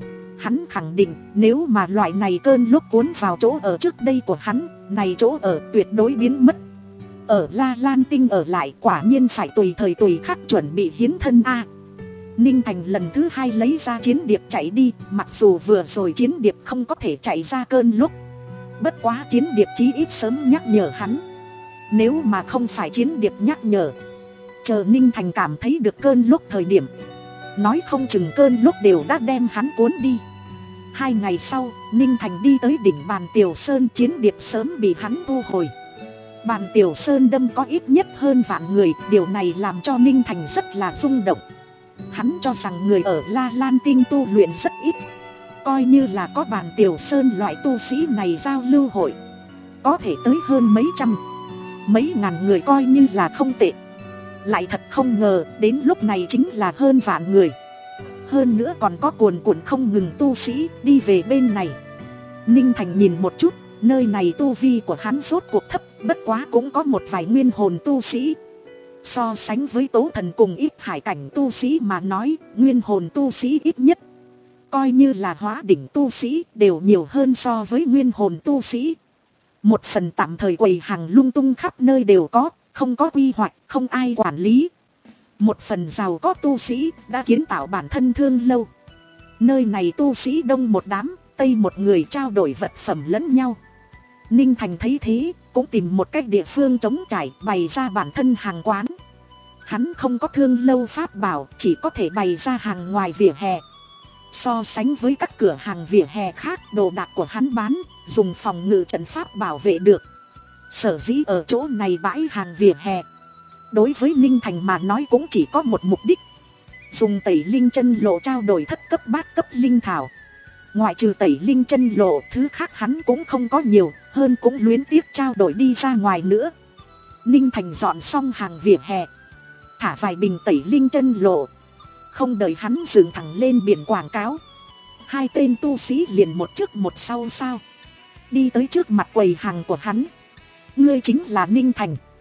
Hắn khẳng định nếu mà loại này cơn lúc cuốn vào chỗ ở trước đây của hắn, này chỗ ở tuyệt đối biến mất. Ở La Lan tinh ở lại quả nhiên phải tùy thời tùy khắc chuẩn bị hiến thân a. Ninh Thành lần thứ hai lấy ra chiến điệp chạy đi. Mặc dù vừa rồi chiến điệp không có thể chạy ra cơn lúc, bất quá chiến điệp chí ít sớm nhắc nhở hắn. Nếu mà không phải chiến điệp nhắc nhở, chờ Ninh Thành cảm thấy được cơn lúc thời điểm, nói không chừng cơn lúc đều đã đem hắn cuốn đi. Hai ngày sau, Ninh Thành đi tới đỉnh Bàn Tiểu Sơn, chiến điệp sớm bị hắn thu hồi. Bàn Tiểu Sơn đâm có ít nhất hơn vạn người, điều này làm cho Ninh Thành rất là rung động. Hắn cho rằng người ở La Lan tinh tu luyện rất ít, coi như là có Bàn Tiểu Sơn loại tu sĩ này giao lưu hội, có thể tới hơn mấy trăm, mấy ngàn người coi như là không tệ. Lại thật không ngờ đến lúc này chính là hơn vạn người. Hơn nữa còn có cuồn cuộn không ngừng tu sĩ đi về bên này. Ninh Thành nhìn một chút, nơi này tu vi của hắn rốt cuộc thấp, bất quá cũng có một vài nguyên hồn tu sĩ. So sánh với tố thần cùng ít hải cảnh tu sĩ mà nói, nguyên hồn tu sĩ ít nhất. Coi như là hóa đỉnh tu sĩ đều nhiều hơn so với nguyên hồn tu sĩ. Một phần tạm thời quầy hàng lung tung khắp nơi đều có, không có quy hoạch, không ai quản lý. Một phần giàu có tu sĩ đã kiến tạo bản thân thương lâu. Nơi này tu sĩ đông một đám, tây một người trao đổi vật phẩm lẫn nhau. Ninh Thành thấy thế, cũng tìm một cách địa phương trống trải bày ra bản thân hàng quán. Hắn không có thương lâu pháp bảo, chỉ có thể bày ra hàng ngoài vỉa hè. So sánh với các cửa hàng vỉa hè khác, đồ đạc của hắn bán, dùng phòng ngự trận pháp bảo vệ được. Sở dĩ ở chỗ này bãi hàng vỉa hè, đối với Ninh Thành mà nói cũng chỉ có một mục đích. Dùng tẩy linh chân lộ trao đổi thất cấp bát cấp linh thảo. Ngoại trừ tẩy linh chân lộ, thứ khác hắn cũng không có nhiều, hơn cũng luyến tiếc trao đổi đi ra ngoài nữa. Ninh Thành dọn xong hàng vỉa hè, thả vài bình tẩy linh chân lộ. Không đợi hắn dừng thẳng lên biển quảng cáo, hai tên tu sĩ liền một trước một sau sao đi tới trước mặt quầy hàng của hắn. Ngươi chính là Ninh Thành?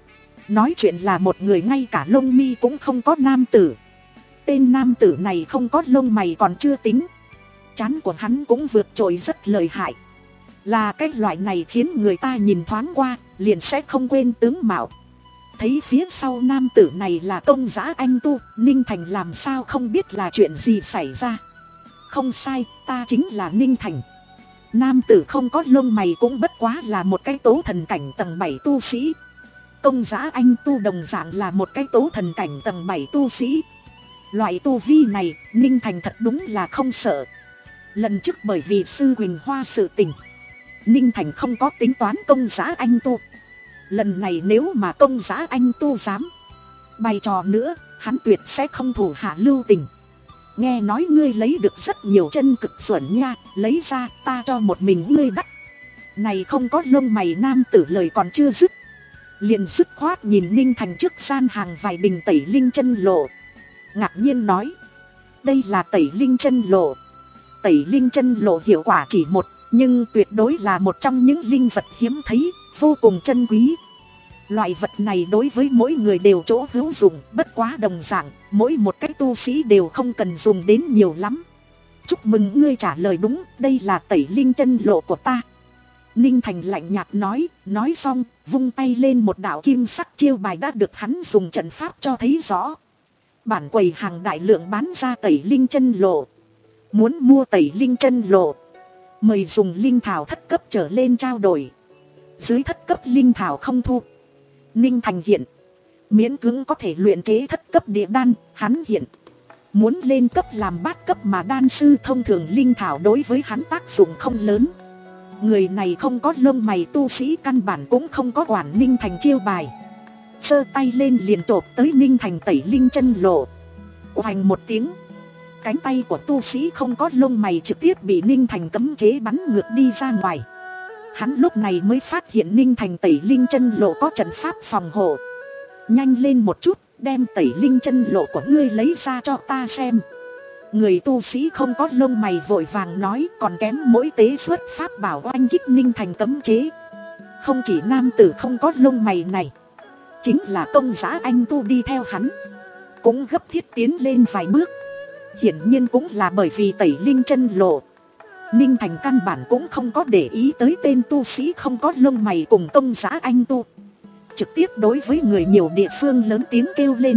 nói chuyện là một người ngay cả lông mi cũng không có nam tử. Tên nam tử này không có lông mày còn chưa tính, trán của hắn cũng vượt trội rất lợi hại. Là cái loại này khiến người ta nhìn thoáng qua liền sẽ không quên tướng mạo. Thấy phía sau nam tử này là công giá anh tu, Ninh Thành làm sao không biết là chuyện gì xảy ra. Không sai, ta chính là Ninh Thành. Nam tử không có lông mày cũng bất quá là một cái tố thần cảnh tầng bảy tu sĩ. Công giá anh tu đồng dạng là một cái tố thần cảnh tầng bảy tu sĩ. Loại tu vi này, Ninh Thành thật đúng là không sợ. Lần trước bởi vì sư Quỳnh Hoa sự tình, Ninh Thành không có tính toán công giá anh tu. Lần này nếu mà công giá anh tu dám bày trò nữa, hắn tuyệt sẽ không thủ hạ lưu tình. Nghe nói ngươi lấy được rất nhiều chân cực xuẩn nha, lấy ra ta cho một mình ngươi đắt. Này không có lông mày nam tử lời còn chưa dứt, liền dứt khoát nhìn Ninh Thành trước gian hàng vài bình tẩy linh chân lộ, ngạc nhiên nói: đây là tẩy linh chân lộ. Tẩy linh chân lộ hiệu quả chỉ một, nhưng tuyệt đối là một trong những linh vật hiếm thấy, vô cùng chân quý. Loại vật này đối với mỗi người đều chỗ hữu dụng, bất quá đồng dạng, mỗi một cái tu sĩ đều không cần dùng đến nhiều lắm. Chúc mừng ngươi trả lời đúng, đây là tẩy linh chân lộ của ta. Ninh Thành lạnh nhạt nói, nói xong, vung tay lên một đạo kim sắc chiêu bài đã được hắn dùng trận pháp cho thấy rõ. Bản quầy hàng đại lượng bán ra tẩy linh chân lộ. Muốn mua tẩy linh chân lộ, mời dùng linh thảo thất cấp trở lên trao đổi. Dưới thất cấp linh thảo không thu. Ninh Thành hiện miễn cưỡng có thể luyện chế thất cấp địa đan, hắn hiện muốn lên cấp làm bát cấp mà đan sư thông thường linh thảo đối với hắn tác dụng không lớn. Người này không có lông mày tu sĩ căn bản cũng không có quản Ninh Thành chiêu bài, giơ tay lên liền chộp tới Ninh Thành tẩy linh chân lộ. Oành một tiếng, cánh tay của tu sĩ không có lông mày trực tiếp bị Ninh Thành cấm chế bắn ngược đi ra ngoài. Hắn lúc này mới phát hiện Ninh Thành tẩy linh chân lộ có trận pháp phòng hộ. Nhanh lên một chút, đem tẩy linh chân lộ của ngươi lấy ra cho ta xem. Người tu sĩ không có lông mày vội vàng nói, còn kém mỗi tế xuất pháp bảo oanh kích Ninh Thành cấm chế. Không chỉ nam tử không có lông mày này, chính là công giá anh tu đi theo hắn cũng gấp thiết tiến lên vài bước. Hiển nhiên cũng là bởi vì tẩy linh chân lộ, Ninh Thành căn bản cũng không có để ý tới tên tu sĩ không có lông mày cùng công giá anh tu. Trực tiếp đối với người nhiều địa phương lớn tiếng kêu lên: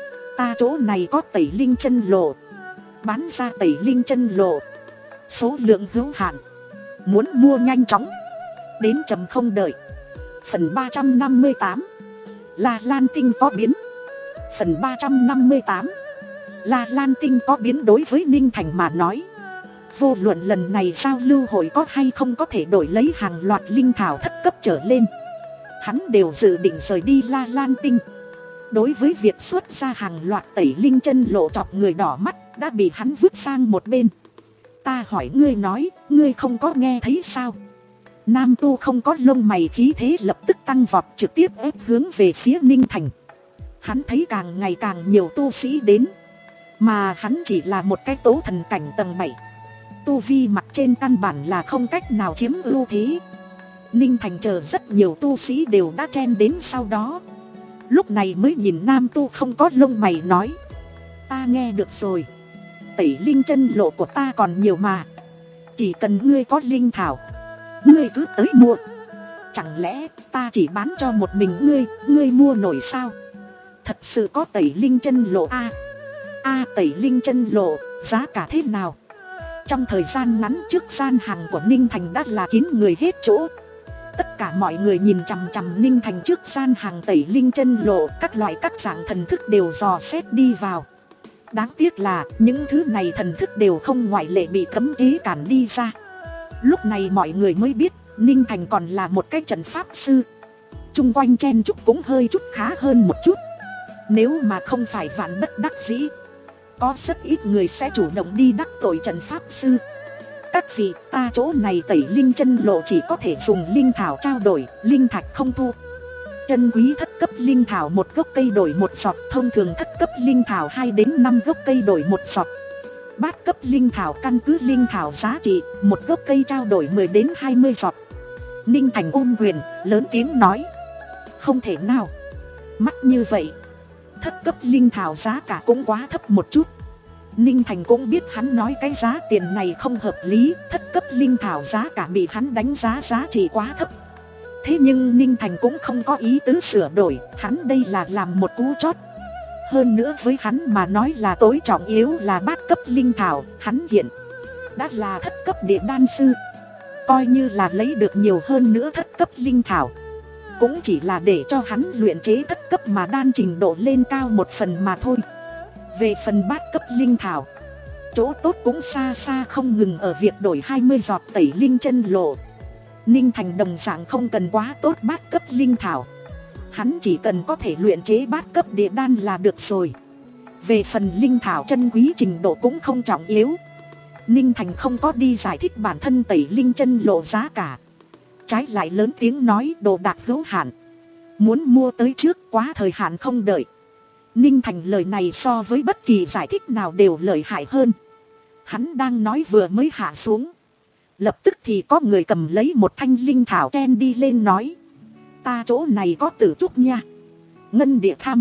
ta chỗ này có tẩy linh chân lộ, bán ra tẩy linh chân lộ, số lượng hữu hạn, muốn mua nhanh chóng, đến chậm không đợi. Phần ba trăm năm mươi tám, La Lan Tinh có biến. Phần ba trăm năm mươi tám, La Lan Tinh có biến. Đối với Ninh Thành mà nói, vô luận lần này giao lưu hội có hay không có thể đổi lấy hàng loạt linh thảo thất cấp trở lên, hắn đều dự định rời đi La Lan Tinh. Đối với việc xuất ra hàng loạt tẩy linh chân lộ chọc người đỏ mắt đã bị hắn vứt sang một bên. Ta hỏi ngươi nói, ngươi không có nghe thấy sao? Nam tu không có lông mày khí thế lập tức tăng vọt, trực tiếp ép hướng về phía Ninh Thành. Hắn thấy càng ngày càng nhiều tu sĩ đến, mà hắn chỉ là một cái tố thần cảnh tầng bảy. Tu vi mặt trên căn bản là không cách nào chiếm ưu thế. Ninh Thành chờ rất nhiều tu sĩ đều đã chen đến sau đó, lúc này mới nhìn nam tu không có lông mày nói: ta nghe được rồi, tẩy linh chân lộ của ta còn nhiều mà, chỉ cần ngươi có linh thảo, ngươi cứ tới mua. Chẳng lẽ ta chỉ bán cho một mình ngươi, ngươi mua nổi sao? Thật sự có tẩy linh chân lộ a? A à, tẩy linh chân lộ, giá cả thế nào? Trong thời gian ngắn trước gian hàng của Ninh Thành đã là kín người hết chỗ. Tất cả mọi người nhìn chằm chằm Ninh Thành trước gian hàng tẩy linh chân lộ, các loại các dạng thần thức đều dò xét đi vào. Đáng tiếc là những thứ này thần thức đều không ngoại lệ bị cấm chế cản đi ra. Lúc này mọi người mới biết Ninh Thành còn là một cái trận pháp sư. Chung quanh chen chúc cũng hơi chút khá hơn một chút. Nếu mà không phải vạn bất đắc dĩ, có rất ít người sẽ chủ động đi đắc tội trận pháp sư. Các vị, ta chỗ này tẩy linh chân lộ chỉ có thể dùng linh thảo trao đổi, linh thạch không thu. Chân quý thất cấp linh thảo một gốc cây đổi một giọt, thông thường thất cấp linh thảo hai đến năm gốc cây đổi một giọt. Bát cấp linh thảo căn cứ linh thảo giá trị, một gốc cây trao đổi mười đến hai mươi giọt. Ninh Thành ôm quyền, lớn tiếng nói: không thể nào, Mắc như vậy, thất cấp linh thảo giá cả cũng quá thấp một chút. Ninh Thành cũng biết hắn nói cái giá tiền này không hợp lý, thất cấp linh thảo giá cả bị hắn đánh giá giá trị quá thấp. Thế nhưng Ninh Thành cũng không có ý tứ sửa đổi, hắn đây là làm một cú chót. Hơn nữa với hắn mà nói là tối trọng yếu là bát cấp linh thảo, hắn hiện đã là thất cấp địa đan sư. Coi như là lấy được nhiều hơn nữa thất cấp linh thảo, cũng chỉ là để cho hắn luyện chế thất cấp mà đan trình độ lên cao một phần mà thôi. Về phần bát cấp linh thảo, chỗ tốt cũng xa xa không ngừng ở việc đổi hai mươi giọt tẩy linh chân lộ. Ninh Thành đồng dạng không cần quá tốt bát cấp linh thảo, hắn chỉ cần có thể luyện chế bát cấp địa đan là được rồi. Về phần linh thảo chân quý trình độ cũng không trọng yếu. Ninh Thành không có đi giải thích bản thân tẩy linh chân lộ giá cả, trái lại lớn tiếng nói đồ đạc hữu hạn, muốn mua tới trước, quá thời hạn không đợi. Ninh Thành lời này so với bất kỳ giải thích nào đều lợi hại hơn. Hắn đang nói vừa mới hạ xuống, lập tức thì có người cầm lấy một thanh linh thảo chen đi lên nói: ta chỗ này có tử trúc nha, ngân địa tham,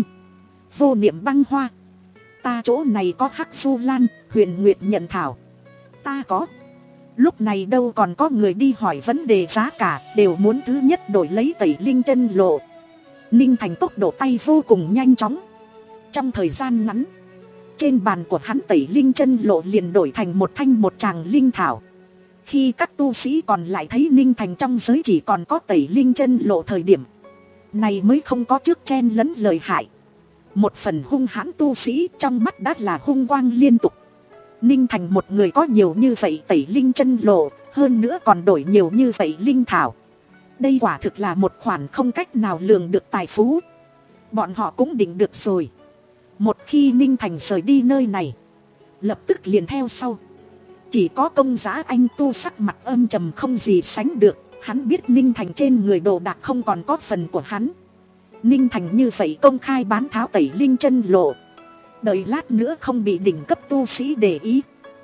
vô niệm băng hoa. Ta chỗ này có hắc du lan, huyền nguyệt nhận thảo. Ta có. Lúc này đâu còn có người đi hỏi vấn đề giá cả, đều muốn thứ nhất đổi lấy tẩy linh chân lộ. Ninh Thành tốc độ tay vô cùng nhanh chóng. Trong thời gian ngắn, trên bàn của hắn tẩy linh chân lộ liền đổi thành một thanh một tràng linh thảo. Khi các tu sĩ còn lại thấy Ninh Thành trong giới chỉ còn có tẩy linh chân lộ thời điểm này mới không có trước chen lấn lời hại. Một phần hung hãn tu sĩ trong mắt đã là hung quang liên tục. Ninh Thành một người có nhiều như vậy tẩy linh chân lộ, hơn nữa còn đổi nhiều như vậy linh thảo. Đây quả thực là một khoản không cách nào lường được tài phú. Bọn họ cũng định được rồi, một khi Ninh Thành rời đi nơi này, lập tức liền theo sau. Chỉ có Công Giá Anh tu sắc mặt âm trầm không gì sánh được. Hắn biết Ninh Thành trên người đồ đạc không còn có phần của hắn. Ninh Thành như vậy công khai bán tháo tẩy linh chân lộ, đợi lát nữa không bị đỉnh cấp tu sĩ để ý,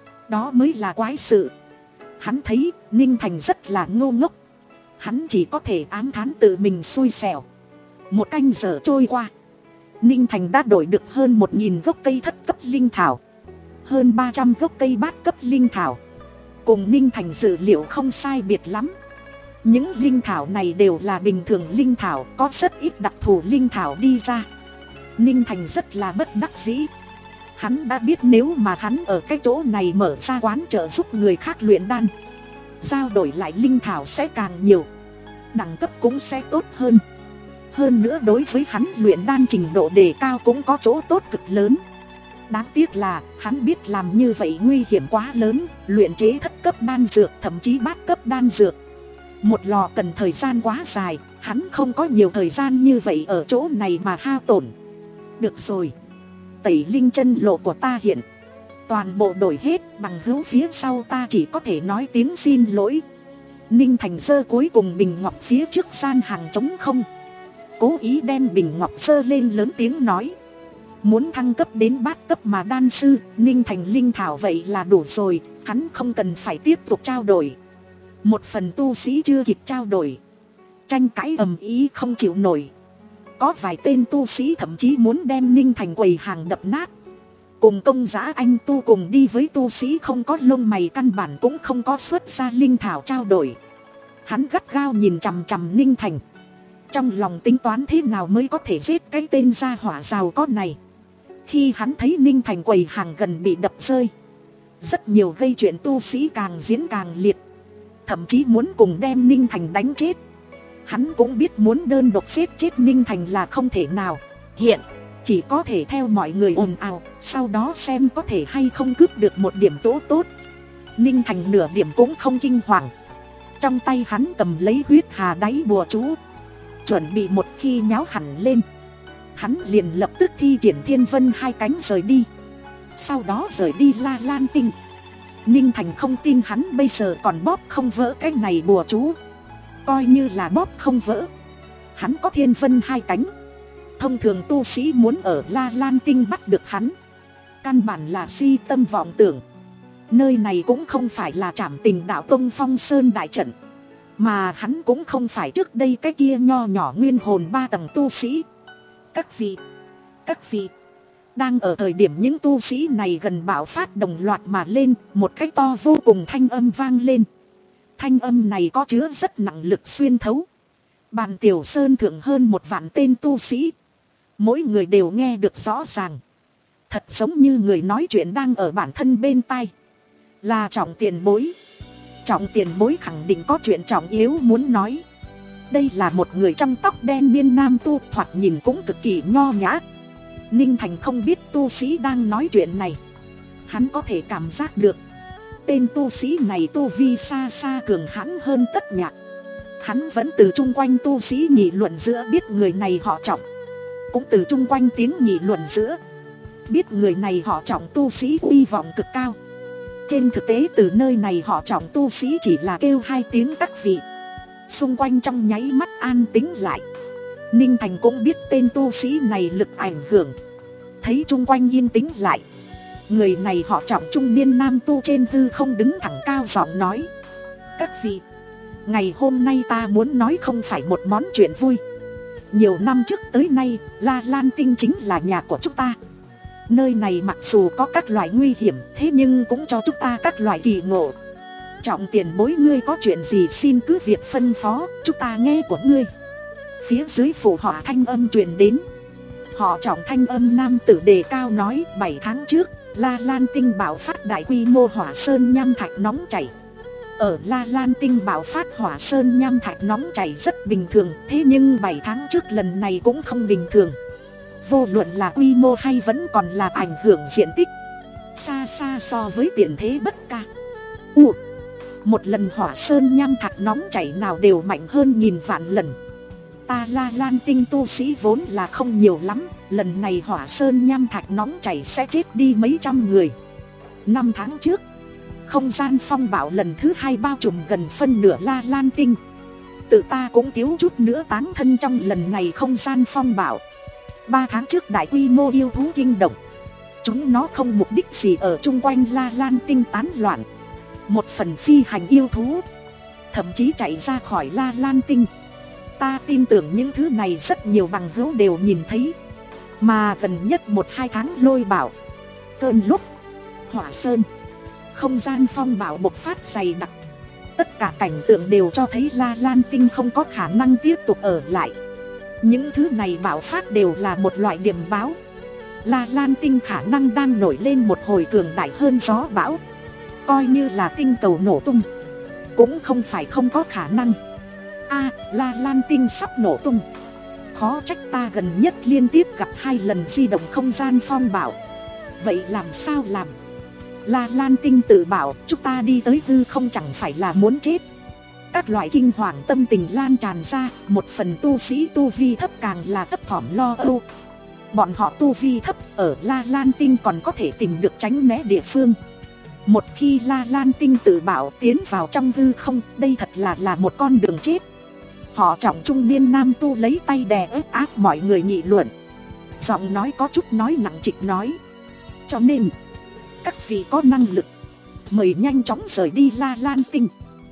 đó mới là quái sự. Hắn thấy Ninh Thành rất là ngu ngốc, hắn chỉ có thể ám thán tự mình xui xẻo. Một canh giờ trôi qua, Ninh Thành đã đổi được hơn một nghìn gốc cây thất cấp linh thảo, hơn ba trăm gốc cây bát cấp linh thảo. Cùng Ninh Thành dự liệu không sai biệt lắm. Những linh thảo này đều là bình thường linh thảo, có rất ít đặc thù linh thảo đi ra. Ninh Thành rất là bất đắc dĩ. Hắn đã biết nếu mà hắn ở cái chỗ này mở ra quán trợ giúp người khác luyện đan, giao đổi lại linh thảo sẽ càng nhiều, đẳng cấp cũng sẽ tốt hơn. Hơn nữa đối với hắn luyện đan trình độ đề cao cũng có chỗ tốt cực lớn. Đáng tiếc là hắn biết làm như vậy nguy hiểm quá lớn. Luyện chế thất cấp đan dược, thậm chí bát cấp đan dược, một lò cần thời gian quá dài. Hắn không có nhiều thời gian như vậy ở chỗ này mà hao tổn. Được rồi, tẩy linh chân lộ của ta hiện toàn bộ đổi hết, bằng hữu phía sau ta chỉ có thể nói tiếng xin lỗi. Ninh Thành giơ cuối cùng bình ngọc phía trước gian hàng trống không, cố ý đem bình ngọc giơ lên lớn tiếng nói: muốn thăng cấp đến bát cấp mà đan sư, Ninh Thành linh thảo vậy là đủ rồi, hắn không cần phải tiếp tục trao đổi. Một phần tu sĩ chưa kịp trao đổi, tranh cãi ầm ĩ không chịu nổi. Có vài tên tu sĩ thậm chí muốn đem Ninh Thành quầy hàng đập nát. Cùng Công Giá Anh tu cùng đi với tu sĩ không có lông mày căn bản cũng không có xuất ra linh thảo trao đổi. Hắn gắt gao nhìn chằm chằm Ninh Thành, trong lòng tính toán thế nào mới có thể giết cái tên gia hỏa giàu có này. Khi hắn thấy Ninh Thành quầy hàng gần bị đập rơi, rất nhiều gây chuyện tu sĩ càng diễn càng liệt, thậm chí muốn cùng đem Ninh Thành đánh chết. Hắn cũng biết muốn đơn độc giết chết Ninh Thành là không thể nào, hiện chỉ có thể theo mọi người ồn ào, sau đó xem có thể hay không cướp được một điểm tố tốt. Ninh Thành nửa điểm cũng không kinh hoàng, trong tay hắn cầm lấy huyết hà đáy bùa chú, chuẩn bị một khi nháo hẳn lên, hắn liền lập tức thi triển thiên vân hai cánh rời đi. Sau đó rời đi La Lan Tinh. Ninh Thành không tin hắn bây giờ còn bóp không vỡ cái này bùa chú. Coi như là bóp không vỡ, hắn có thiên vân hai cánh, thông thường tu sĩ muốn ở La Lan Tinh bắt được hắn, căn bản là si tâm vọng tưởng. Nơi này cũng không phải là Trảm Tình Đạo Tông Phong Sơn đại trận, mà hắn cũng không phải trước đây cái kia nho nhỏ nguyên hồn ba tầng tu sĩ. Các vị, các vị. Đang ở thời điểm những tu sĩ này gần bạo phát đồng loạt mà lên, một cái to vô cùng thanh âm vang lên. Thanh âm này có chứa rất nặng lực xuyên thấu. Bàn Tiểu Sơn thượng hơn một vạn tên tu sĩ. Mỗi người đều nghe được rõ ràng. Thật giống như người nói chuyện đang ở bản thân bên tai. Là Trọng Tiền Bối. Trọng Tiền Bối khẳng định có chuyện trọng yếu muốn nói. Đây là một người trong tóc đen niên nam tu, thoạt nhìn cũng cực kỳ nho nhã. Ninh Thành không biết tu sĩ đang nói chuyện này. Hắn có thể cảm giác được tên tu sĩ này tu vi xa xa cường hãn hơn Tất Nhạc. Hắn vẫn từ chung quanh tu sĩ nghị luận giữa biết người này họ Trọng. Cũng từ chung quanh tiếng nghị luận giữa biết người này họ Trọng tu sĩ uy vọng cực cao. Trên thực tế từ nơi này họ Trọng tu sĩ chỉ là kêu hai tiếng các vị, xung quanh trong nháy mắt an tĩnh lại. Ninh Thành cũng biết tên tu sĩ này lực ảnh hưởng. Thấy chung quanh yên tĩnh lại, người này họ Trọng trung niên nam tu trên hư không đứng thẳng cao giọng nói: các vị, ngày hôm nay ta muốn nói không phải một món chuyện vui. Nhiều năm trước tới nay, La Lan Tinh chính là nhà của chúng ta. Nơi này mặc dù có các loại nguy hiểm, thế nhưng cũng cho chúng ta các loại kỳ ngộ. Trọng Tiền Bối ngươi có chuyện gì xin cứ việc phân phó, chúng ta nghe của ngươi. Phía dưới phụ họa thanh âm truyền đến. Họ Trọng thanh âm nam tử đề cao nói: bảy tháng trước, La Lan Tinh bạo phát đại quy mô hỏa sơn nham thạch nóng chảy. Ở La Lan Tinh bạo phát hỏa sơn nham thạch nóng chảy rất bình thường, thế nhưng bảy tháng trước lần này cũng không bình thường. Vô luận là quy mô hay vẫn còn là ảnh hưởng diện tích, xa xa so với tiền thế bất ca. U Một lần hỏa sơn nham thạch nóng chảy nào đều mạnh hơn nghìn vạn lần. Ta La Lan Tinh tu sĩ vốn là không nhiều lắm, lần này hỏa sơn nham thạch nóng chảy sẽ chết đi mấy trăm người. Năm tháng trước, không gian phong bạo lần thứ hai bao trùm gần phân nửa La Lan Tinh. Tự ta cũng thiếu chút nữa táng thân trong lần này không gian phong bạo. Ba tháng trước đại quy mô yêu thú kinh động. Chúng nó không mục đích gì ở chung quanh La Lan Tinh tán loạn. Một phần phi hành yêu thú, thậm chí chạy ra khỏi La Lan Tinh. Ta tin tưởng những thứ này rất nhiều bằng hữu đều nhìn thấy. Mà gần nhất một hai tháng lôi bạo, cơn lốc, hỏa sơn, không gian phong bạo bộc phát dày đặc. Tất cả cảnh tượng đều cho thấy La Lan Tinh không có khả năng tiếp tục ở lại. Những thứ này bạo phát đều là một loại điểm báo. La Lan Tinh khả năng đang nổi lên một hồi cường đại hơn gió bão. Coi như là tinh cầu nổ tung, cũng không phải không có khả năng. A, à, La Lan Tinh sắp nổ tung. Khó trách ta gần nhất liên tiếp gặp hai lần di động không gian phong bạo. Vậy làm sao làm? La Lan Tinh tự bảo chúng ta đi tới hư không chẳng phải là muốn chết. Các loại kinh hoàng tâm tình lan tràn ra. Một phần tu sĩ tu vi thấp càng là thấp thỏm lo âu. Bọn họ tu vi thấp ở La Lan Tinh còn có thể tìm được tránh né địa phương. Một khi La Lan Tinh tự bảo tiến vào trong hư không, đây thật là là một con đường chết. Họ Trọng trung niên nam tu lấy tay đè ép áp mọi người nghị luận. Giọng nói có chút nói nặng trịch nói: cho nên các vị có năng lực, mời nhanh chóng rời đi La Lan Tinh.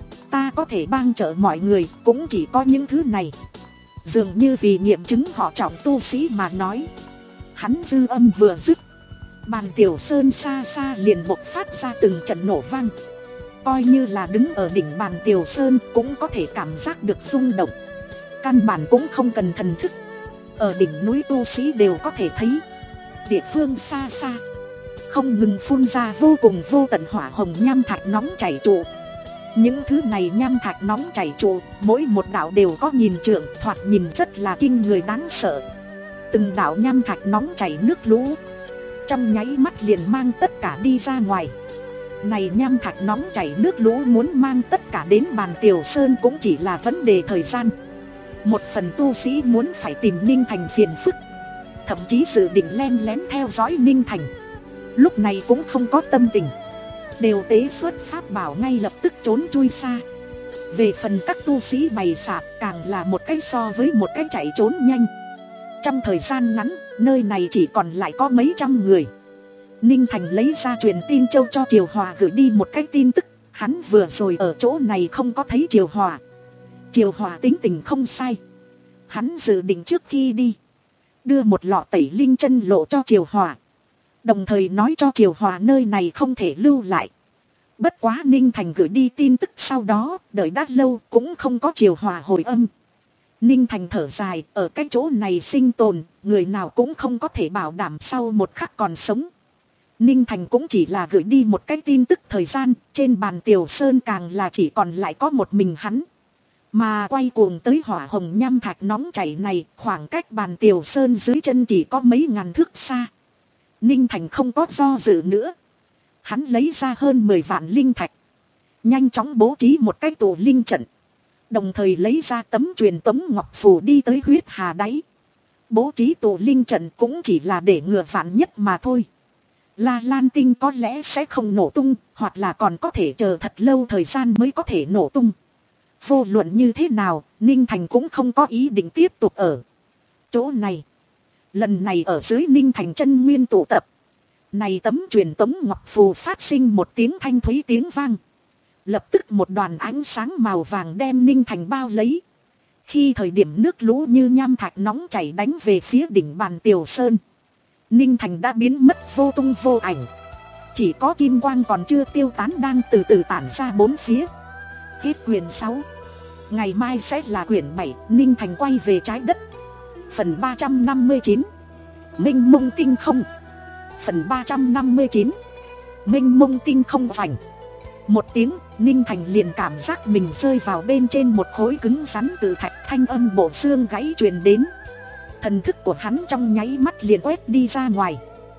Ta có thể ban trợ mọi người cũng chỉ có những thứ này. Dường như vì nghiệm chứng họ Trọng tu sĩ mà nói. Hắn dư âm vừa dứt, Bàn Tiểu Sơn xa xa liền bộc phát ra từng trận nổ vang. Coi như là đứng ở đỉnh Bàn Tiểu Sơn cũng có thể cảm giác được rung động. Căn bản cũng không cần thần thức, ở đỉnh núi tu sĩ đều có thể thấy. Địa phương xa xa không ngừng phun ra vô cùng vô tận hỏa hồng nham thạch nóng chảy trụ. Những thứ này nham thạch nóng chảy trụ, mỗi một đạo đều có nghìn trượng, thoạt nhìn rất là kinh người đáng sợ. Từng đạo nham thạch nóng chảy nước lũ, trong nháy mắt liền mang tất cả đi ra ngoài. Này nham thạch nóng chảy nước lũ muốn mang tất cả đến Bàn Tiểu Sơn cũng chỉ là vấn đề thời gian. Một phần tu sĩ muốn phải tìm Ninh Thành phiền phức, thậm chí dự định len lén theo dõi Ninh Thành, lúc này cũng không có tâm tình, đều tế xuất pháp bảo ngay lập tức trốn chui xa. Về phần các tu sĩ bày sạp càng là một cái so với một cái chạy trốn nhanh. Trong thời gian ngắn, nơi này chỉ còn lại có mấy trăm người. Ninh Thành lấy ra truyền tin châu cho Triều Hòa gửi đi một cái tin tức. Hắn vừa rồi ở chỗ này không có thấy Triều Hòa. Triều Hòa tính tình không sai. Hắn dự định trước khi đi đưa một lọ tẩy linh chân lộ cho Triều Hòa. Đồng thời nói cho Triều Hòa nơi này không thể lưu lại. Bất quá Ninh Thành gửi đi tin tức sau đó, đợi đã lâu cũng không có Triều Hòa hồi âm. Ninh Thành thở dài, ở cái chỗ này sinh tồn, người nào cũng không có thể bảo đảm sau một khắc còn sống. Ninh Thành cũng chỉ là gửi đi một cái tin tức thời gian, trên bàn Tiểu Sơn càng là chỉ còn lại có một mình hắn. Mà quay cuồng tới hỏa hồng nham thạch nóng chảy này, khoảng cách bàn Tiểu Sơn dưới chân chỉ có mấy ngàn thước xa. Ninh Thành không có do dự nữa. Hắn lấy ra hơn mười vạn linh thạch. Nhanh chóng bố trí một cái tụ linh trận. Đồng thời lấy ra tấm truyền tống ngọc phù đi tới huyết hà đáy. Bố trí tụ linh trận cũng chỉ là để ngừa vạn nhất mà thôi. La Lan Tinh có lẽ sẽ không nổ tung, hoặc là còn có thể chờ thật lâu thời gian mới có thể nổ tung. Vô luận như thế nào, Ninh Thành cũng không có ý định tiếp tục ở chỗ này. Lần này ở dưới Ninh Thành chân nguyên tụ tập. Này tấm truyền tống ngọc phù phát sinh một tiếng thanh thúy tiếng vang. Lập tức một đoàn ánh sáng màu vàng đem Ninh Thành bao lấy. Khi thời điểm nước lũ như nham thạch nóng chảy đánh về phía đỉnh bàn Tiểu Sơn, Ninh Thành đã biến mất vô tung vô ảnh. Chỉ có kim quang còn chưa tiêu tán đang từ từ tản ra bốn phía. Hết quyển sáu. Ngày mai sẽ là quyển bảy, Ninh Thành quay về trái đất. Phần ba trăm năm mươi chín. Minh mông tinh không. Phần ba trăm năm mươi chín. Minh mông tinh không vành. Một tiếng, Ninh Thành liền cảm giác mình rơi vào bên trên một khối cứng rắn từ thạch, thanh âm bộ xương gãy truyền đến. Thần thức của hắn trong nháy mắt liền quét đi ra ngoài.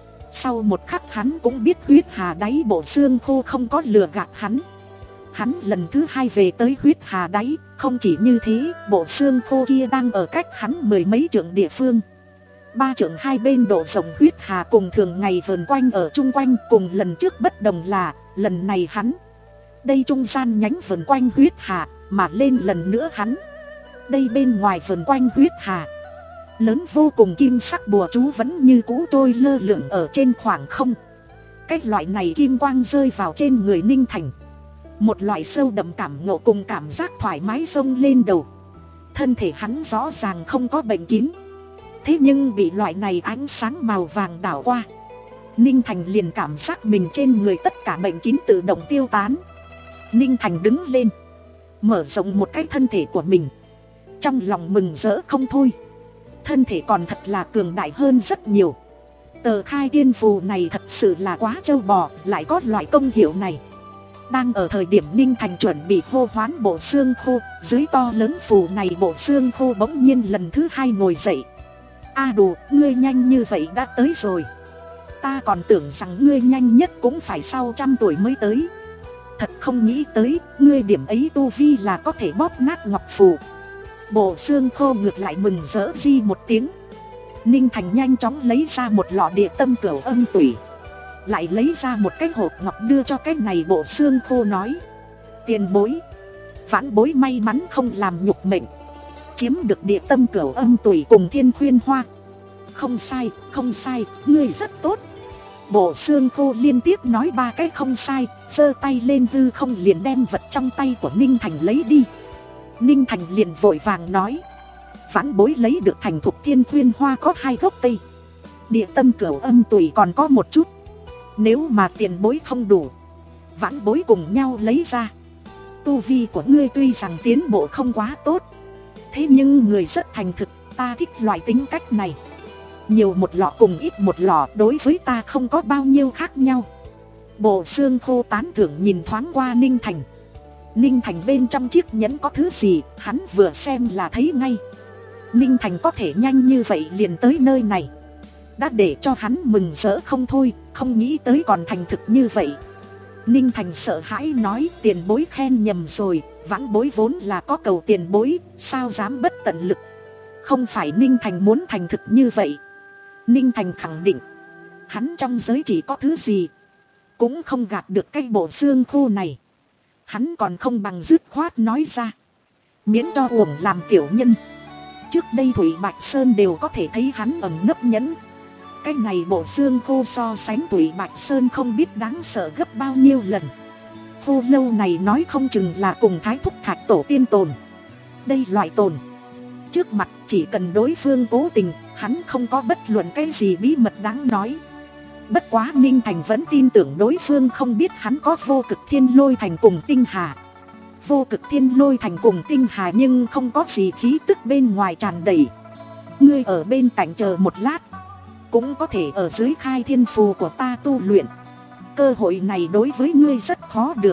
Sau một khắc hắn cũng biết huyết hà đáy bộ xương khô không có lừa gạt hắn. Hắn lần thứ hai về tới huyết hà đáy, không chỉ như thế, bộ xương khô kia đang ở cách hắn mười mấy trượng địa phương. Ba trượng hai bên độ rộng huyết hà cùng thường ngày vờn quanh ở chung quanh, cùng lần trước bất đồng là, lần này hắn đây trung gian nhánh vần quanh huyết hà, mà lên lần nữa hắn đây bên ngoài vần quanh huyết hà. Lớn vô cùng kim sắc bùa chú vẫn như cũ trôi lơ lửng ở trên khoảng không. Cái loại này kim quang rơi vào trên người Ninh Thành. Một loại sâu đậm cảm ngộ cùng cảm giác thoải mái xông lên đầu. Thân thể hắn rõ ràng không có bệnh kín. Thế nhưng bị loại này ánh sáng màu vàng đảo qua, Ninh Thành liền cảm giác mình trên người tất cả bệnh kín tự động tiêu tán. Ninh Thành đứng lên, mở rộng một cái thân thể của mình. Trong lòng mừng rỡ không thôi. Thân thể còn thật là cường đại hơn rất nhiều. Tờ khai tiên phù này thật sự là quá trâu bò, lại có loại công hiệu này. Đang ở thời điểm Ninh Thành chuẩn bị hô hoán bộ xương khô, dưới to lớn phù này bộ xương khô bỗng nhiên lần thứ hai ngồi dậy. A Đủ, ngươi nhanh như vậy đã tới rồi. Ta còn tưởng rằng ngươi nhanh nhất cũng phải sau trăm tuổi mới tới. Thật không nghĩ tới, ngươi điểm ấy tu vi là có thể bóp nát ngọc phù. Bộ xương khô ngược lại mừng rỡ di một tiếng. Ninh Thành nhanh chóng lấy ra một lọ địa tâm cửu âm tủy. Lại lấy ra một cái hộp ngọc đưa cho cái này bộ xương khô nói: tiền bối, vãn bối may mắn không làm nhục mệnh, chiếm được địa tâm cửu âm tủy cùng thiên khuyên hoa. Không sai, không sai, ngươi rất tốt. Bộ xương khô liên tiếp nói ba cái không sai, giơ tay lên hư không liền đem vật trong tay của Ninh Thành lấy đi. Ninh Thành liền vội vàng nói: vãn bối lấy được thành thục thiên khuyên hoa có hai gốc cây, địa tâm cửu âm tùy còn có một chút. Nếu mà tiền bối không đủ, vãn bối cùng nhau lấy ra. Tu vi của ngươi tuy rằng tiến bộ không quá tốt, thế nhưng người rất thành thực, ta thích loại tính cách này. Nhiều một lọ cùng ít một lọ đối với ta không có bao nhiêu khác nhau. Bộ xương khô tán thưởng nhìn thoáng qua Ninh Thành. Ninh Thành bên trong chiếc nhẫn có thứ gì, hắn vừa xem là thấy ngay. Ninh Thành có thể nhanh như vậy liền tới nơi này, đã để cho hắn mừng rỡ không thôi, không nghĩ tới còn thành thực như vậy. Ninh Thành sợ hãi nói: tiền bối khen nhầm rồi, vãn bối vốn là có cầu tiền bối, sao dám bất tận lực. Không phải Ninh Thành muốn thành thực như vậy. Ninh Thành khẳng định, hắn trong giới chỉ có thứ gì cũng không gạt được cái bộ xương khô này. Hắn còn không bằng dứt khoát nói ra, miễn cho uổng làm tiểu nhân. Trước đây Thủy Bạch Sơn đều có thể thấy hắn ẩn nấp nhẫn. Cái này bộ xương khô so sánh Thủy Bạch Sơn không biết đáng sợ gấp bao nhiêu lần. Khô lâu này nói không chừng là cùng Thái Thúc Thạch Tổ tiên tồn. Đây loại tồn trước mặt Chỉ cần đối phương cố tình, hắn không có bất luận cái gì bí mật đáng nói. Bất quá Ninh Thành vẫn tin tưởng đối phương không biết hắn có vô cực thiên lôi thành cùng tinh hà. Vô cực thiên lôi thành cùng tinh hà nhưng không có gì khí tức bên ngoài tràn đầy. Ngươi ở bên cạnh chờ một lát, cũng có thể ở dưới khai thiên phù của ta tu luyện. Cơ hội này đối với ngươi rất khó được.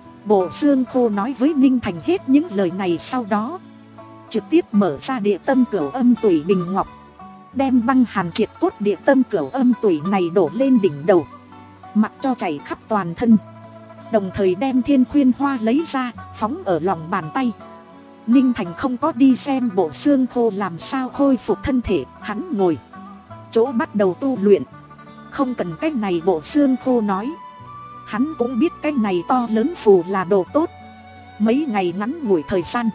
Bộ xương khô nói với Ninh Thành hết những lời này, sau đó trực tiếp mở ra địa tâm cửu âm tủy bình ngọc, đem băng hàn triệt cốt địa tâm cửu âm tủy này đổ lên đỉnh đầu, mặc cho chảy khắp toàn thân. Đồng thời đem thiên khuyên hoa lấy ra, phóng ở lòng bàn tay. Ninh Thành không có đi xem bộ xương khô làm sao khôi phục thân thể, hắn ngồi chỗ bắt đầu tu luyện. Không cần cách này, bộ xương khô nói. Hắn cũng biết cái này to lớn phù là đồ tốt. Mấy ngày ngắn ngủi thời gian,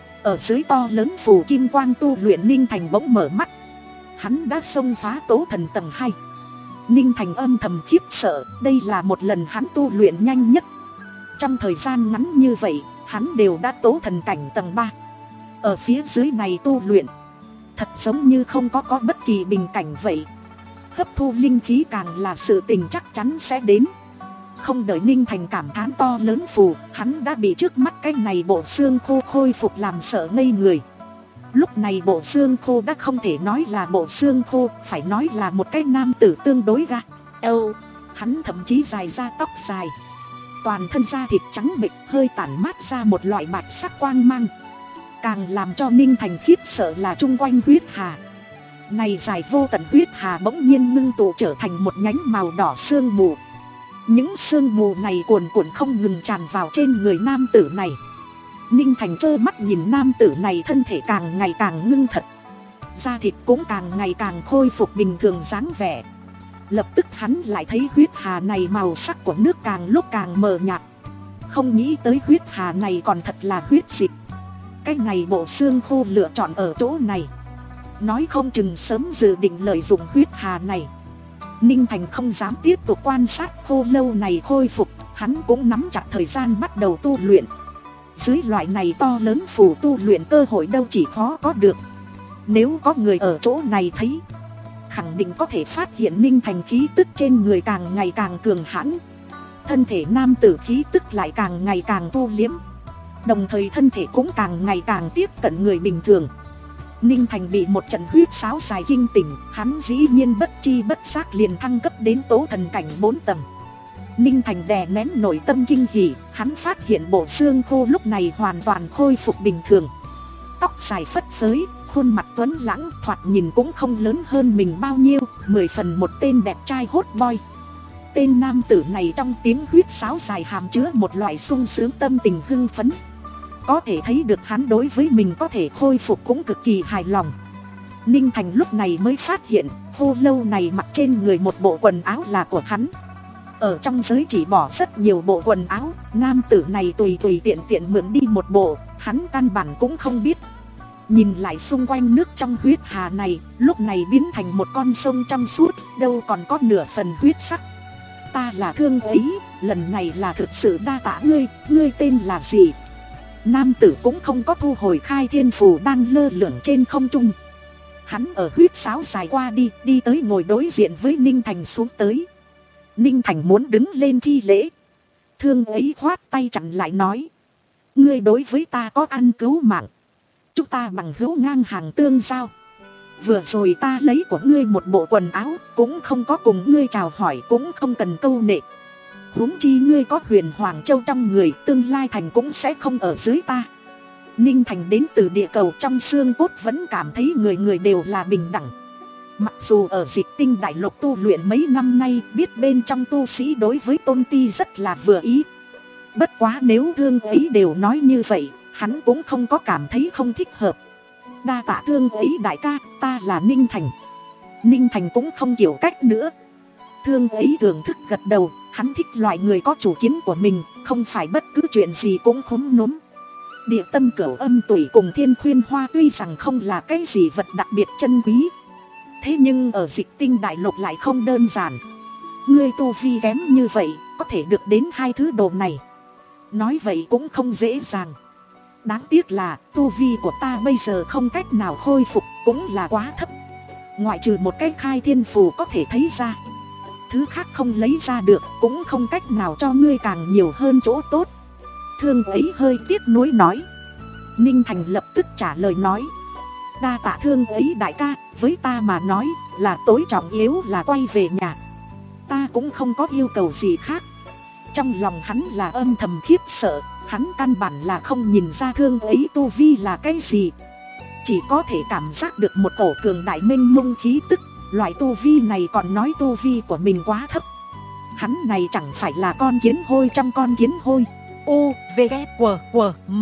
ở dưới to lớn phù kim quang tu luyện, Ninh Thành bỗng mở mắt. Hắn đã xông phá tố thần tầng hai. Ninh Thành âm thầm khiếp sợ, đây là một lần hắn tu luyện nhanh nhất. Trong thời gian ngắn như vậy, hắn đều đã tố thần cảnh tầng ba. Ở phía dưới này tu luyện, thật giống như không có có bất kỳ bình cảnh vậy. Hấp thu linh khí càng là sự tình chắc chắn sẽ đến. Không đợi Ninh Thành cảm thán to lớn phù, hắn đã bị trước mắt cái này bộ xương khô khôi phục làm sợ ngây người. Lúc này bộ xương khô đã không thể nói là bộ xương khô, phải nói là một cái nam tử tương đối ga. Âu, hắn thậm chí dài ra tóc dài, toàn thân da thịt trắng bệch, hơi tản mát ra một loại bạch sắc quang mang. Càng làm cho Ninh Thành khiếp sợ là chung quanh huyết hà. Này dài vô tận huyết hà bỗng nhiên ngưng tụ trở thành một nhánh màu đỏ sương mù. Những sương mù này cuồn cuộn không ngừng tràn vào trên người nam tử này. Ninh Thành trơ mắt nhìn nam tử này thân thể càng ngày càng ngưng thật, da thịt cũng càng ngày càng khôi phục bình thường dáng vẻ. Lập tức hắn lại thấy huyết hà này màu sắc của nước càng lúc càng mờ nhạt. Không nghĩ tới huyết hà này còn thật là huyết dịch. Cái này bộ xương khô lựa chọn ở chỗ này, nói không chừng sớm dự định lợi dụng huyết hà này. Ninh Thành không dám tiếp tục quan sát khô lâu này khôi phục, hắn cũng nắm chặt thời gian bắt đầu tu luyện. Dưới loại này to lớn phù tu luyện cơ hội đâu chỉ khó có được. Nếu có người ở chỗ này thấy, khẳng định có thể phát hiện Ninh Thành khí tức trên người càng ngày càng cường hãn. Thân thể nam tử khí tức lại càng ngày càng thu liếm, đồng thời thân thể cũng càng ngày càng tiếp cận người bình thường. Ninh Thành bị một trận huyết sáo dài kinh tỉnh, hắn dĩ nhiên bất chi bất giác liền thăng cấp đến tố thần cảnh bốn tầng. Ninh Thành đè nén nội tâm kinh hỉ, hắn phát hiện bộ xương khô lúc này hoàn toàn khôi phục bình thường. Tóc dài phất phới, khuôn mặt tuấn lãng, thoạt nhìn cũng không lớn hơn mình bao nhiêu, mười phần một tên đẹp trai hot boy. Tên nam tử này trong tiếng huyết sáo dài hàm chứa một loại sung sướng tâm tình hưng phấn. Có thể thấy được hắn đối với mình có thể khôi phục cũng cực kỳ hài lòng. Ninh Thành lúc này mới phát hiện khô lâu này mặc trên người một bộ quần áo là của hắn. Ở trong giới chỉ bỏ rất nhiều bộ quần áo, nam tử này tùy tùy tiện tiện mượn đi một bộ, hắn căn bản cũng không biết. Nhìn lại xung quanh nước trong huyết hà này, lúc này biến thành một con sông trong suốt, đâu còn có nửa phần huyết sắc. Ta là Thương Ấy, lần này là thực sự đa tạ ngươi, ngươi tên là gì? Nam tử cũng không có thu hồi khai thiên phù đang lơ lửng trên không trung. Hắn ở huyết sáo dài qua đi, đi tới ngồi đối diện với Ninh Thành xuống tới. Ninh Thành muốn đứng lên thi lễ. Thương Ấy khoát tay chặn lại nói: ngươi đối với ta có ăn cứu mạng, chúng ta bằng hữu ngang hàng tương giao. Vừa rồi ta lấy của ngươi một bộ quần áo, cũng không có cùng ngươi chào hỏi, cũng không cần câu nệ. Huống chi ngươi có Huyền Hoàng Châu trong người, tương lai Thành cũng sẽ không ở dưới ta. Ninh Thành đến từ địa cầu, trong xương cốt vẫn cảm thấy người người đều là bình đẳng. Mặc dù ở Dịch Tinh Đại Lục tu luyện mấy năm nay, biết bên trong tu sĩ đối với Tôn Ti rất là vừa ý. Bất quá nếu Thương Ấy đều nói như vậy, hắn cũng không có cảm thấy không thích hợp. Đa tạ Thương Ấy đại ca, ta là Ninh Thành. Ninh Thành cũng không kiểu cách nữa. Thương Ấy thưởng thức gật đầu, hắn thích loại người có chủ kiến của mình, không phải bất cứ chuyện gì cũng khúm núm. Địa tâm cửu âm tủy cùng thiên khuyên hoa tuy rằng không là cái gì vật đặc biệt chân quý, thế nhưng ở Dịch Tinh Đại Lục lại không đơn giản. Ngươi tu vi kém như vậy, có thể được đến hai thứ đồ này, nói vậy cũng không dễ dàng. Đáng tiếc là tu vi của ta bây giờ không cách nào khôi phục, cũng là quá thấp. Ngoại trừ một cái khai thiên phù có thể thấy ra, thứ khác không lấy ra được, cũng không cách nào cho ngươi càng nhiều hơn chỗ tốt. Thương ấy hơi tiếc nuối nói. Ninh Thành lập tức trả lời nói, đa tạ Thương ấy đại ca, với ta mà nói là tối trọng yếu là quay về nhà. Ta cũng không có yêu cầu gì khác. Trong lòng hắn là âm thầm khiếp sợ, hắn căn bản là không nhìn ra Thương ấy tu vi là cái gì. Chỉ có thể cảm giác được một cổ cường đại mênh mông khí tức. Loại tu vi này còn nói tu vi của mình quá thấp. Hắn này chẳng phải là con kiến hôi trong con kiến hôi. U, V, K, W, W, M.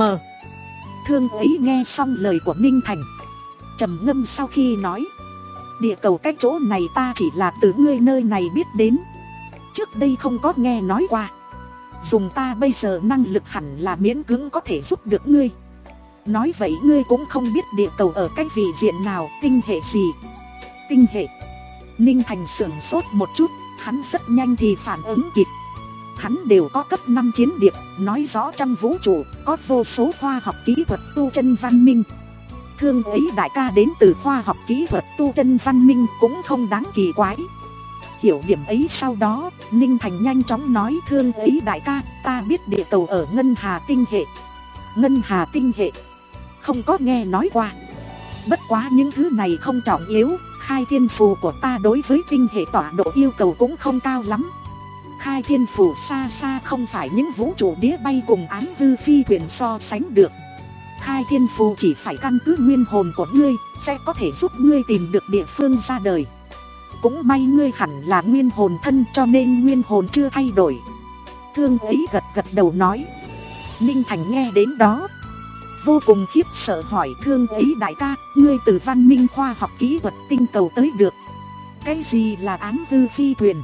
Thương ấy nghe xong lời của Ninh Thành, trầm ngâm sau khi nói, địa cầu cách chỗ này ta chỉ là từ ngươi nơi này biết đến, trước đây không có nghe nói qua. Dùng ta bây giờ năng lực hẳn là miễn cưỡng có thể giúp được ngươi. Nói vậy ngươi cũng không biết địa cầu ở cái vị diện nào, tinh hệ gì. Tinh hệ. Ninh Thành sửng sốt một chút, hắn rất nhanh thì phản ứng kịp. Hắn đều có cấp năm chiến điệp, nói rõ trong vũ trụ có vô số khoa học kỹ thuật tu chân văn minh. Thương ấy đại ca đến từ khoa học kỹ thuật tu chân văn minh cũng không đáng kỳ quái. Hiểu điểm ấy sau đó, Ninh Thành nhanh chóng nói, Thương ấy đại ca, ta biết địa cầu ở Ngân Hà tinh hệ. Ngân Hà tinh hệ? Không có nghe nói qua. Bất quá những thứ này không trọng yếu, khai thiên phù của ta đối với tinh hệ tọa độ yêu cầu cũng không cao lắm. Khai thiên phù xa xa không phải những vũ trụ đĩa bay cùng ám hư phi thuyền so sánh được. Khai thiên phù chỉ phải căn cứ nguyên hồn của ngươi, sẽ có thể giúp ngươi tìm được địa phương ra đời. Cũng may ngươi hẳn là nguyên hồn thân cho nên nguyên hồn chưa thay đổi. Thương ấy gật gật đầu nói. Ninh Thành nghe đến đó vô cùng khiếp sợ hỏi, Thương ấy đại ca, ngươi từ văn minh khoa học kỹ thuật tinh cầu tới được. Cái gì là ám hư phi thuyền?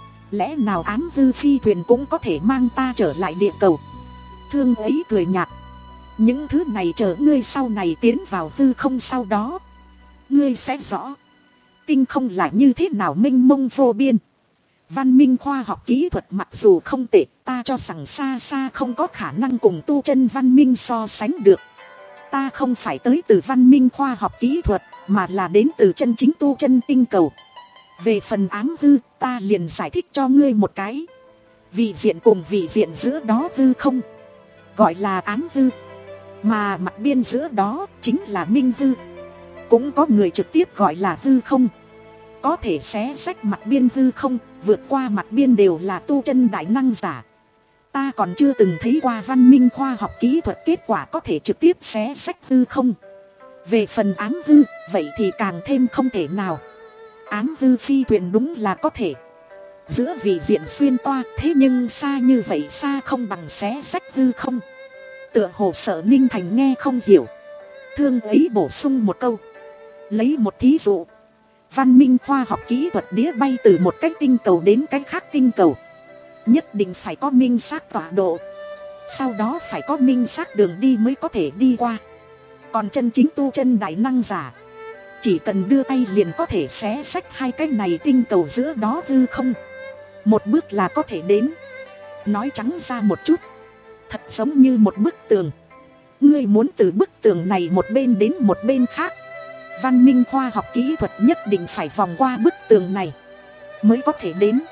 Lẽ nào ám hư phi thuyền cũng có thể mang ta trở lại địa cầu? Thương ấy cười nhạt. Những thứ này chờ ngươi sau này tiến vào hư không sau đó, ngươi sẽ rõ tinh không là như thế nào mênh mông vô biên. Văn minh khoa học kỹ thuật mặc dù không tệ, ta cho rằng xa xa không có khả năng cùng tu chân văn minh so sánh được. Ta không phải tới từ văn minh khoa học kỹ thuật, mà là đến từ chân chính tu chân tinh cầu. Về phần ám hư, ta liền giải thích cho ngươi một cái. Vị diện cùng vị diện giữa đó hư không, gọi là ám hư. Mà mặt biên giữa đó chính là minh hư. Cũng có người trực tiếp gọi là hư không. Có thể xé rách mặt biên hư không, vượt qua mặt biên đều là tu chân đại năng giả. Ta còn chưa từng thấy qua văn minh khoa học kỹ thuật kết quả có thể trực tiếp xé rách hư không. Về phần ám hư, vậy thì càng thêm không thể nào. Ám hư phi thuyền đúng là có thể giữa vị diện xuyên toa, thế nhưng xa như vậy xa không bằng xé rách hư không. Tựa hồ sợ Ninh Thành nghe không hiểu. Thương ấy bổ sung một câu, lấy một thí dụ. Văn minh khoa học kỹ thuật đĩa bay từ một cái tinh cầu đến cái khác tinh cầu, nhất định phải có minh xác tọa độ, sau đó phải có minh xác đường đi mới có thể đi qua. Còn chân chính tu chân đại năng giả, chỉ cần đưa tay liền có thể xé xách hai cái này tinh cầu giữa đó hư không. Một bước là có thể đến. Nói trắng ra một chút, thật giống như một bức tường. Ngươi muốn từ bức tường này một bên đến một bên khác, văn minh khoa học kỹ thuật nhất định phải vòng qua bức tường này mới có thể đến.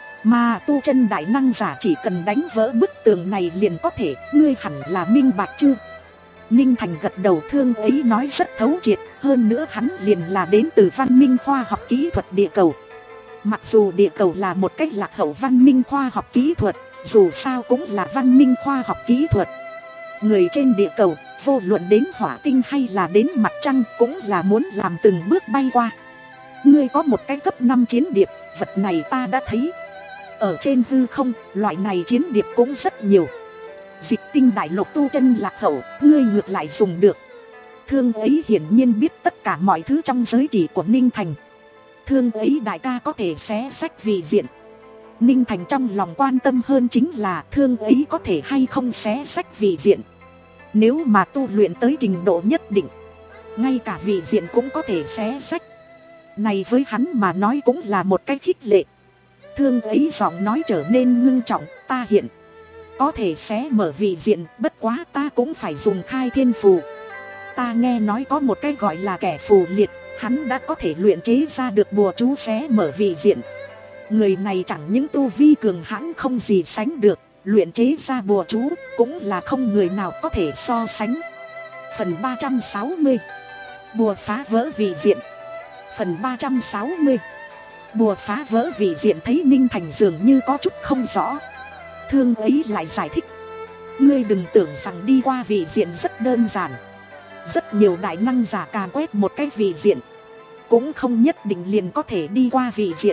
Mà tu chân đại năng giả chỉ cần đánh vỡ bức tường này liền có thể. Ngươi hẳn là minh bạch chưa? Ninh Thành gật đầu. Thương ấy nói rất thấu triệt. Hơn nữa hắn liền là đến từ văn minh khoa học kỹ thuật địa cầu. Mặc dù địa cầu là một cách lạc hậu văn minh khoa học kỹ thuật, dù sao cũng là văn minh khoa học kỹ thuật. Người trên địa cầu, vô luận đến hỏa tinh hay là đến mặt trăng, cũng là muốn làm từng bước bay qua. Ngươi có một cái cấp năm chiến điệp, vật này ta đã thấy. Ở trên hư không, loại này chiến điệp cũng rất nhiều. Dịch tinh đại lục tu chân lạc hậu, ngươi ngược lại dùng được. Thương ấy hiển nhiên biết tất cả mọi thứ trong giới chỉ của Ninh Thành. Thương ấy đại ca có thể xé xách vị diện. Ninh Thành trong lòng quan tâm hơn chính là thương ấy có thể hay không xé xách vị diện. Nếu mà tu luyện tới trình độ nhất định, ngay cả vị diện cũng có thể xé xách. Này với hắn mà nói cũng là một cái khích lệ. Thương ấy giọng nói trở nên ngưng trọng. Ta hiện có thể xé mở vị diện, bất quá ta cũng phải dùng khai thiên phù. Ta nghe nói có một cái gọi là kẻ phù liệt, hắn đã có thể luyện chế ra được bùa chú xé mở vị diện. Người này chẳng những tu vi cường hãn không gì sánh được, luyện chế ra bùa chú cũng là không người nào có thể so sánh. Phần ba trăm sáu mươi. Bùa phá vỡ vị diện. Phần ba trăm sáu mươi. Bùa phá vỡ vị diện. Thấy Ninh Thành dường như có chút không rõ, Thương ấy lại giải thích. Ngươi đừng tưởng rằng đi qua vị diện rất đơn giản. Rất nhiều đại năng giả càn quét một cái vị diện, cũng không nhất định liền có thể đi qua vị diện.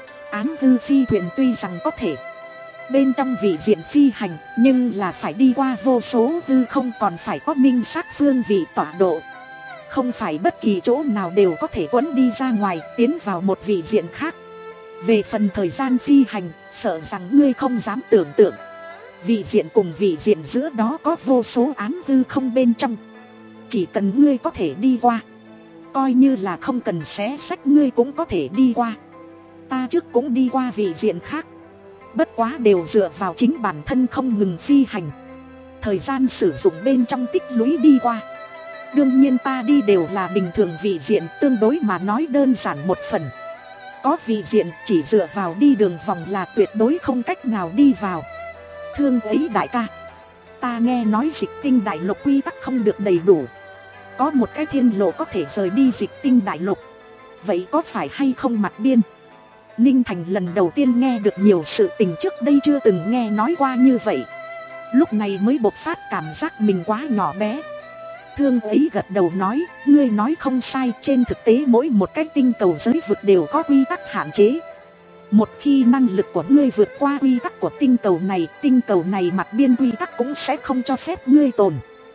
Ám hư phi thuyền tuy rằng có thể bên trong vị diện phi hành, nhưng là phải đi qua vô số hư không, còn phải có minh xác phương vị tọa độ. Không phải bất kỳ chỗ nào đều có thể quấn đi ra ngoài, tiến vào một vị diện khác. Về phần thời gian phi hành, sợ rằng ngươi không dám tưởng tượng. Vị diện cùng vị diện giữa đó có vô số ám hư không bên trong. Chỉ cần ngươi có thể đi qua, coi như là không cần xé sách ngươi cũng có thể đi qua. Ta trước cũng đi qua vị diện khác, bất quá đều dựa vào chính bản thân không ngừng phi hành, thời gian sử dụng bên trong tích lũy đi qua. Đương nhiên ta đi đều là bình thường vị diện, tương đối mà nói đơn giản một phần. Có vị diện chỉ dựa vào đi đường vòng là tuyệt đối không cách nào đi vào. Thương ấy đại ca, ta nghe nói dịch tinh đại lục quy tắc không được đầy đủ, có một cái thiên lộ có thể rời đi dịch tinh đại lục, vậy có phải hay không mặt biên? Ninh Thành lần đầu tiên nghe được nhiều sự tình trước đây chưa từng nghe nói qua như vậy, lúc này mới bộc phát cảm giác mình quá nhỏ bé. Thương ấy gật đầu nói, ngươi nói không sai, trên thực tế mỗi một cái tinh cầu giới vực đều có quy tắc hạn chế. Một khi năng lực của ngươi vượt qua quy tắc của tinh cầu này, tinh cầu này mặt biên quy tắc cũng sẽ không cho phép ngươi tồn,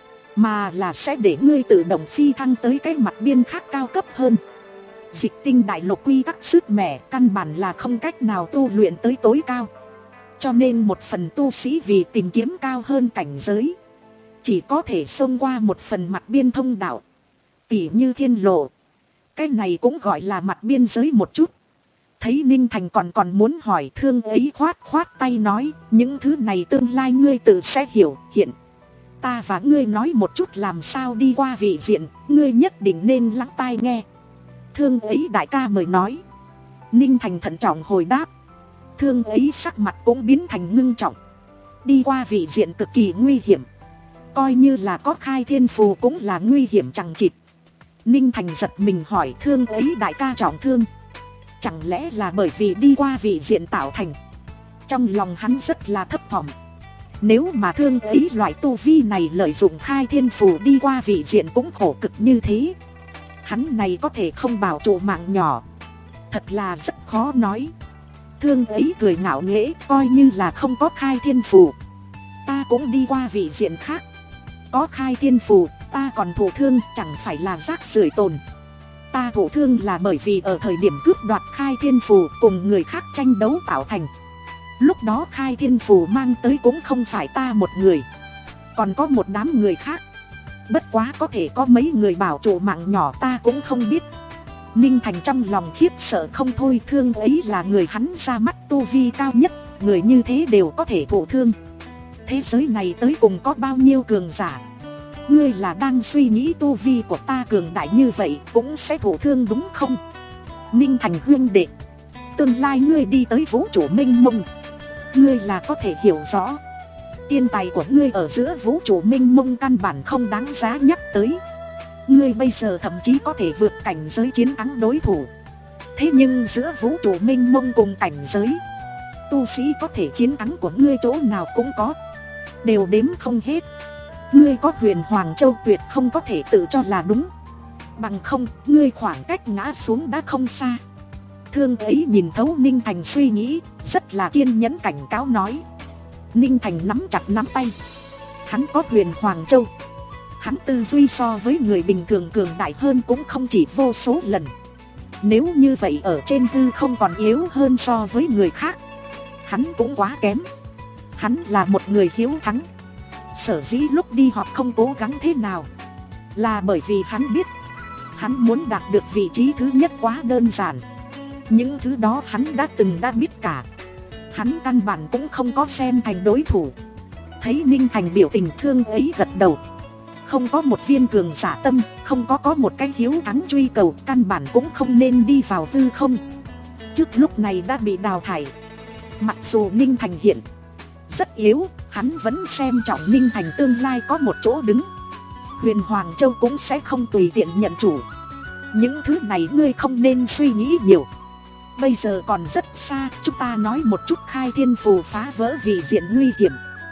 mà là sẽ để ngươi tự động phi thăng tới cái mặt biên khác cao cấp hơn. Dịch tinh đại lục quy tắc sứt mẻ, căn bản là không cách nào tu luyện tới tối cao. Cho nên một phần tu sĩ vì tìm kiếm cao hơn cảnh giới, chỉ có thể xông qua một phần mặt biên thông đạo, tỉ như thiên lộ. Cái này cũng gọi là mặt biên giới một chút. Thấy Ninh Thành còn còn muốn hỏi, Thương ấy khoát khoát tay nói, những thứ này tương lai ngươi tự sẽ hiểu. Hiện ta và ngươi nói một chút làm sao đi qua vị diện, ngươi nhất định nên lắng tai nghe. Thương ấy đại ca mời nói. Ninh Thành thận trọng hồi đáp. Thương ấy sắc mặt cũng biến thành ngưng trọng. Đi qua vị diện cực kỳ nguy hiểm, coi như là có khai thiên phù cũng là nguy hiểm chẳng chịt. Ninh Thành giật mình hỏi, Thương ấy đại ca trọng thương, chẳng lẽ là bởi vì đi qua vị diện tạo thành? Trong lòng hắn rất là thấp thỏm. Nếu mà Thương ấy loại tu vi này lợi dụng khai thiên phù đi qua vị diện cũng khổ cực như thế, hắn này có thể không bảo trụ mạng nhỏ, thật là rất khó nói. Thương ấy cười ngạo nghễ, coi như là không có khai thiên phù, ta cũng đi qua vị diện khác. Có khai thiên phù, ta còn thụ thương, chẳng phải là rác rưởi tồn. Ta thụ thương là bởi vì ở thời điểm cướp đoạt khai thiên phù cùng người khác tranh đấu tạo thành. Lúc đó khai thiên phù mang tới cũng không phải ta một người, còn có một đám người khác. Bất quá có thể có mấy người bảo trụ mạng nhỏ ta cũng không biết. Ninh Thành trong lòng khiếp sợ không thôi. Thương ấy là người hắn ra mắt tu vi cao nhất, người như thế đều có thể thụ thương. Thế giới này tới cùng có bao nhiêu cường giả? Ngươi là đang suy nghĩ tu vi của ta cường đại như vậy cũng sẽ thụ thương đúng không? Ninh Thành huynh đệ, tương lai ngươi đi tới vũ trụ mênh mông, ngươi là có thể hiểu rõ. Tiên tài của ngươi ở giữa vũ trụ mênh mông căn bản không đáng giá nhắc tới. Ngươi bây giờ thậm chí có thể vượt cảnh giới chiến thắng đối thủ. Thế nhưng giữa vũ trụ mênh mông cùng cảnh giới, tu sĩ có thể chiến thắng của ngươi chỗ nào cũng có, đều đếm không hết. Ngươi có Huyền Hoàng Châu tuyệt không có thể tự cho là đúng, bằng không ngươi khoảng cách ngã xuống đã không xa. Thương ấy nhìn thấu Ninh Thành suy nghĩ, rất là kiên nhẫn cảnh cáo nói. Ninh Thành nắm chặt nắm tay. Hắn có Huyền Hoàng Châu, hắn tư duy so với người bình thường cường đại hơn cũng không chỉ vô số lần. Nếu như vậy ở trên tư không còn yếu hơn so với người khác, hắn cũng quá kém. Hắn là một người hiếu thắng. Sở dĩ lúc đi họp không cố gắng thế nào, là bởi vì hắn biết hắn muốn đạt được vị trí thứ nhất quá đơn giản. Những thứ đó hắn đã từng đã biết cả. Hắn căn bản cũng không có xem thành đối thủ. Thấy Ninh Thành biểu tình, Thương ấy gật đầu. Không có một viên cường giả tâm, không có có một cái hiếu thắng truy cầu, căn bản cũng không nên đi vào hư không. Trước lúc này đã bị đào thải. Mặc dù Ninh Thành hiện rất yếu, hắn vẫn xem trọng Ninh Thành tương lai có một chỗ đứng. Huyền Hoàng Châu cũng sẽ không tùy tiện nhận chủ. Những thứ này ngươi không nên suy nghĩ nhiều. Bây giờ còn rất xa, chúng ta nói một chút khai thiên phù phá vỡ vị diện nguy hiểm.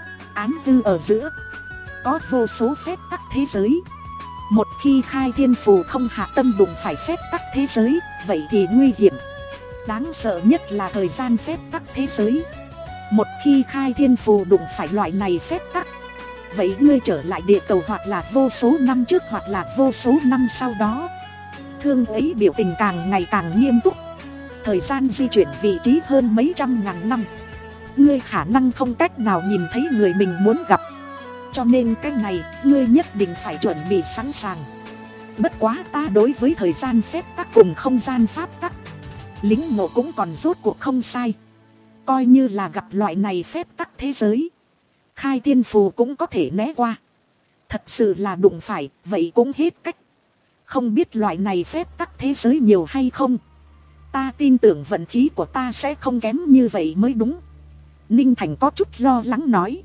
Ám tư ở giữa có vô số phép tắc thế giới. Một khi khai thiên phù không hạ tâm đụng phải phép tắc thế giới, vậy thì nguy hiểm. Đáng sợ nhất là thời gian phép tắc thế giới. Một khi khai thiên phù đụng phải loại này phép tắc, vậy ngươi trở lại địa cầu hoặc là vô số năm trước hoặc là vô số năm sau đó. Thương ấy biểu tình càng ngày càng nghiêm túc. Thời gian di chuyển vị trí hơn mấy trăm ngàn năm, ngươi khả năng không cách nào nhìn thấy người mình muốn gặp. Cho nên cái này, ngươi nhất định phải chuẩn bị sẵn sàng. Bất quá ta đối với thời gian phép tắc cùng không gian pháp tắc lính ngộ cũng còn rốt cuộc không sai. Coi như là gặp loại này phép tắc thế giới, khai thiên phù cũng có thể né qua. Thật sự là đụng phải, vậy cũng hết cách. Không biết loại này phép tắc thế giới nhiều hay không, ta tin tưởng vận khí của ta sẽ không kém như vậy mới đúng. Ninh Thành có chút lo lắng nói.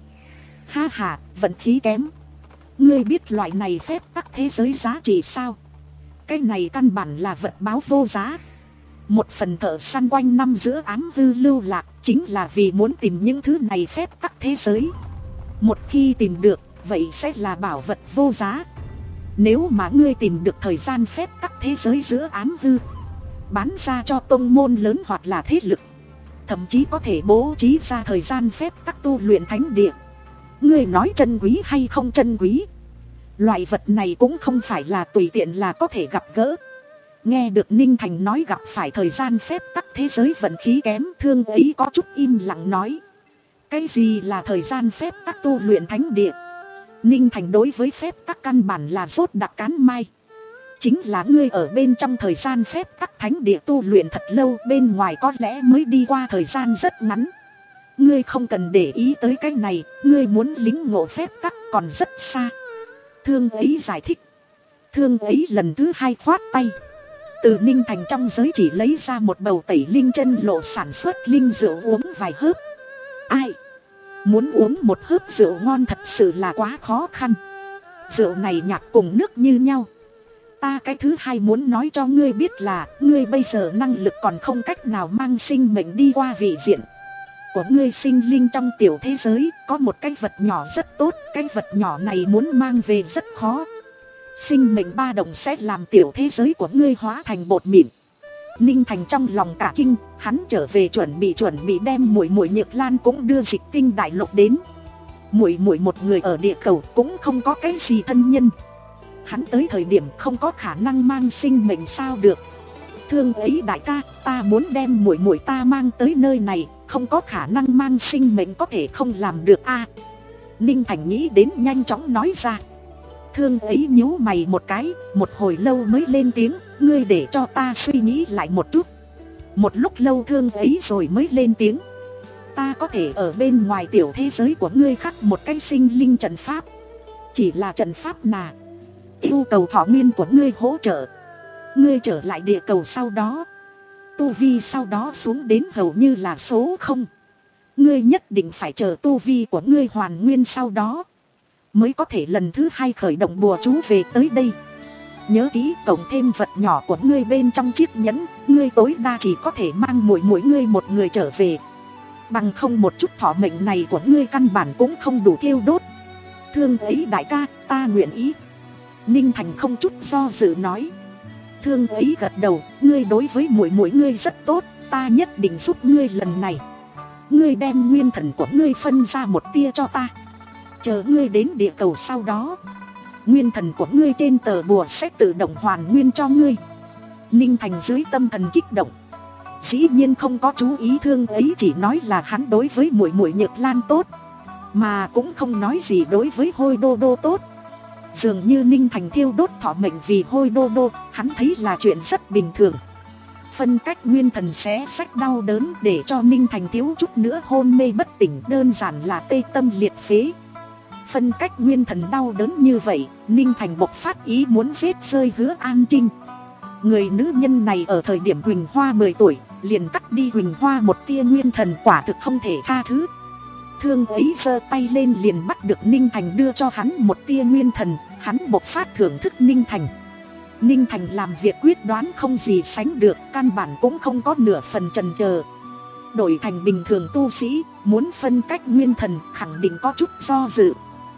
Ha ha, vận khí kém. Ngươi biết loại này phép tắc thế giới giá trị sao? Cái này căn bản là vật báo vô giá. Một phần thợ săn quanh năm giữa ám hư lưu lạc, chính là vì muốn tìm những thứ này phép tắc thế giới. Một khi tìm được, vậy sẽ là bảo vật vô giá. Nếu mà ngươi tìm được thời gian phép tắc thế giới giữa ám hư, bán ra cho tông môn lớn hoặc là thế lực, thậm chí có thể bố trí ra thời gian phép tắc tu luyện thánh địa. Ngươi nói chân quý hay không chân quý? Loại vật này cũng không phải là tùy tiện là có thể gặp gỡ. Nghe được Ninh Thành nói gặp phải thời gian phép tắc thế giới vận khí kém, Thương ấy có chút im lặng nói. Cái gì là thời gian phép tắc tu luyện thánh địa? Ninh Thành đối với phép tắc căn bản là rốt đặc cán mai. Chính là ngươi ở bên trong thời gian phép tắc thánh địa tu luyện thật lâu, bên ngoài có lẽ mới đi qua thời gian rất ngắn. Ngươi không cần để ý tới cái này, ngươi muốn lính ngộ phép tắc còn rất xa. Thương ấy giải thích. Thương ấy lần thứ hai khoát tay. Từ Ninh Thành trong giới chỉ lấy ra một bầu tẩy linh chân lộ sản xuất linh rượu uống vài hớp. Ai? Muốn uống một hớp rượu ngon thật sự là quá khó khăn. Rượu này nhạt cùng nước như nhau. Ta cái thứ hai muốn nói cho ngươi biết là ngươi bây giờ năng lực còn không cách nào mang sinh mệnh đi qua vị diện của ngươi. Sinh linh trong tiểu thế giới có một cái vật nhỏ rất tốt, cái vật nhỏ này muốn mang về rất khó. Sinh mệnh ba động sẽ làm tiểu thế giới của ngươi hóa thành bột mịn. Ninh Thành trong lòng cả kinh, hắn trở về chuẩn bị chuẩn bị đem muội muội Nhược Lan cũng đưa Dịch Tinh đại lục đến. Muội muội một người ở địa cầu cũng không có cái gì thân nhân, hắn tới thời điểm không có khả năng mang sinh mệnh sao được. Thương ấy đại ca, ta muốn đem muội muội ta mang tới nơi này, không có khả năng mang sinh mệnh có thể không làm được a. À, Ninh Thành nghĩ đến nhanh chóng nói ra. Thương ấy nhíu mày một cái, một hồi lâu mới lên tiếng, ngươi để cho ta suy nghĩ lại một chút. Một lúc lâu Thương ấy rồi mới lên tiếng. Ta có thể ở bên ngoài tiểu thế giới của ngươi khắc một cái sinh linh trận pháp. Chỉ là trận pháp nà yêu cầu thọ nguyên của ngươi hỗ trợ. Ngươi trở lại địa cầu sau đó, tu vi sau đó xuống đến hầu như là số không. Ngươi nhất định phải chờ tu vi của ngươi hoàn nguyên sau đó mới có thể lần thứ hai khởi động bùa chú về tới đây. Nhớ kỹ, cộng thêm vật nhỏ của ngươi bên trong chiếc nhẫn, ngươi tối đa chỉ có thể mang muội muội ngươi một người trở về. Bằng không một chút thọ mệnh này của ngươi căn bản cũng không đủ thiêu đốt. Thương ấy đại ca, ta nguyện ý. Ninh Thành không chút do dự nói. Thương ấy gật đầu, ngươi đối với muội muội ngươi rất tốt, ta nhất định giúp ngươi lần này. Ngươi đem nguyên thần của ngươi phân ra một tia cho ta. Chờ ngươi đến địa cầu sau đó, nguyên thần của ngươi trên tờ bùa sẽ tự động hoàn nguyên cho ngươi. Ninh Thành dưới tâm thần kích động, dĩ nhiên không có chú ý Thương ấy chỉ nói là hắn đối với muội muội Nhược Lan tốt, mà cũng không nói gì đối với Hôi Đô Đô tốt. Dường như Ninh Thành thiêu đốt thọ mệnh vì Hôi Đô Đô, hắn thấy là chuyện rất bình thường. Phân cách nguyên thần xé sách đau đớn để cho Ninh Thành thiếu chút nữa hôn mê bất tỉnh, đơn giản là tê tâm liệt phế. phân cách nguyên thần đau đớn như vậy, Ninh Thành bộc phát ý muốn giết rơi Hứa An Trinh. Người nữ nhân này ở thời điểm Huỳnh Hoa mười tuổi liền cắt đi Huỳnh Hoa một tia nguyên thần, quả thực không thể tha thứ. Thương ấy giơ tay lên liền bắt được Ninh Thành, đưa cho hắn một tia nguyên thần. Hắn bộc phát thưởng thức Ninh Thành. Ninh Thành làm việc quyết đoán không gì sánh được, căn bản cũng không có nửa phần chần chờ. Đổi thành bình thường tu sĩ, muốn phân cách nguyên thần khẳng định có chút do dự.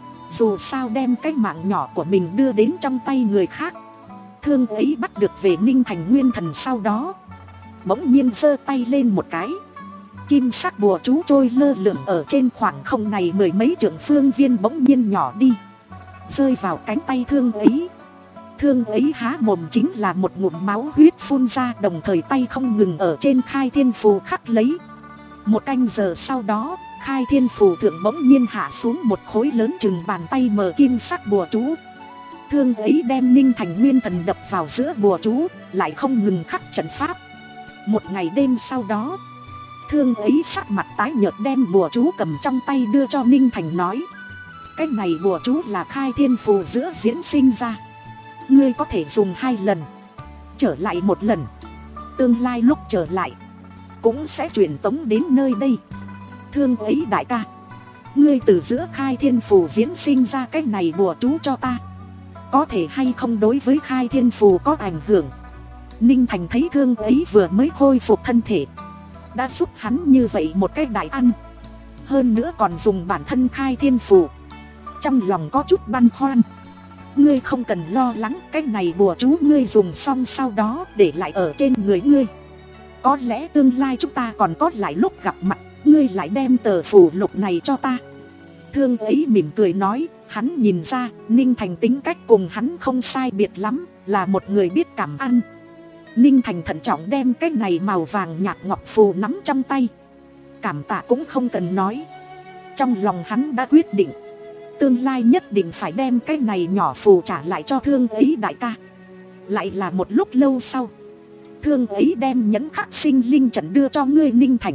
Dù sao đem cái mạng nhỏ của mình đưa đến trong tay người khác. Thương ấy bắt được về Ninh Thành nguyên thần sau đó, bỗng nhiên giơ tay lên một cái. Kim sắc bùa chú trôi lơ lửng ở trên khoảng không này mười mấy trượng phương viên bỗng nhiên nhỏ đi, rơi vào cánh tay thương ấy. Thương ấy há mồm chính là một ngụm máu huyết phun ra, đồng thời tay không ngừng ở trên khai thiên phù khắc lấy. Một canh giờ sau đó, khai thiên phù thượng bỗng nhiên hạ xuống một khối lớn chừng bàn tay mờ kim sắc bùa chú. Thương ấy đem Ninh Thành nguyên thần đập vào giữa bùa chú, lại không ngừng khắc trận pháp. Một ngày đêm sau đó, Thương ấy sắc mặt tái nhợt đem bùa chú cầm trong tay đưa cho Ninh Thành, nói: cái này bùa chú là khai thiên phù giữa diễn sinh ra, ngươi có thể dùng hai lần, trở lại một lần, tương lai lúc trở lại cũng sẽ truyền tống đến nơi đây. Thương ấy đại ca, ngươi từ giữa khai thiên phù diễn sinh ra cái này bùa chú cho ta, có thể hay không đối với khai thiên phù có ảnh hưởng? Ninh Thành thấy Thương ấy vừa mới khôi phục thân thể, đã giúp hắn như vậy một cái đại ăn, hơn nữa còn dùng bản thân khai thiên phù, trong lòng có chút băn khoăn. Ngươi không cần lo lắng, cái này bùa chú ngươi dùng xong sau đó để lại ở trên người ngươi, có lẽ tương lai chúng ta còn có lại lúc gặp mặt, ngươi lại đem tờ phù lục này cho ta. Thương ấy mỉm cười nói, hắn nhìn ra Ninh Thành tính cách cùng hắn không sai biệt lắm, là một người biết cảm ăn. Ninh Thành thận trọng đem cái này màu vàng nhạt ngọc phù nắm trong tay, cảm tạ cũng không cần nói. Trong lòng hắn đã quyết định, tương lai nhất định phải đem cái này nhỏ phù trả lại cho Thương ấy đại ca. Lại là một lúc lâu sau, Thương ấy đem nhẫn khắc sinh linh trận đưa cho ngươi Ninh Thành.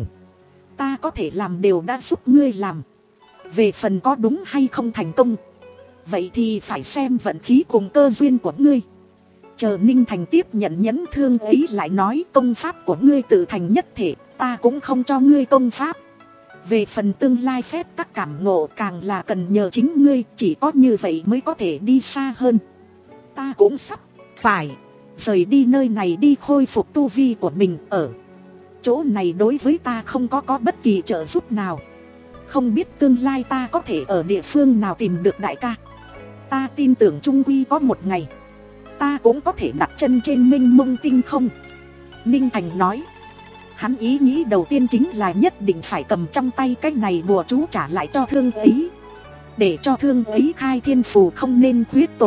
Ta có thể làm đều đã giúp ngươi làm, về phần có đúng hay không thành công, vậy thì phải xem vận khí cùng cơ duyên của ngươi. Chờ Ninh Thành tiếp nhận nhẫn, Thương ấy lại nói, công pháp của ngươi tự thành nhất thể, ta cũng không cho ngươi công pháp. Về phần tương lai phép các cảm ngộ càng là cần nhờ chính ngươi, chỉ có như vậy mới có thể đi xa hơn. Ta cũng sắp phải rời đi nơi này đi khôi phục tu vi của mình, ở chỗ này đối với ta không có có bất kỳ trợ giúp nào. Không biết tương lai ta có thể ở địa phương nào tìm được đại ca. Ta tin tưởng chung quy có một ngày ta cũng có thể đặt chân trên mênh mông tinh không. Ninh Thành nói, hắn ý nghĩ đầu tiên chính là nhất định phải cầm trong tay cái này bùa chú trả lại cho Thương ấy, để cho Thương ấy khai thiên phù không nên khuyết tột